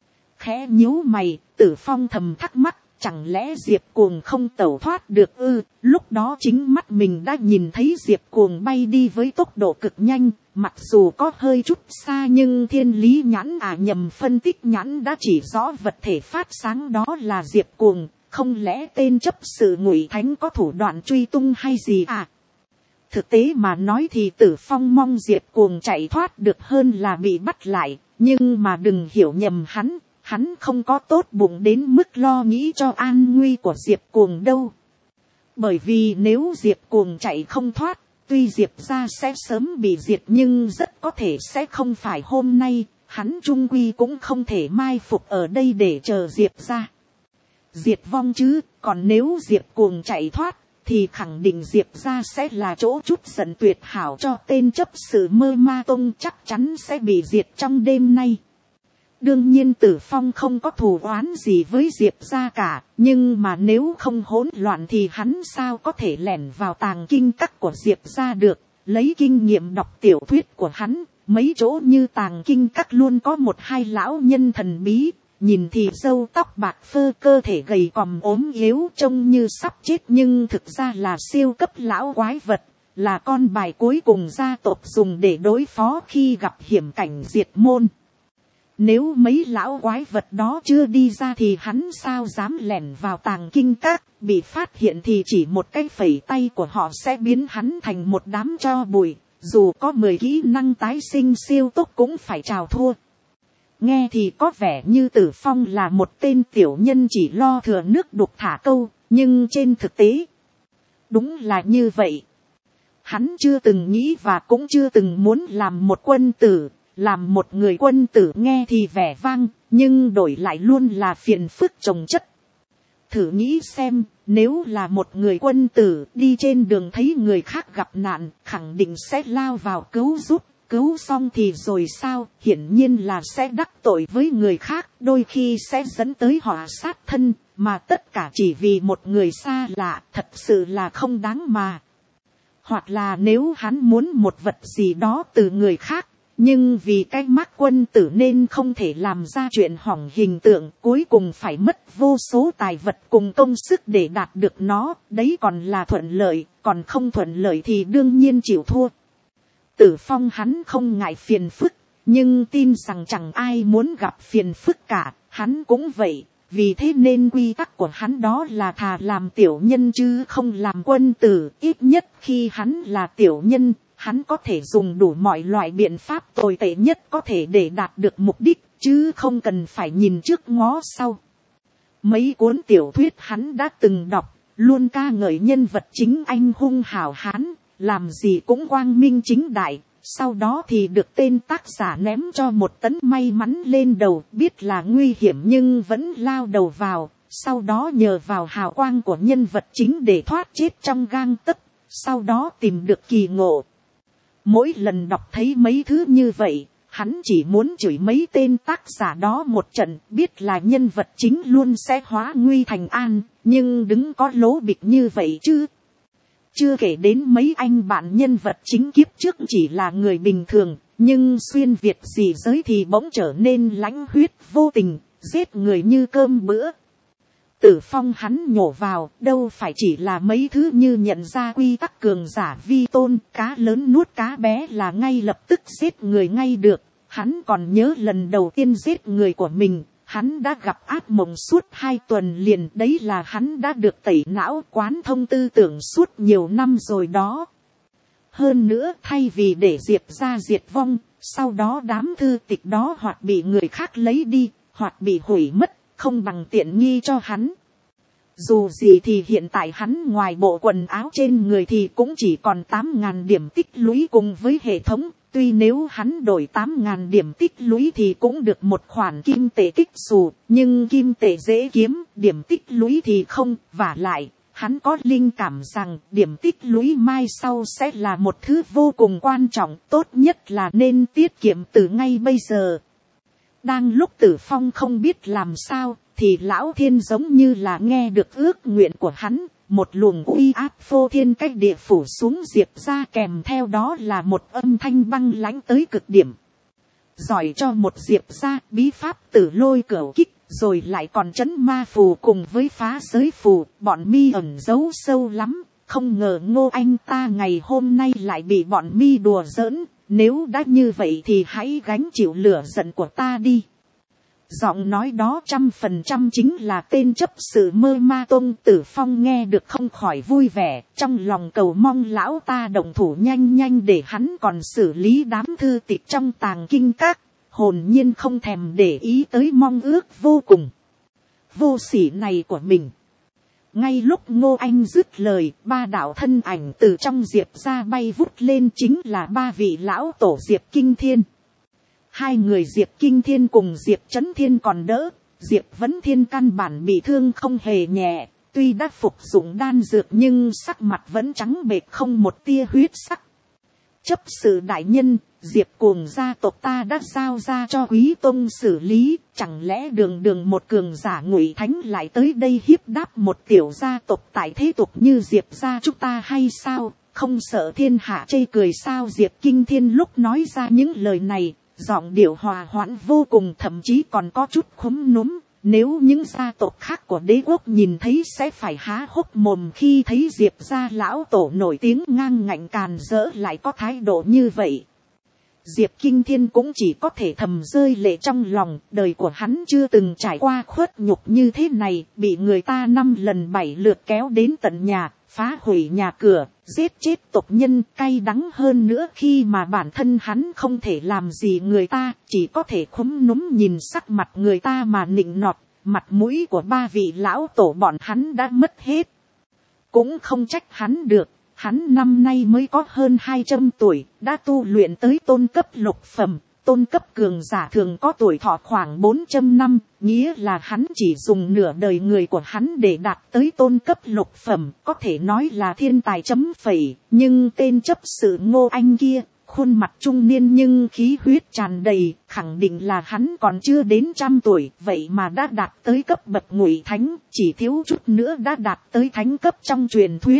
Khẽ nhíu mày, Tử Phong thầm thắc mắc, chẳng lẽ Diệp Cuồng không tẩu thoát được ư? Lúc đó chính mắt mình đã nhìn thấy Diệp Cuồng bay đi với tốc độ cực nhanh, Mặc dù có hơi chút xa nhưng thiên lý nhãn à nhầm phân tích nhãn đã chỉ rõ vật thể phát sáng đó là Diệp Cuồng. Không lẽ tên chấp sự Ngụy Thánh có thủ đoạn truy tung hay gì à? Thực tế mà nói thì Tử Phong mong Diệp Cuồng chạy thoát được hơn là bị bắt lại. Nhưng mà đừng hiểu nhầm hắn. Hắn không có tốt bụng đến mức lo nghĩ cho an nguy của Diệp Cuồng đâu. Bởi vì nếu Diệp Cuồng chạy không thoát, tuy Diệp gia sẽ sớm bị diệt nhưng rất có thể sẽ không phải hôm nay. Hắn chung quy cũng không thể mai phục ở đây để chờ Diệp gia diệt vong chứ. Còn nếu Diệp Cuồng chạy thoát thì khẳng định Diệp gia sẽ là chỗ chút giận tuyệt hảo cho tên chấp sự Mơ Ma Tông, chắc chắn sẽ bị diệt trong đêm nay. Đương nhiên Tử Phong không có thù oán gì với Diệp gia cả, nhưng mà nếu không hỗn loạn thì hắn sao có thể lẻn vào tàng kinh các của Diệp gia được. Lấy kinh nghiệm đọc tiểu thuyết của hắn, mấy chỗ như tàng kinh các luôn có một hai lão nhân thần bí, nhìn thì râu tóc bạc phơ, cơ thể gầy còm ốm yếu trông như sắp chết nhưng thực ra là siêu cấp lão quái vật, là con bài cuối cùng gia tộc dùng để đối phó khi gặp hiểm cảnh diệt môn. Nếu mấy lão quái vật đó chưa đi ra thì hắn sao dám lẻn vào tàng kinh các, bị phát hiện thì chỉ một cái phẩy tay của họ sẽ biến hắn thành một đám tro bụi, dù có mười kỹ năng tái sinh siêu tốc cũng phải chào thua. Nghe thì có vẻ như Tử Phong là một tên tiểu nhân chỉ lo thừa nước đục thả câu, nhưng trên thực tế, đúng là như vậy. Hắn chưa từng nghĩ và cũng chưa từng muốn làm một quân tử. Làm một người quân tử nghe thì vẻ vang, nhưng đổi lại luôn là phiền phức chồng chất. Thử nghĩ xem, nếu là một người quân tử đi trên đường thấy người khác gặp nạn, khẳng định sẽ lao vào cứu giúp, cứu xong thì rồi sao, hiển nhiên là sẽ đắc tội với người khác, đôi khi sẽ dẫn tới họa sát thân, mà tất cả chỉ vì một người xa lạ, thật sự là không đáng mà. Hoặc là nếu hắn muốn một vật gì đó từ người khác, nhưng vì cái mắt quân tử nên không thể làm ra chuyện hỏng hình tượng, cuối cùng phải mất vô số tài vật cùng công sức để đạt được nó, đấy còn là thuận lợi, còn không thuận lợi thì đương nhiên chịu thua. Tử Phong hắn không ngại phiền phức, nhưng tin rằng chẳng ai muốn gặp phiền phức cả, hắn cũng vậy, vì thế nên quy tắc của hắn đó là thà làm tiểu nhân chứ không làm quân tử, ít nhất khi hắn là tiểu nhân. Hắn có thể dùng đủ mọi loại biện pháp tồi tệ nhất có thể để đạt được mục đích, chứ không cần phải nhìn trước ngó sau. Mấy cuốn tiểu thuyết hắn đã từng đọc, luôn ca ngợi nhân vật chính anh hung hảo hán, làm gì cũng quang minh chính đại. Sau đó thì được tên tác giả ném cho một tấn may mắn lên đầu, biết là nguy hiểm nhưng vẫn lao đầu vào. Sau đó nhờ vào hào quang của nhân vật chính để thoát chết trong gang tấc, sau đó tìm được kỳ ngộ. Mỗi lần đọc thấy mấy thứ như vậy, hắn chỉ muốn chửi mấy tên tác giả đó một trận, biết là nhân vật chính luôn sẽ hóa nguy thành an, nhưng đứng có lố bịch như vậy chứ. Chưa kể đến mấy anh bạn nhân vật chính kiếp trước chỉ là người bình thường, nhưng xuyên việt gì giới thì bỗng trở nên lãnh huyết vô tình, giết người như cơm bữa. Tử Phong hắn nhổ vào, đâu phải chỉ là mấy thứ như nhận ra quy tắc cường giả vi tôn, cá lớn nuốt cá bé là ngay lập tức giết người ngay được. Hắn còn nhớ lần đầu tiên giết người của mình, hắn đã gặp ác mộng suốt hai tuần liền, đấy là hắn đã được tẩy não quán thông tư tưởng suốt nhiều năm rồi đó. Hơn nữa, thay vì để Diệp gia diệt vong, sau đó đám thư tịch đó hoặc bị người khác lấy đi, hoặc bị hủy mất, không bằng tiện nghi cho hắn. Dù gì thì hiện tại hắn ngoài bộ quần áo trên người thì cũng chỉ còn tám ngàn điểm tích lũy cùng với hệ thống. Tuy nếu hắn đổi tám ngàn điểm tích lũy thì cũng được một khoản kim tệ kích xù. Nhưng kim tệ dễ kiếm, điểm tích lũy thì không. Vả lại, hắn có linh cảm rằng điểm tích lũy mai sau sẽ là một thứ vô cùng quan trọng. Tốt nhất là nên tiết kiệm từ ngay bây giờ. Đang lúc Tử Phong không biết làm sao, thì lão thiên giống như là nghe được ước nguyện của hắn, một luồng uy áp phô thiên cách địa phủ xuống Diệp ra, kèm theo đó là một âm thanh băng lãnh tới cực điểm. Giỏi cho một Diệp ra, bí pháp tử lôi cửu kích, rồi lại còn trấn ma phù cùng với phá giới phù, bọn mi ẩn giấu sâu lắm, không ngờ Ngô anh ta ngày hôm nay lại bị bọn mi đùa giỡn. nếu đã như vậy thì hãy gánh chịu lửa giận của ta đi. Giọng nói đó trăm phần trăm chính là tên chấp sự Mơ Ma Tôn. Tử Phong nghe được không khỏi vui vẻ, trong lòng cầu mong lão ta động thủ nhanh nhanh để hắn còn xử lý đám thư tịch trong tàng kinh các, hồn nhiên không thèm để ý tới mong ước vô cùng vô sỉ này của mình. Ngay lúc Ngô Anh dứt lời, ba đạo thân ảnh từ trong Diệp ra bay vút lên, chính là ba vị lão tổ Diệp Kinh Thiên. Hai người Diệp Kinh Thiên cùng Diệp Chấn Thiên còn đỡ, Diệp Vấn Thiên căn bản bị thương không hề nhẹ, tuy đã phục dụng đan dược nhưng sắc mặt vẫn trắng bệch không một tia huyết sắc. Chấp sự đại nhân, Diệp Cuồng gia tộc ta đã giao ra cho Quý Tông xử lý, chẳng lẽ đường đường một cường giả Ngụy Thánh lại tới đây hiếp đáp một tiểu gia tộc tại thế tục như Diệp gia chúng ta hay sao, không sợ thiên hạ chê cười sao? Diệp Kinh Thiên lúc nói ra những lời này, giọng điệu hòa hoãn vô cùng, thậm chí còn có chút khúm núm. Nếu những gia tộc khác của đế quốc nhìn thấy sẽ phải há hốc mồm khi thấy Diệp gia lão tổ nổi tiếng ngang ngạnh càn rỡ lại có thái độ như vậy. Diệp Kinh Thiên cũng chỉ có thể thầm rơi lệ trong lòng, đời của hắn chưa từng trải qua khuất nhục như thế này, bị người ta năm lần bảy lượt kéo đến tận nhà, phá hủy nhà cửa, giết chết tộc nhân. Cay đắng hơn nữa khi mà bản thân hắn không thể làm gì người ta, chỉ có thể khúm núm nhìn sắc mặt người ta mà nịnh nọt. Mặt mũi của ba vị lão tổ bọn hắn đã mất hết, cũng không trách hắn được. Hắn năm nay mới có hơn hai trăm tuổi, đã tu luyện tới tôn cấp lục phẩm. Tôn cấp cường giả thường có tuổi thọ khoảng bốn trăm năm, nghĩa là hắn chỉ dùng nửa đời người của hắn để đạt tới tôn cấp lục phẩm, có thể nói là thiên tài chấm phẩy. Nhưng tên chấp sự Ngô Anh kia, khuôn mặt trung niên nhưng khí huyết tràn đầy, khẳng định là hắn còn chưa đến trăm tuổi, vậy mà đã đạt tới cấp bậc Ngụy Thánh, chỉ thiếu chút nữa đã đạt tới thánh cấp trong truyền thuyết.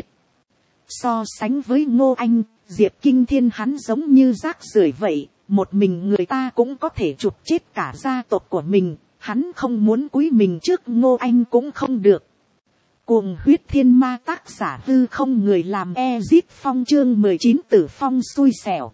So sánh với Ngô Anh, Diệp Kinh Thiên hắn giống như rác rưởi vậy, một mình người ta cũng có thể chụp chết cả gia tộc của mình, hắn không muốn cúi mình trước Ngô Anh cũng không được. Cuồng huyết thiên ma, tác giả hư không, người làm Ezit Phong, chương mười chín Tử Phong xui xẻo.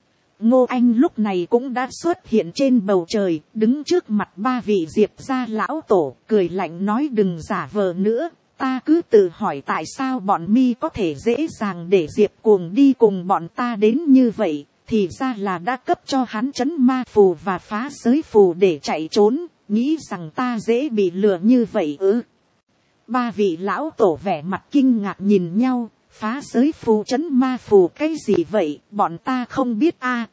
Ngô Anh lúc này cũng đã xuất hiện trên bầu trời, đứng trước mặt ba vị Diệp gia lão tổ, cười lạnh nói: đừng giả vờ nữa. Ta cứ tự hỏi tại sao bọn mi có thể dễ dàng để Diệp Cuồng đi cùng bọn ta đến như vậy, thì ra là đã cấp cho hắn trấn ma phù và phá giới phù để chạy trốn, nghĩ rằng ta dễ bị lừa như vậy ư? Ba vị lão tổ vẻ mặt kinh ngạc nhìn nhau, phá giới phù trấn ma phù cái gì vậy, bọn ta không biết a.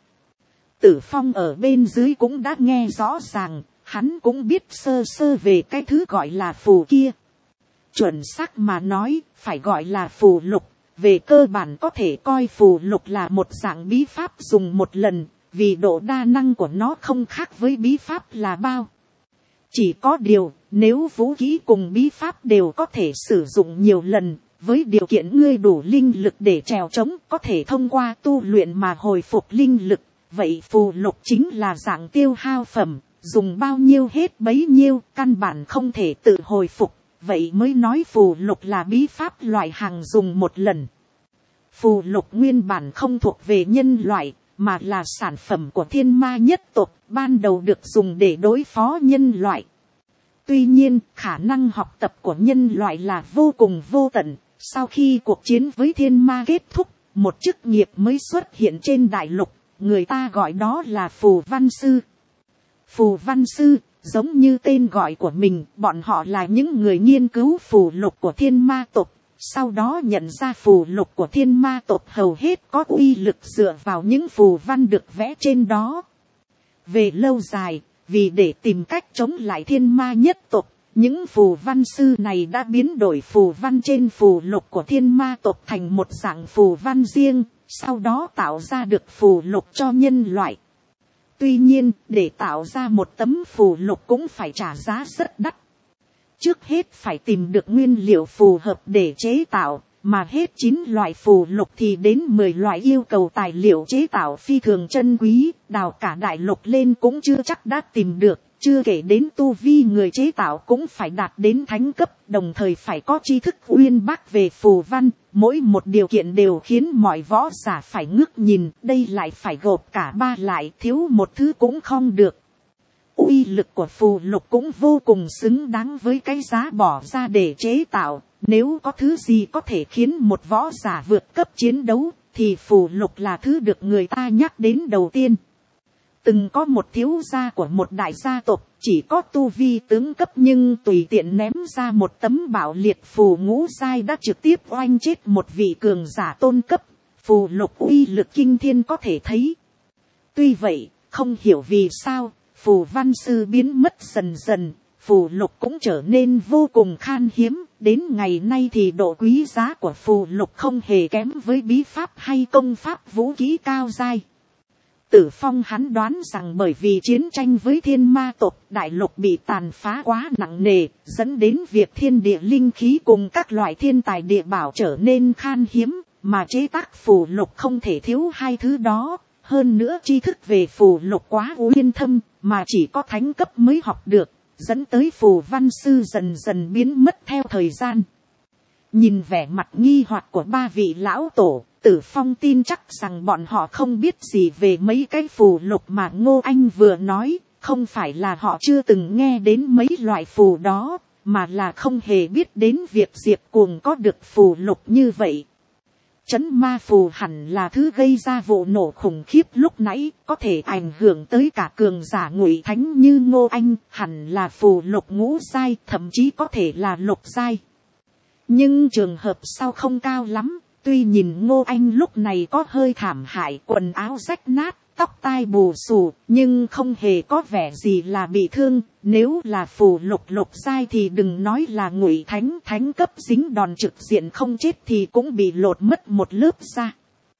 Tử Phong ở bên dưới cũng đã nghe rõ ràng, hắn cũng biết sơ sơ về cái thứ gọi là phù kia. Chuẩn xác mà nói, phải gọi là phù lục. Về cơ bản có thể coi phù lục là một dạng bí pháp dùng một lần, vì độ đa năng của nó không khác với bí pháp là bao. Chỉ có điều, nếu vũ khí cùng bí pháp đều có thể sử dụng nhiều lần, với điều kiện ngươi đủ linh lực để trèo trống, có thể thông qua tu luyện mà hồi phục linh lực, vậy phù lục chính là dạng tiêu hao phẩm, dùng bao nhiêu hết bấy nhiêu, căn bản không thể tự hồi phục. Vậy mới nói phù lục là bí pháp loại hàng dùng một lần. Phù lục nguyên bản không thuộc về nhân loại, mà là sản phẩm của thiên ma nhất tộc, ban đầu được dùng để đối phó nhân loại. Tuy nhiên, khả năng học tập của nhân loại là vô cùng vô tận. Sau khi cuộc chiến với thiên ma kết thúc, một chức nghiệp mới xuất hiện trên đại lục, người ta gọi đó là phù văn sư. Phù văn sư, giống như tên gọi của mình, bọn họ là những người nghiên cứu phù lục của thiên ma tộc, sau đó nhận ra phù lục của thiên ma tộc hầu hết có uy lực dựa vào những phù văn được vẽ trên đó. Về lâu dài, vì để tìm cách chống lại thiên ma nhất tộc, những phù văn sư này đã biến đổi phù văn trên phù lục của thiên ma tộc thành một dạng phù văn riêng, sau đó tạo ra được phù lục cho nhân loại. Tuy nhiên, để tạo ra một tấm phù lục cũng phải trả giá rất đắt. Trước hết phải tìm được nguyên liệu phù hợp để chế tạo, mà hết chín loại phù lục thì đến mười loại, yêu cầu tài liệu chế tạo phi thường chân quý, đào cả đại lục lên cũng chưa chắc đã tìm được, chưa kể đến tu vi người chế tạo cũng phải đạt đến thánh cấp, đồng thời phải có tri thức uyên bác về phù văn, mỗi một điều kiện đều khiến mọi võ giả phải ngước nhìn, đây lại phải gộp cả ba lại, thiếu một thứ cũng không được. Uy lực của phù lục cũng vô cùng xứng đáng với cái giá bỏ ra để chế tạo, nếu có thứ gì có thể khiến một võ giả vượt cấp chiến đấu, thì phù lục là thứ được người ta nhắc đến đầu tiên. Từng có một thiếu gia của một đại gia tộc, chỉ có tu vi tướng cấp nhưng tùy tiện ném ra một tấm bảo liệt phù ngũ giai đã trực tiếp oanh chết một vị cường giả tôn cấp. Phù lục uy lực kinh thiên có thể thấy. Tuy vậy, không hiểu vì sao, phù văn sư biến mất dần dần, phù lục cũng trở nên vô cùng khan hiếm. Đến ngày nay thì độ quý giá của phù lục không hề kém với bí pháp hay công pháp vũ khí cao giai. Tử Phong hắn đoán rằng bởi vì chiến tranh với thiên ma tộc, đại lục bị tàn phá quá nặng nề, dẫn đến việc thiên địa linh khí cùng các loại thiên tài địa bảo trở nên khan hiếm, mà chế tác phù lục không thể thiếu hai thứ đó. Hơn nữa tri thức về phù lục quá uyên thâm, mà chỉ có thánh cấp mới học được, dẫn tới phù văn sư dần dần biến mất theo thời gian. Nhìn vẻ mặt nghi hoặc của ba vị lão tổ, Tử Phong tin chắc rằng bọn họ không biết gì về mấy cái phù lục mà Ngô Anh vừa nói, không phải là họ chưa từng nghe đến mấy loại phù đó, mà là không hề biết đến việc Diệp Cuồng có được phù lục như vậy. Chấn ma phù hẳn là thứ gây ra vụ nổ khủng khiếp lúc nãy, có thể ảnh hưởng tới cả cường giả ngụy thánh như Ngô Anh, hẳn là phù lục ngũ giai, thậm chí có thể là lục giai. Nhưng trường hợp sau không cao lắm, tuy nhìn Ngô Anh lúc này có hơi thảm hại, quần áo rách nát, tóc tai bù xù, nhưng không hề có vẻ gì là bị thương. Nếu là phù lục lục giai thì đừng nói là ngụy thánh, thánh cấp dính đòn trực diện không chết thì cũng bị lột mất một lớp da.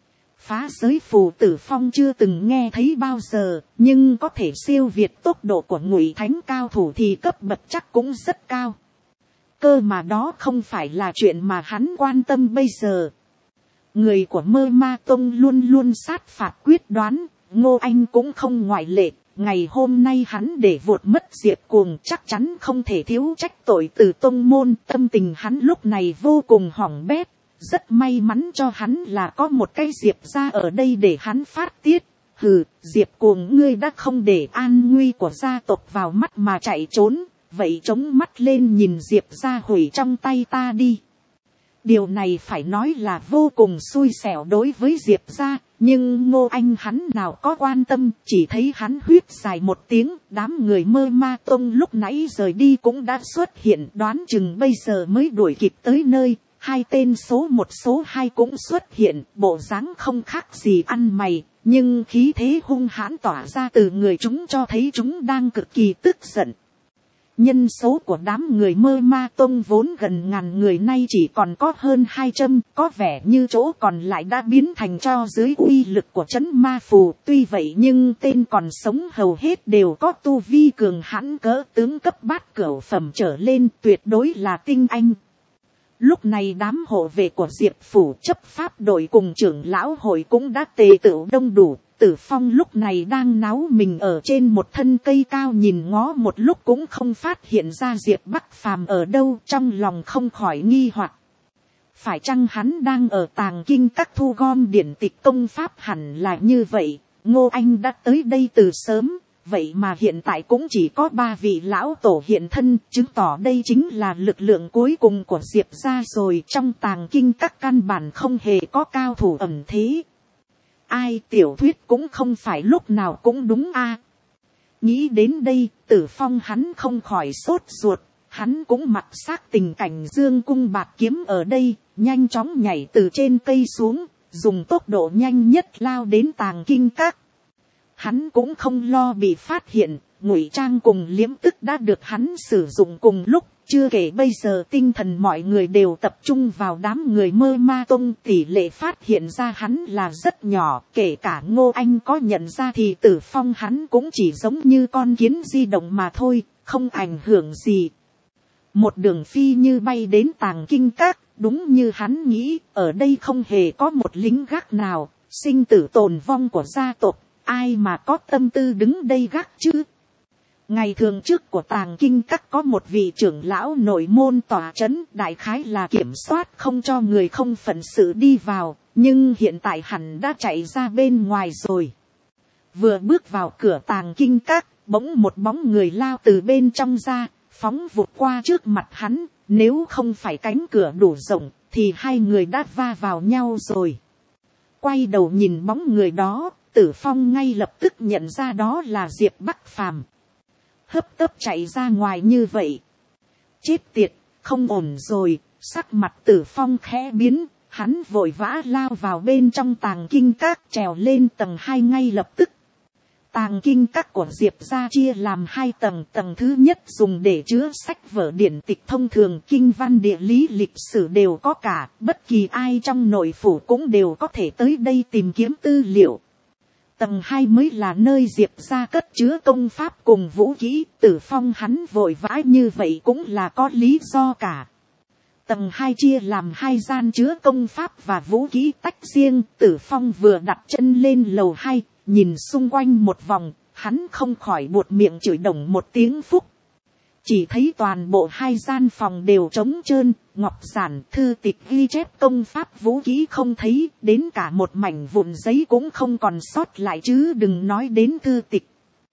Phá giới phù Tử Phong chưa từng nghe thấy bao giờ, nhưng có thể siêu việt tốc độ của ngụy thánh cao thủ thì cấp bậc chắc cũng rất cao. Cơ mà đó không phải là chuyện mà hắn quan tâm bây giờ. Người của Mơ Ma Tông luôn luôn sát phạt quyết đoán, Ngô Anh cũng không ngoại lệ. Ngày hôm nay hắn để vụt mất Diệp Cuồng chắc chắn không thể thiếu trách tội từ tông môn. Tâm tình hắn lúc này vô cùng hỏng bét. Rất may mắn cho hắn là có một cái Diệp gia ở đây để hắn phát tiết. Hừ, Diệp Cuồng ngươi đã không để an nguy của gia tộc vào mắt mà chạy trốn. Vậy chống mắt lên nhìn Diệp gia hủy trong tay ta đi. Điều này phải nói là vô cùng xui xẻo đối với Diệp gia, nhưng Ngô Anh hắn nào có quan tâm, chỉ thấy hắn huýt dài một tiếng, đám người Mơ Ma Tông lúc nãy rời đi cũng đã xuất hiện, đoán chừng bây giờ mới đuổi kịp tới nơi. Hai tên số một số hai cũng xuất hiện, bộ dáng không khác gì ăn mày, nhưng khí thế hung hãn tỏa ra từ người chúng cho thấy chúng đang cực kỳ tức giận. Nhân số của đám người Mơ Ma Tông vốn gần ngàn người nay chỉ còn có hơn hai trăm, có vẻ như chỗ còn lại đã biến thành cho dưới uy lực của trấn ma phù. Tuy vậy nhưng tên còn sống hầu hết đều có tu vi cường hãn cỡ tướng cấp bát cửu phẩm trở lên, tuyệt đối là tinh anh. Lúc này đám hộ vệ của Diệp Phủ chấp pháp đội cùng trưởng lão hội cũng đã tề tựu đông đủ. Tử Phong lúc này đang náo mình ở trên một thân cây cao, nhìn ngó một lúc cũng không phát hiện ra Diệp Bắc Phàm ở đâu, trong lòng không khỏi nghi hoặc. Phải chăng hắn đang ở tàng kinh các thu gom điển tịch công pháp? Hẳn là như vậy. Ngô Anh đã tới đây từ sớm, vậy mà hiện tại cũng chỉ có ba vị lão tổ hiện thân, chứng tỏ đây chính là lực lượng cuối cùng của Diệp gia rồi. Trong tàng kinh các căn bản không hề có cao thủ ẩn thế. Ai, tiểu thuyết cũng không phải lúc nào cũng đúng a. Nghĩ đến đây, Tử Phong hắn không khỏi sốt ruột, hắn cũng mặc xác tình cảnh dương cung bạc kiếm ở đây, nhanh chóng nhảy từ trên cây xuống, dùng tốc độ nhanh nhất lao đến tàng kinh các. Hắn cũng không lo bị phát hiện, ngụy trang cùng liếm tức đã được hắn sử dụng cùng lúc. Chưa kể bây giờ tinh thần mọi người đều tập trung vào đám người Mơ Ma Tông, tỷ lệ phát hiện ra hắn là rất nhỏ, kể cả Ngô Anh có nhận ra thì Tử Phong hắn cũng chỉ giống như con kiến di động mà thôi, không ảnh hưởng gì. Một đường phi như bay đến tàng kinh các, đúng như hắn nghĩ, ở đây không hề có một lính gác nào, sinh tử tồn vong của gia tộc, ai mà có tâm tư đứng đây gác chứ. Ngày thường trước của tàng kinh các có một vị trưởng lão nội môn tòa trấn, đại khái là kiểm soát không cho người không phận sự đi vào, nhưng hiện tại hẳn đã chạy ra bên ngoài rồi. Vừa bước vào cửa tàng kinh các, bỗng một bóng người lao từ bên trong ra, phóng vụt qua trước mặt hắn, nếu không phải cánh cửa đủ rộng, thì hai người đã va vào nhau rồi. Quay đầu nhìn bóng người đó, Tử Phong ngay lập tức nhận ra đó là Diệp Bắc Phàm. Hấp tấp chạy ra ngoài như vậy. Chết tiệt, không ổn rồi, sắc mặt Tử Phong khẽ biến, hắn vội vã lao vào bên trong tàng kinh các, trèo lên tầng hai ngay lập tức. Tàng kinh các của Diệp gia chia làm hai tầng, tầng thứ nhất dùng để chứa sách vở điển tịch thông thường, kinh văn địa lý lịch sử đều có cả, bất kỳ ai trong nội phủ cũng đều có thể tới đây tìm kiếm tư liệu. Tầng hai mới là nơi Diệp gia cất chứa công pháp cùng vũ khí, Tử Phong hắn vội vã như vậy cũng là có lý do cả. Tầng hai chia làm hai gian chứa công pháp và vũ khí tách riêng, Tử Phong vừa đặt chân lên lầu hai, nhìn xung quanh một vòng, hắn không khỏi buột miệng chửi đồng một tiếng phúc. Chỉ thấy toàn bộ hai gian phòng đều trống trơn, ngọc giản, thư tịch ghi chép công pháp vũ khí không thấy, đến cả một mảnh vụn giấy cũng không còn sót lại chứ đừng nói đến thư tịch.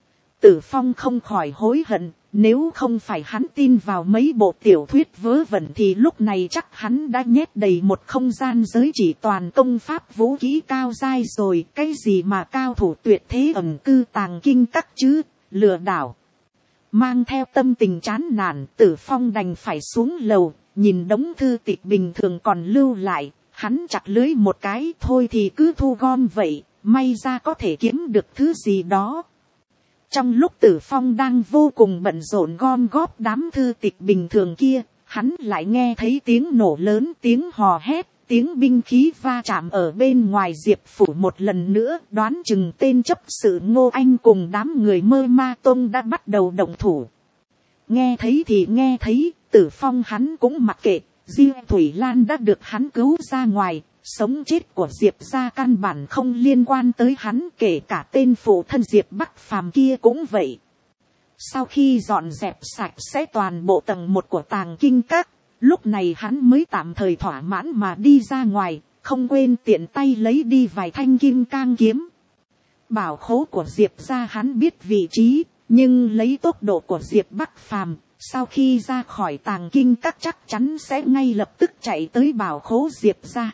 Tử Phong không khỏi hối hận, nếu không phải hắn tin vào mấy bộ tiểu thuyết vớ vẩn thì lúc này chắc hắn đã nhét đầy một không gian giới chỉ toàn công pháp vũ khí cao dai rồi, cái gì mà cao thủ tuyệt thế ẩn cư tàng kinh các chứ, lừa đảo. Mang theo tâm tình chán nản, Tử Phong đành phải xuống lầu, nhìn đống thư tịch bình thường còn lưu lại, hắn chặt lưới một cái, thôi thì cứ thu gom vậy, may ra có thể kiếm được thứ gì đó. Trong lúc Tử Phong đang vô cùng bận rộn gom góp đám thư tịch bình thường kia, hắn lại nghe thấy tiếng nổ lớn, tiếng hò hét, tiếng binh khí va chạm ở bên ngoài Diệp phủ một lần nữa, đoán chừng tên chấp sự Ngô Anh cùng đám người Mơ Ma Tông đã bắt đầu động thủ. Nghe thấy thì nghe thấy, Tử Phong hắn cũng mặc kệ, Diêu Thủy Lan đã được hắn cứu ra ngoài, sống chết của Diệp gia căn bản không liên quan tới hắn, kể cả tên phụ thân Diệp Bắc Phàm kia cũng vậy. Sau khi dọn dẹp sạch sẽ toàn bộ tầng một của tàng kinh các, lúc này hắn mới tạm thời thỏa mãn mà đi ra ngoài, không quên tiện tay lấy đi vài thanh kim cang kiếm. Bảo khố của Diệp gia hắn biết vị trí, nhưng lấy tốc độ của Diệp Bắc Phàm, sau khi ra khỏi tàng kinh các chắc chắn sẽ ngay lập tức chạy tới bảo khố Diệp gia.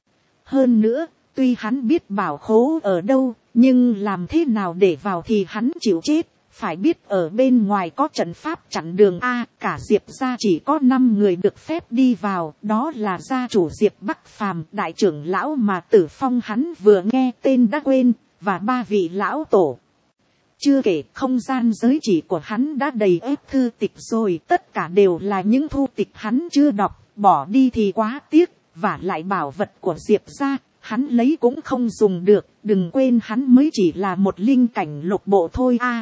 Hơn nữa, tuy hắn biết bảo khố ở đâu, nhưng làm thế nào để vào thì hắn chịu chết. Phải biết ở bên ngoài có trận pháp chặn đường A, cả Diệp gia chỉ có năm người được phép đi vào, đó là gia chủ Diệp Bắc Phàm, đại trưởng lão mà Tử Phong hắn vừa nghe tên đã quên, và ba vị lão tổ. Chưa kể không gian giới chỉ của hắn đã đầy ếp thư tịch rồi, tất cả đều là những thư tịch hắn chưa đọc, bỏ đi thì quá tiếc, và lại bảo vật của Diệp gia, hắn lấy cũng không dùng được, đừng quên hắn mới chỉ là một linh cảnh lục bộ thôi a.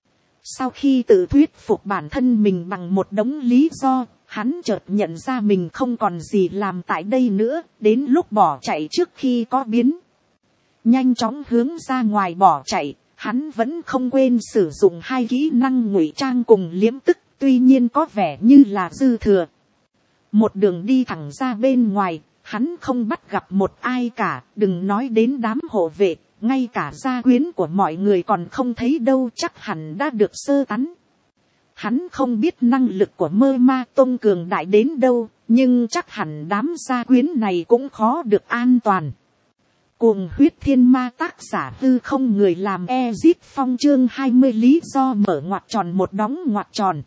Sau khi tự thuyết phục bản thân mình bằng một đống lý do, hắn chợt nhận ra mình không còn gì làm tại đây nữa, đến lúc bỏ chạy trước khi có biến. Nhanh chóng hướng ra ngoài bỏ chạy, hắn vẫn không quên sử dụng hai kỹ năng ngụy trang cùng liếm tức, tuy nhiên có vẻ như là dư thừa. Một đường đi thẳng ra bên ngoài, hắn không bắt gặp một ai cả, đừng nói đến đám hộ vệ. Ngay cả gia quyến của mọi người còn không thấy đâu, chắc hẳn đã được sơ tán. Hắn không biết năng lực của Mơ Ma Tông cường đại đến đâu, nhưng chắc hẳn đám gia quyến này cũng khó được an toàn. Cuồng huyết thiên ma tác giả Hư Không Người làm Ezit Phong chương hai mươi lý do mở ngoặc tròn một đóng ngoặc tròn.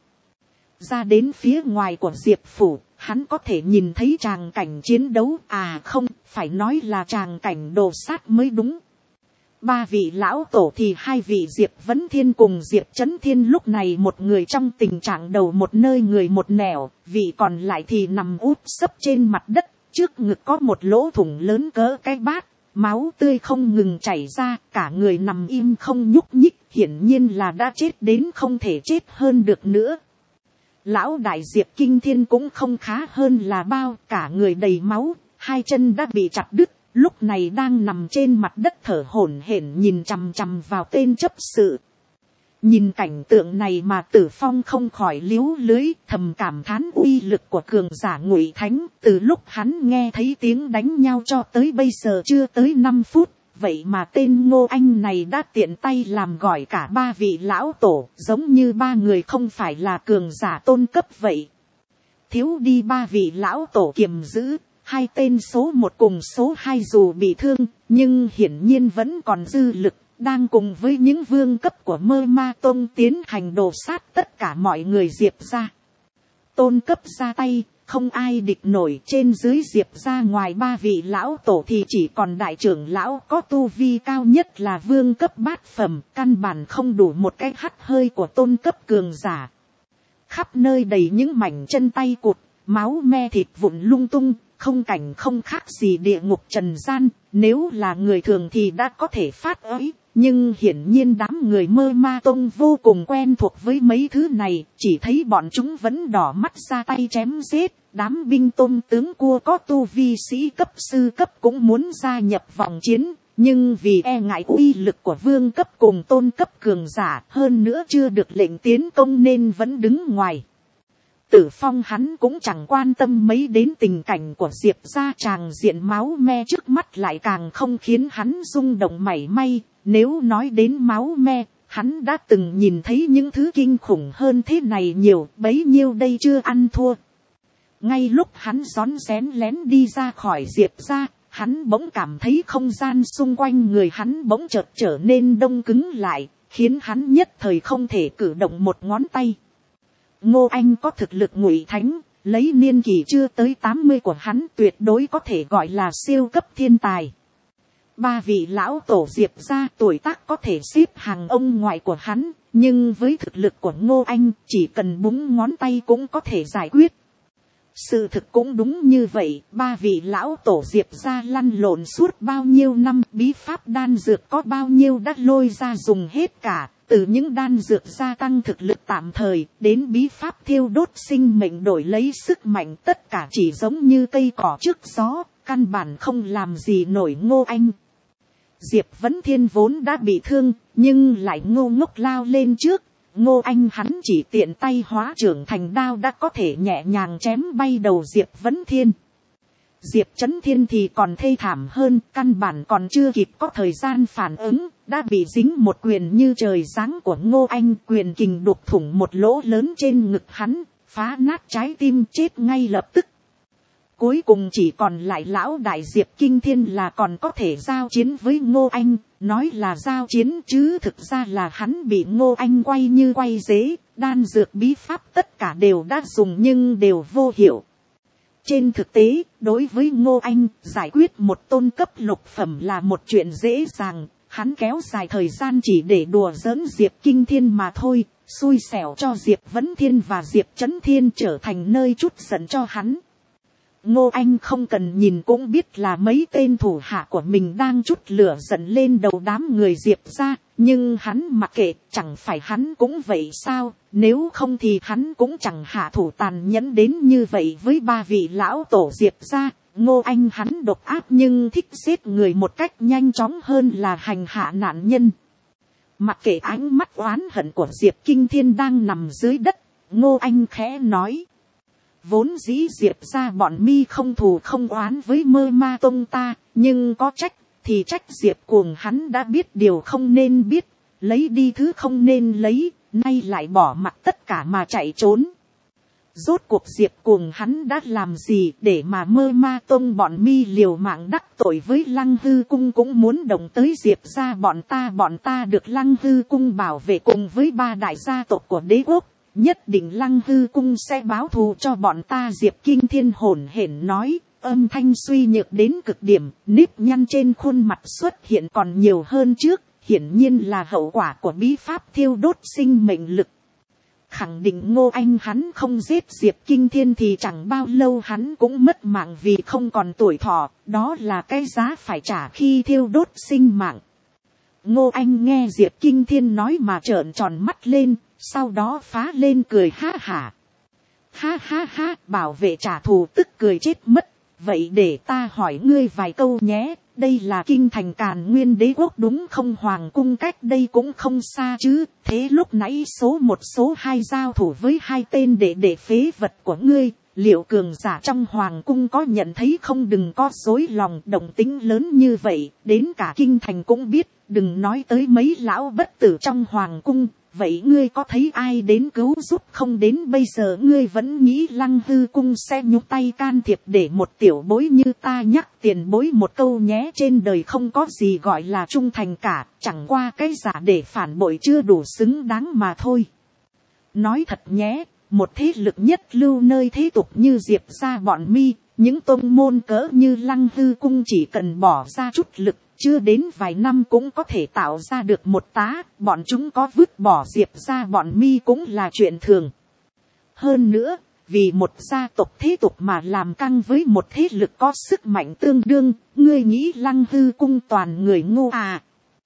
Ra đến phía ngoài của Diệp phủ, hắn có thể nhìn thấy tràng cảnh chiến đấu, à không, phải nói là tràng cảnh đồ sát mới đúng. Ba vị lão tổ thì hai vị Diệp Vấn Thiên cùng Diệp Chấn Thiên lúc này một người trong tình trạng đầu một nơi người một nẻo, vị còn lại thì nằm úp sấp trên mặt đất, trước ngực có một lỗ thủng lớn cỡ cái bát, máu tươi không ngừng chảy ra, cả người nằm im không nhúc nhích, hiển nhiên là đã chết đến không thể chết hơn được nữa. Lão đại Diệp Kinh Thiên cũng không khá hơn là bao, cả người đầy máu, hai chân đã bị chặt đứt. Lúc này đang nằm trên mặt đất thở hổn hển nhìn chằm chằm vào tên chấp sự. Nhìn cảnh tượng này mà Tử Phong không khỏi liếu lưới, thầm cảm thán uy lực của cường giả Ngụy Thánh. Từ lúc hắn nghe thấy tiếng đánh nhau cho tới bây giờ chưa tới năm phút, vậy mà tên Ngô Anh này đã tiện tay làm gọi cả ba vị lão tổ, giống như ba người không phải là cường giả tôn cấp vậy. Thiếu đi ba vị lão tổ kiềm giữ, hai tên số một cùng số hai dù bị thương, nhưng hiển nhiên vẫn còn dư lực, đang cùng với những vương cấp của Mơ Ma Tông tiến hành đồ sát tất cả mọi người Diệp ra. Tôn cấp ra tay, không ai địch nổi. Trên dưới Diệp ra ngoài ba vị lão tổ thì chỉ còn đại trưởng lão có tu vi cao nhất là vương cấp bát phẩm, căn bản không đủ một cái hắt hơi của tôn cấp cường giả. Khắp nơi đầy những mảnh chân tay cụt, máu me thịt vụn lung tung, không cảnh không khác gì địa ngục trần gian. Nếu là người thường thì đã có thể phát ới, nhưng hiển nhiên đám người Mơ Ma Tông vô cùng quen thuộc với mấy thứ này, chỉ thấy bọn chúng vẫn đỏ mắt ra tay chém giết. Đám binh tôn tướng cua có tu vi sĩ cấp sư cấp cũng muốn gia nhập vòng chiến, nhưng vì e ngại uy lực của vương cấp cùng tôn cấp cường giả, hơn nữa chưa được lệnh tiến công nên vẫn đứng ngoài. Tử Phong hắn cũng chẳng quan tâm mấy đến tình cảnh của Diệp ra, tràng diện máu me trước mắt lại càng không khiến hắn rung động mảy may. Nếu nói đến máu me, hắn đã từng nhìn thấy những thứ kinh khủng hơn thế này nhiều, bấy nhiêu đây chưa ăn thua. Ngay lúc hắn rón rén lén đi ra khỏi Diệp ra, hắn bỗng cảm thấy không gian xung quanh người hắn bỗng chợt trở nên đông cứng lại, khiến hắn nhất thời không thể cử động một ngón tay. Ngô Anh có thực lực Ngụy Thánh, lấy niên kỷ chưa tới tám mươi của hắn tuyệt đối có thể gọi là siêu cấp thiên tài. Ba vị lão tổ Diệp ra tuổi tác có thể xếp hàng ông ngoại của hắn, nhưng với thực lực của Ngô Anh chỉ cần búng ngón tay cũng có thể giải quyết. Sự thực cũng đúng như vậy, ba vị lão tổ Diệp ra lăn lộn suốt bao nhiêu năm, bí pháp đan dược có bao nhiêu đã lôi ra dùng hết cả, từ những đan dược gia tăng thực lực tạm thời, đến bí pháp thiêu đốt sinh mệnh đổi lấy sức mạnh, tất cả chỉ giống như cây cỏ trước gió, căn bản không làm gì nổi Ngô Anh. Diệp Vấn Thiên vốn đã bị thương, nhưng lại ngô ngốc lao lên trước. Ngô Anh hắn chỉ tiện tay hóa trưởng thành đao đã có thể nhẹ nhàng chém bay đầu Diệp Vấn Thiên. Diệp Chấn Thiên thì còn thê thảm hơn, căn bản còn chưa kịp có thời gian phản ứng, đã bị dính một quyền như trời giáng của Ngô Anh, quyền kình đục thủng một lỗ lớn trên ngực hắn, phá nát trái tim, chết ngay lập tức. Cuối cùng chỉ còn lại lão đại Diệp Kinh Thiên là còn có thể giao chiến với Ngô Anh, nói là giao chiến chứ thực ra là hắn bị Ngô Anh quay như quay dế, đan dược bí pháp tất cả đều đã dùng nhưng đều vô hiệu. Trên thực tế, đối với Ngô Anh, giải quyết một tôn cấp lục phẩm là một chuyện dễ dàng, hắn kéo dài thời gian chỉ để đùa giỡn Diệp Kinh Thiên mà thôi, xui xẻo cho Diệp Vấn Thiên và Diệp Chấn Thiên trở thành nơi trút giận cho hắn. Ngô Anh không cần nhìn cũng biết là mấy tên thủ hạ của mình đang trút lửa giận lên đầu đám người Diệp ra, nhưng hắn mặc kệ, chẳng phải hắn cũng vậy sao, nếu không thì hắn cũng chẳng hạ thủ tàn nhẫn đến như vậy với ba vị lão tổ Diệp ra. Ngô Anh hắn độc ác nhưng thích giết người một cách nhanh chóng hơn là hành hạ nạn nhân. Mặc kệ ánh mắt oán hận của Diệp Kinh Thiên đang nằm dưới đất, Ngô Anh khẽ nói. Vốn dĩ Diệp ra bọn mi không thù không oán với Mơ Ma Tông ta, nhưng có trách, thì trách Diệp Cuồng hắn đã biết điều không nên biết, lấy đi thứ không nên lấy, nay lại bỏ mặc tất cả mà chạy trốn. Rốt cuộc Diệp Cuồng hắn đã làm gì để mà Mơ Ma Tông bọn mi liều mạng đắc tội với Lăng Hư Cung cũng muốn đồng tới Diệp ra bọn ta bọn ta được Lăng Hư Cung bảo vệ cùng với ba đại gia tộc của đế quốc. Nhất định Lăng Hư Cung sẽ báo thù cho bọn ta. Diệp Kinh Thiên hổn hển nói, âm thanh suy nhược đến cực điểm, nếp nhăn trên khuôn mặt xuất hiện còn nhiều hơn trước, hiển nhiên là hậu quả của bí pháp thiêu đốt sinh mệnh lực. Khẳng định Ngô Anh hắn không giết Diệp Kinh Thiên thì chẳng bao lâu hắn cũng mất mạng vì không còn tuổi thọ, đó là cái giá phải trả khi thiêu đốt sinh mạng. Ngô Anh nghe Diệp Kinh Thiên nói mà trợn tròn mắt lên, sau đó phá lên cười ha hả. Ha ha ha, bảo vệ trả thù tức cười chết mất. Vậy để ta hỏi ngươi vài câu nhé, Đây là kinh thành Càn Nguyên đế quốc đúng không? Hoàng cung cách đây cũng không xa chứ. Thế lúc nãy số một số hai giao thủ với hai tên đệ đệ phế vật của ngươi. Liệu cường giả trong hoàng cung có nhận thấy không? Đừng có dối lòng, động tính lớn như vậy, đến cả kinh thành cũng biết, đừng nói tới mấy lão bất tử trong hoàng cung. Vậy ngươi có thấy ai đến cứu giúp không? Đến bây giờ ngươi vẫn nghĩ Lăng Hư cung sẽ nhúc tay can thiệp để một tiểu bối như ta nhắc tiền bối một câu nhé. Trên đời không có gì gọi là trung thành cả, chẳng qua cái giả để phản bội chưa đủ xứng đáng mà thôi. Nói thật nhé, một thế lực nhất lưu nơi thế tục như Diệp gia bọn mi, những tôn môn cỡ như Lăng Hư cung chỉ cần bỏ ra chút lực, chưa đến vài năm cũng có thể tạo ra được một tá. Bọn chúng có vứt bỏ Diệp gia bọn mi cũng là chuyện thường. Hơn nữa, vì một gia tộc thế tục mà làm căng với một thế lực có sức mạnh tương đương, ngươi nghĩ Lăng Hư cung toàn người ngu à?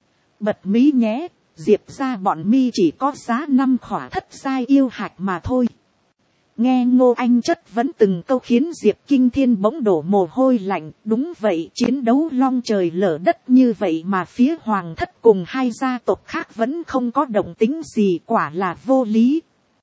Bật mí nhé, Diệp gia bọn mi chỉ có giá năm khỏa thất giai yêu hạch mà thôi. Nghe Ngô Anh chất vấn từng câu khiến Diệp Kinh Thiên bỗng đổ mồ hôi lạnh. Đúng vậy, chiến đấu long trời lở đất như vậy mà phía hoàng thất cùng hai gia tộc khác vẫn không có động tính gì, quả là vô lý.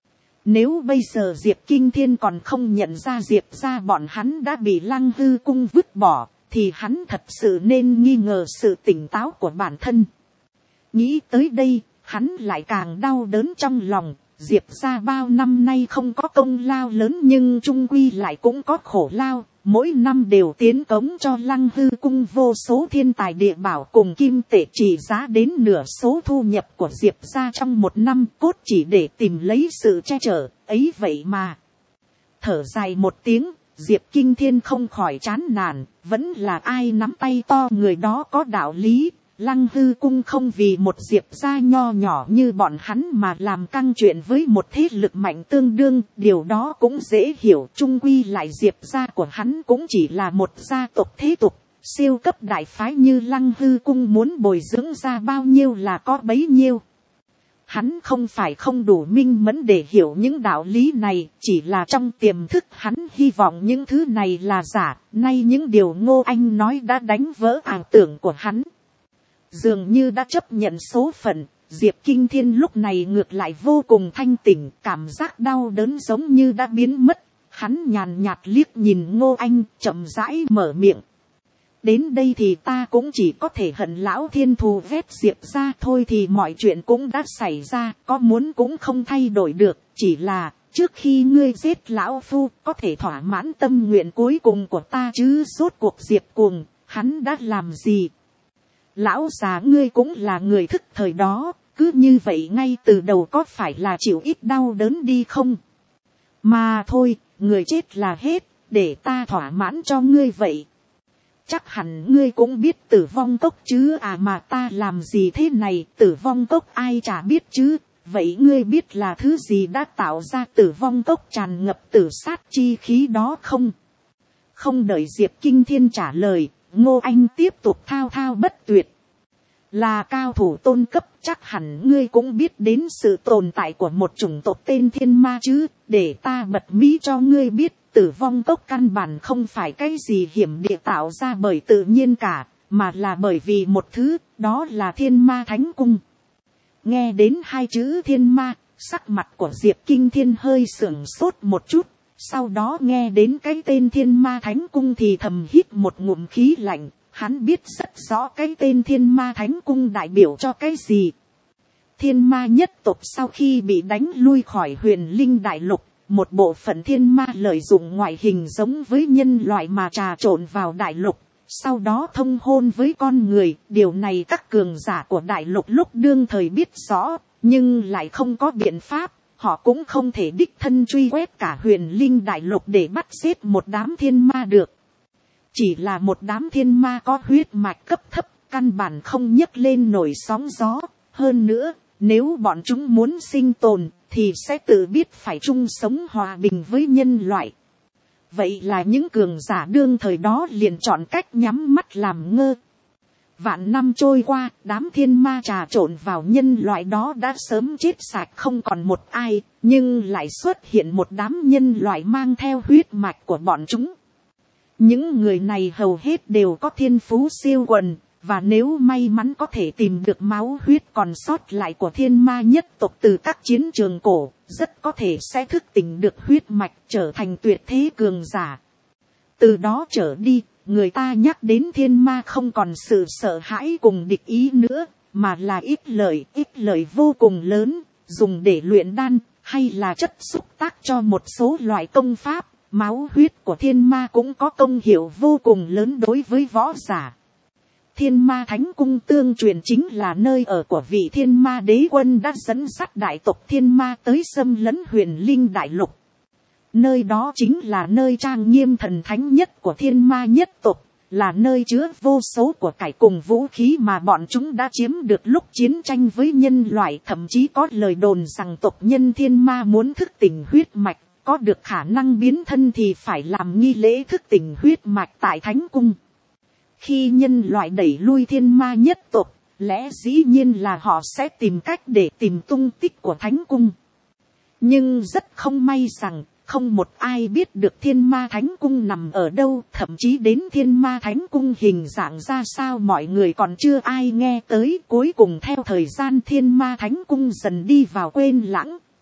Nếu bây giờ Diệp Kinh Thiên còn không nhận ra Diệp gia bọn hắn đã bị Lăng Hư cung vứt bỏ, thì hắn thật sự nên nghi ngờ sự tỉnh táo của bản thân. Nghĩ tới đây, hắn lại càng đau đớn trong lòng. Diệp gia bao năm nay không có công lao lớn nhưng chung quy lại cũng có khổ lao, mỗi năm đều tiến cống cho Lăng Hư cung vô số thiên tài địa bảo cùng kim tệ trị giá đến nửa số thu nhập của Diệp gia trong một năm, cốt chỉ để tìm lấy sự che chở, ấy vậy mà. Thở dài một tiếng, Diệp Kinh Thiên không khỏi chán nản, vẫn là ai nắm tay to người đó có đạo lý. Lăng Hư cung không vì một Diệp gia nho nhỏ như bọn hắn mà làm căng chuyện với một thế lực mạnh tương đương, điều đó cũng dễ hiểu. Chung quy lại Diệp gia của hắn cũng chỉ là một gia tộc thế tục, siêu cấp đại phái như Lăng Hư cung muốn bồi dưỡng ra bao nhiêu là có bấy nhiêu. Hắn không phải không đủ minh mẫn để hiểu những đạo lý này, chỉ là trong tiềm thức hắn hy vọng những thứ này là giả. Nay những điều Ngô Anh nói đã đánh vỡ ảo tưởng của hắn. Dường như đã chấp nhận số phận, Diệp Kinh Thiên lúc này ngược lại vô cùng thanh tỉnh, cảm giác đau đớn giống như đã biến mất. Hắn nhàn nhạt liếc nhìn Ngô Anh, chậm rãi mở miệng. Đến đây thì ta cũng chỉ có thể hận lão thiên thù vét Diệp ra thôi, thì mọi chuyện cũng đã xảy ra, có muốn cũng không thay đổi được. Chỉ là, trước khi ngươi giết lão phu, có thể thỏa mãn tâm nguyện cuối cùng của ta chứ? Rốt cuộc Diệp Cuồng, hắn đã làm gì? Lão già ngươi cũng là người thức thời đó, cứ như vậy ngay từ đầu có phải là chịu ít đau đớn đi không? Mà thôi, người chết là hết, để ta thỏa mãn cho ngươi vậy. Chắc hẳn ngươi cũng biết tử vong cốc chứ à, mà ta làm gì thế này? Tử vong cốc ai chả biết chứ. Vậy ngươi biết là thứ gì đã tạo ra tử vong cốc tràn ngập tử sát chi khí đó không? Không đợi Diệp Kinh Thiên trả lời, Ngô Anh tiếp tục thao thao bất tuyệt. Là cao thủ tôn cấp, chắc hẳn ngươi cũng biết đến sự tồn tại của một chủng tộc tên thiên ma chứ. Để ta bật mí cho ngươi biết, tử vong cốc căn bản không phải cái gì hiểm địa tạo ra bởi tự nhiên cả, mà là bởi vì một thứ, đó là thiên ma thánh cung. Nghe đến hai chữ thiên ma, sắc mặt của Diệp Kinh Thiên hơi sưởng sốt một chút. Sau đó nghe đến cái tên thiên ma thánh cung thì thầm hít một ngụm khí lạnh. Hắn biết rất rõ cái tên thiên ma thánh cung đại biểu cho cái gì. Thiên ma nhất tộc sau khi bị đánh lui khỏi huyền linh đại lục, một bộ phận thiên ma lợi dụng ngoại hình giống với nhân loại mà trà trộn vào đại lục, sau đó thông hôn với con người. Điều này các cường giả của đại lục lúc đương thời biết rõ, nhưng lại không có biện pháp. Họ cũng không thể đích thân truy quét cả huyền linh đại lục để bắt xếp một đám thiên ma được. Chỉ là một đám thiên ma có huyết mạch cấp thấp, căn bản không nhấc lên nổi sóng gió. Hơn nữa, nếu bọn chúng muốn sinh tồn, thì sẽ tự biết phải chung sống hòa bình với nhân loại. Vậy là những cường giả đương thời đó liền chọn cách nhắm mắt làm ngơ. Vạn năm trôi qua, đám thiên ma trà trộn vào nhân loại đó đã sớm chết sạch không còn một ai, nhưng lại xuất hiện một đám nhân loại mang theo huyết mạch của bọn chúng. Những người này hầu hết đều có thiên phú siêu quần, và nếu may mắn có thể tìm được máu huyết còn sót lại của thiên ma nhất tộc từ các chiến trường cổ, rất có thể sẽ thức tỉnh được huyết mạch, trở thành tuyệt thế cường giả. Từ đó trở đi, người ta nhắc đến thiên ma không còn sự sợ hãi cùng địch ý nữa, mà là ít lợi, ít lợi vô cùng lớn, dùng để luyện đan, hay là chất xúc tác cho một số loại công pháp. Máu huyết của thiên ma cũng có công hiệu vô cùng lớn đối với võ giả. Thiên ma thánh cung tương truyền chính là nơi ở của vị thiên ma đế quân đã dẫn dắt đại tộc thiên ma tới xâm lấn huyền linh đại lục. Nơi đó chính là nơi trang nghiêm thần thánh nhất của thiên ma nhất tộc, là nơi chứa vô số của cải cùng vũ khí mà bọn chúng đã chiếm được lúc chiến tranh với nhân loại. Thậm chí có lời đồn rằng tộc nhân thiên ma muốn thức tỉnh huyết mạch, có được khả năng biến thân thì phải làm nghi lễ thức tỉnh huyết mạch tại thánh cung. Khi nhân loại đẩy lui thiên ma nhất tộc, lẽ dĩ nhiên là họ sẽ tìm cách để tìm tung tích của thánh cung. Nhưng rất không may rằng, không một ai biết được thiên ma thánh cung nằm ở đâu, thậm chí đến thiên ma thánh cung hình dạng ra sao mọi người còn chưa ai nghe tới. Cuối cùng theo thời gian thiên ma thánh cung dần đi vào quên lãng.